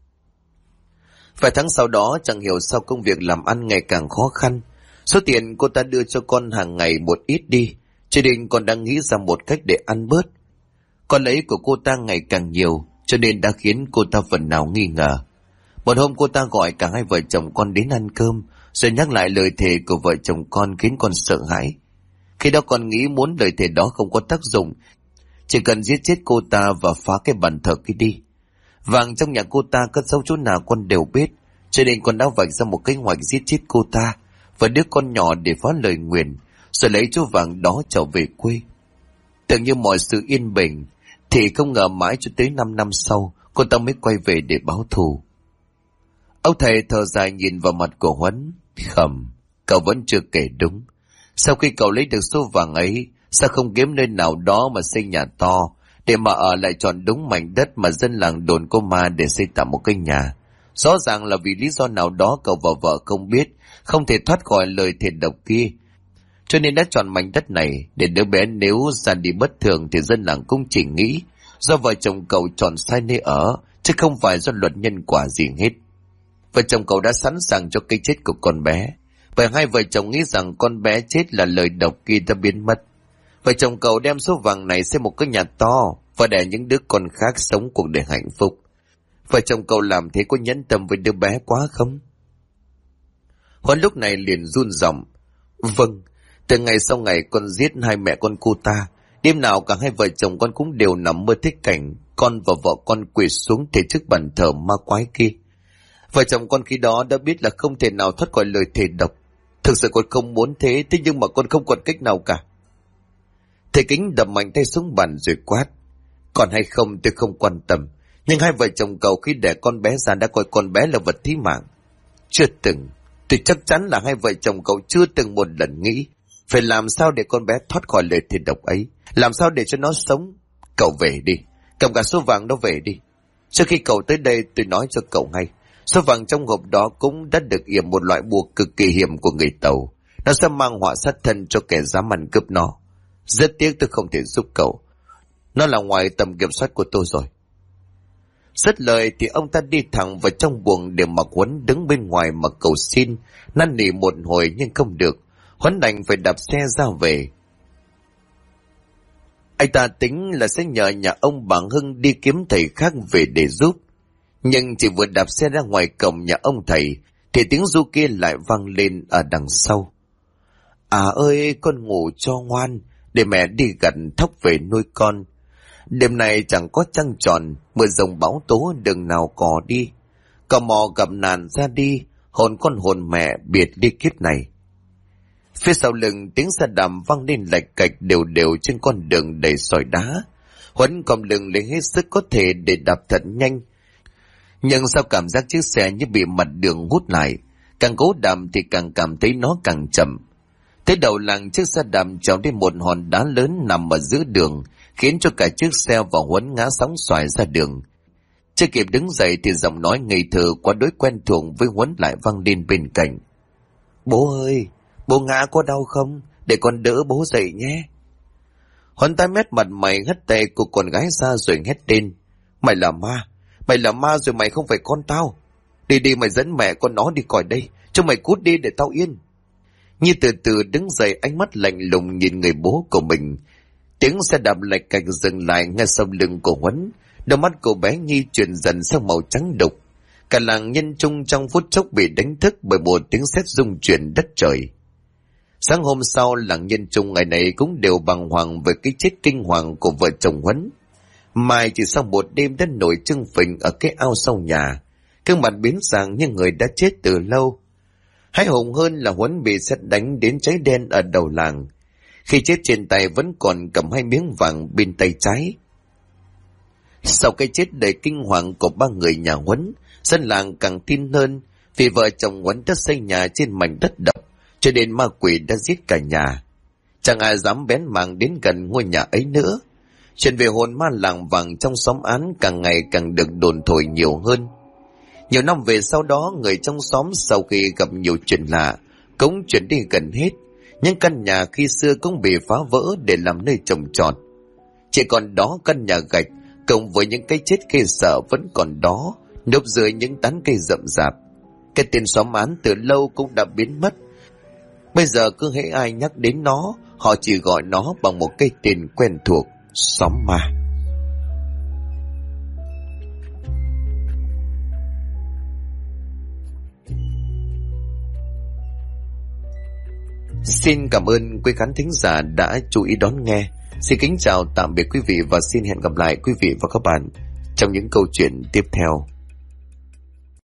Vài tháng sau đó, chẳng hiểu sao công việc làm ăn ngày càng khó khăn. Số tiền cô ta đưa cho con hàng ngày một ít đi, cho nên con đang nghĩ ra một cách để ăn bớt. Con lấy của cô ta ngày càng nhiều, cho nên đã khiến cô ta phần nào nghi ngờ. Một hôm cô ta gọi cả 2 vợ chồng con đến ăn cơm, rồi nhắc lại lời thề của vợ chồng con khiến con sợ hãi. Khi đó con nghĩ muốn lời thề đó không có tác dụng, chỉ cần giết chết cô ta và phá cái bàn thờ kia đi. Vàng trong nhà cô ta cất giấu chỗ nào con đều biết, cho nên con đã vạch ra một kế hoạch giết chết cô ta và đứa con nhỏ để phá lời nguyền, rồi lấy chỗ vàng đó trở về quê. Tưởng như mọi sự yên bình, thì không ngờ mãi cho tới 5 năm sau, cô ta mới quay về để báo thù." Ông thầy thở dài nhìn vào mặt của Huấn. "Khẩm, cậu vẫn chưa kể đúng. Sau khi cậu lấy được số vàng ấy, sao không kiếm nơi nào đó mà xây nhà to, để mà ở lại chọn đúng mảnh đất mà dân làng đồn có ma để xây tạm một cái nhà? Rõ ràng là vì lý do nào đó cậu và vợ không biết, không thể thoát khỏi lời thề độc kia, cho nên đã chọn mảnh đất này để đứa bé nếu ra đi bất thường thì dân làng cũng chỉ nghĩ do vợ chồng cậu chọn sai nơi ở, chứ không phải do luật nhân quả gì hết. Vợ chồng cậu đã sẵn sàng cho cái chết của con bé, bởi 2 vợ chồng nghĩ rằng con bé chết là lời độc kia đã biến mất. Vợ chồng cậu đem số vàng này xây một cái nhà to và để những đứa con khác sống cuộc đời hạnh phúc. Vợ chồng cậu làm thế có nhẫn tâm với đứa bé quá không?" Huấn lúc này liền run giọng: "Vâng, từ ngày sau ngày con giết 2 mẹ con cô ta, đêm nào cả 2 vợ chồng con cũng đều nằm mơ thấy cảnh con và vợ con quỳ xuống thề trước bàn thờ ma quái kia. Vợ chồng con khi đó đã biết là không thể nào thoát khỏi lời thề độc. Thực sự con không muốn thế nhưng mà con không còn cách nào cả." Thầy Kính đập mạnh tay xuống bàn rồi quát: "Còn hay không tôi không quan tâm, nhưng 2 vợ chồng cậu khi đẻ con bé ra đã coi con bé là vật thí mạng. Chưa từng, tôi chắc chắn là 2 vợ chồng cậu chưa từng một lần nghĩ phải làm sao để con bé thoát khỏi lời thề độc ấy, làm sao để cho nó sống. Cậu về đi, cầm cả số vàng đó về đi. Trước khi cậu tới đây tôi nói cho cậu ngay, số vàng trong hộp đó cũng đã được yểm một loại bùa cực kỳ hiểm của người Tàu. Nó sẽ mang họa sát thân cho kẻ dám ăn cướp nó. Rất tiếc tôi không thể giúp cậu, nó là ngoài tầm kiểm soát của tôi rồi." Dứt lời thì ông ta đi thẳng vào trong buồng để mặc Huấn đứng bên ngoài mà cầu xin, năn nỉ một hồi nhưng không được. Huấn đành phải đạp xe ra về. Anh ta tính là sẽ nhờ nhà ông bà Hưng đi kiếm thầy khác về để giúp. Nhưng chỉ vừa đạp xe ra ngoài cổng nhà ông thầy thì tiếng ru kia lại vang lên ở đằng sau: "À ơi, con ngủ cho ngoan, để mẹ đi gặt thóc về nuôi con. Đêm nay chẳng có trăng tròn, mưa rồng bão tố đường nào cò đi. Cò mò gặp nạn ra đi, hồn con hồn mẹ biệt ly kiếp này. Phía sau lưng tiếng xe đạp vang lên lạch cạch đều đều trên con đường đầy sỏi đá. Huấn còng lưng lấy hết sức có thể để đạp thật nhanh. Nhưng sao cảm giác chiếc xe như bị mặt đường hút lại, càng cố đạp thì càng cảm thấy nó càng chậm. Tới đầu làng, chiếc xe đạp trèo lên một hòn đá lớn nằm ở giữa đường, khiến cho cả chiếc xe và Huấn ngã sóng xoài ra đường. Chưa kịp đứng dậy thì giọng nói ngây thơ quá đối quen thuộc với Huấn lại vang lên bên cạnh. Bố ơi, bố ngã có đau không? Để con đỡ bố dậy nhé. Huấn tái mét mặt mày hất tay của con gái ra rồi hét lên. Mày là ma rồi, mày không phải con tao. Đi mày dẫn mẹ con nó đi khỏi đây, cho mày cút đi để tao yên. Nhi từ từ đứng dậy, ánh mắt lạnh lùng nhìn người bố của mình. Tiếng xe đạp lạch cạch dừng lại ngay sau lưng của Huấn. Đôi mắt cô bé Nhi chuyển dần sang màu trắng đục. Cả làng nhân trung trong phút chốc bị đánh thức bởi một tiếng sét rung chuyển đất trời. Sáng hôm sau, làng nhân trung ngày này cũng đều bàng hoàng về cái chết kinh hoàng của vợ chồng Huấn. Mai chỉ sau một đêm đã nổi trưng phình ở cái ao sau nhà, gương mặt biến dạng như người đã chết từ lâu. Hãi hùng hơn là Huấn bị sét đánh đến cháy đen ở đầu làng. Khi chết trên tay vẫn còn cầm 2 miếng vàng bên tay trái. Sau cái chết đầy kinh hoàng của 3 người nhà Huấn, dân làng càng tin hơn vì vợ chồng Huấn đã xây nhà trên mảnh đất độc, cho nên ma quỷ đã giết cả nhà. Chẳng ai dám bén mảng đến gần ngôi nhà ấy nữa. Chuyện về hồn ma làng vàng trong xóm án càng ngày càng được đồn thổi nhiều hơn. Nhiều năm về sau đó, người trong xóm sau khi gặp nhiều chuyện lạ cũng chuyển đi gần hết. Những căn nhà khi xưa cũng bị phá vỡ để làm nơi trồng trọt. Chỉ còn đó căn nhà gạch cộng với những cái chết ghê sợ vẫn còn đó, núp dưới những tán cây rậm rạp. Cái tên xóm án từ lâu cũng đã biến mất. Bây giờ cứ hễ ai nhắc đến nó, họ chỉ gọi nó bằng một cái tên quen thuộc: xóm ma. Xin cảm ơn quý khán thính giả đã chú ý đón nghe. Xin kính chào tạm biệt quý vị và xin hẹn gặp lại quý vị và các bạn trong những câu chuyện tiếp theo.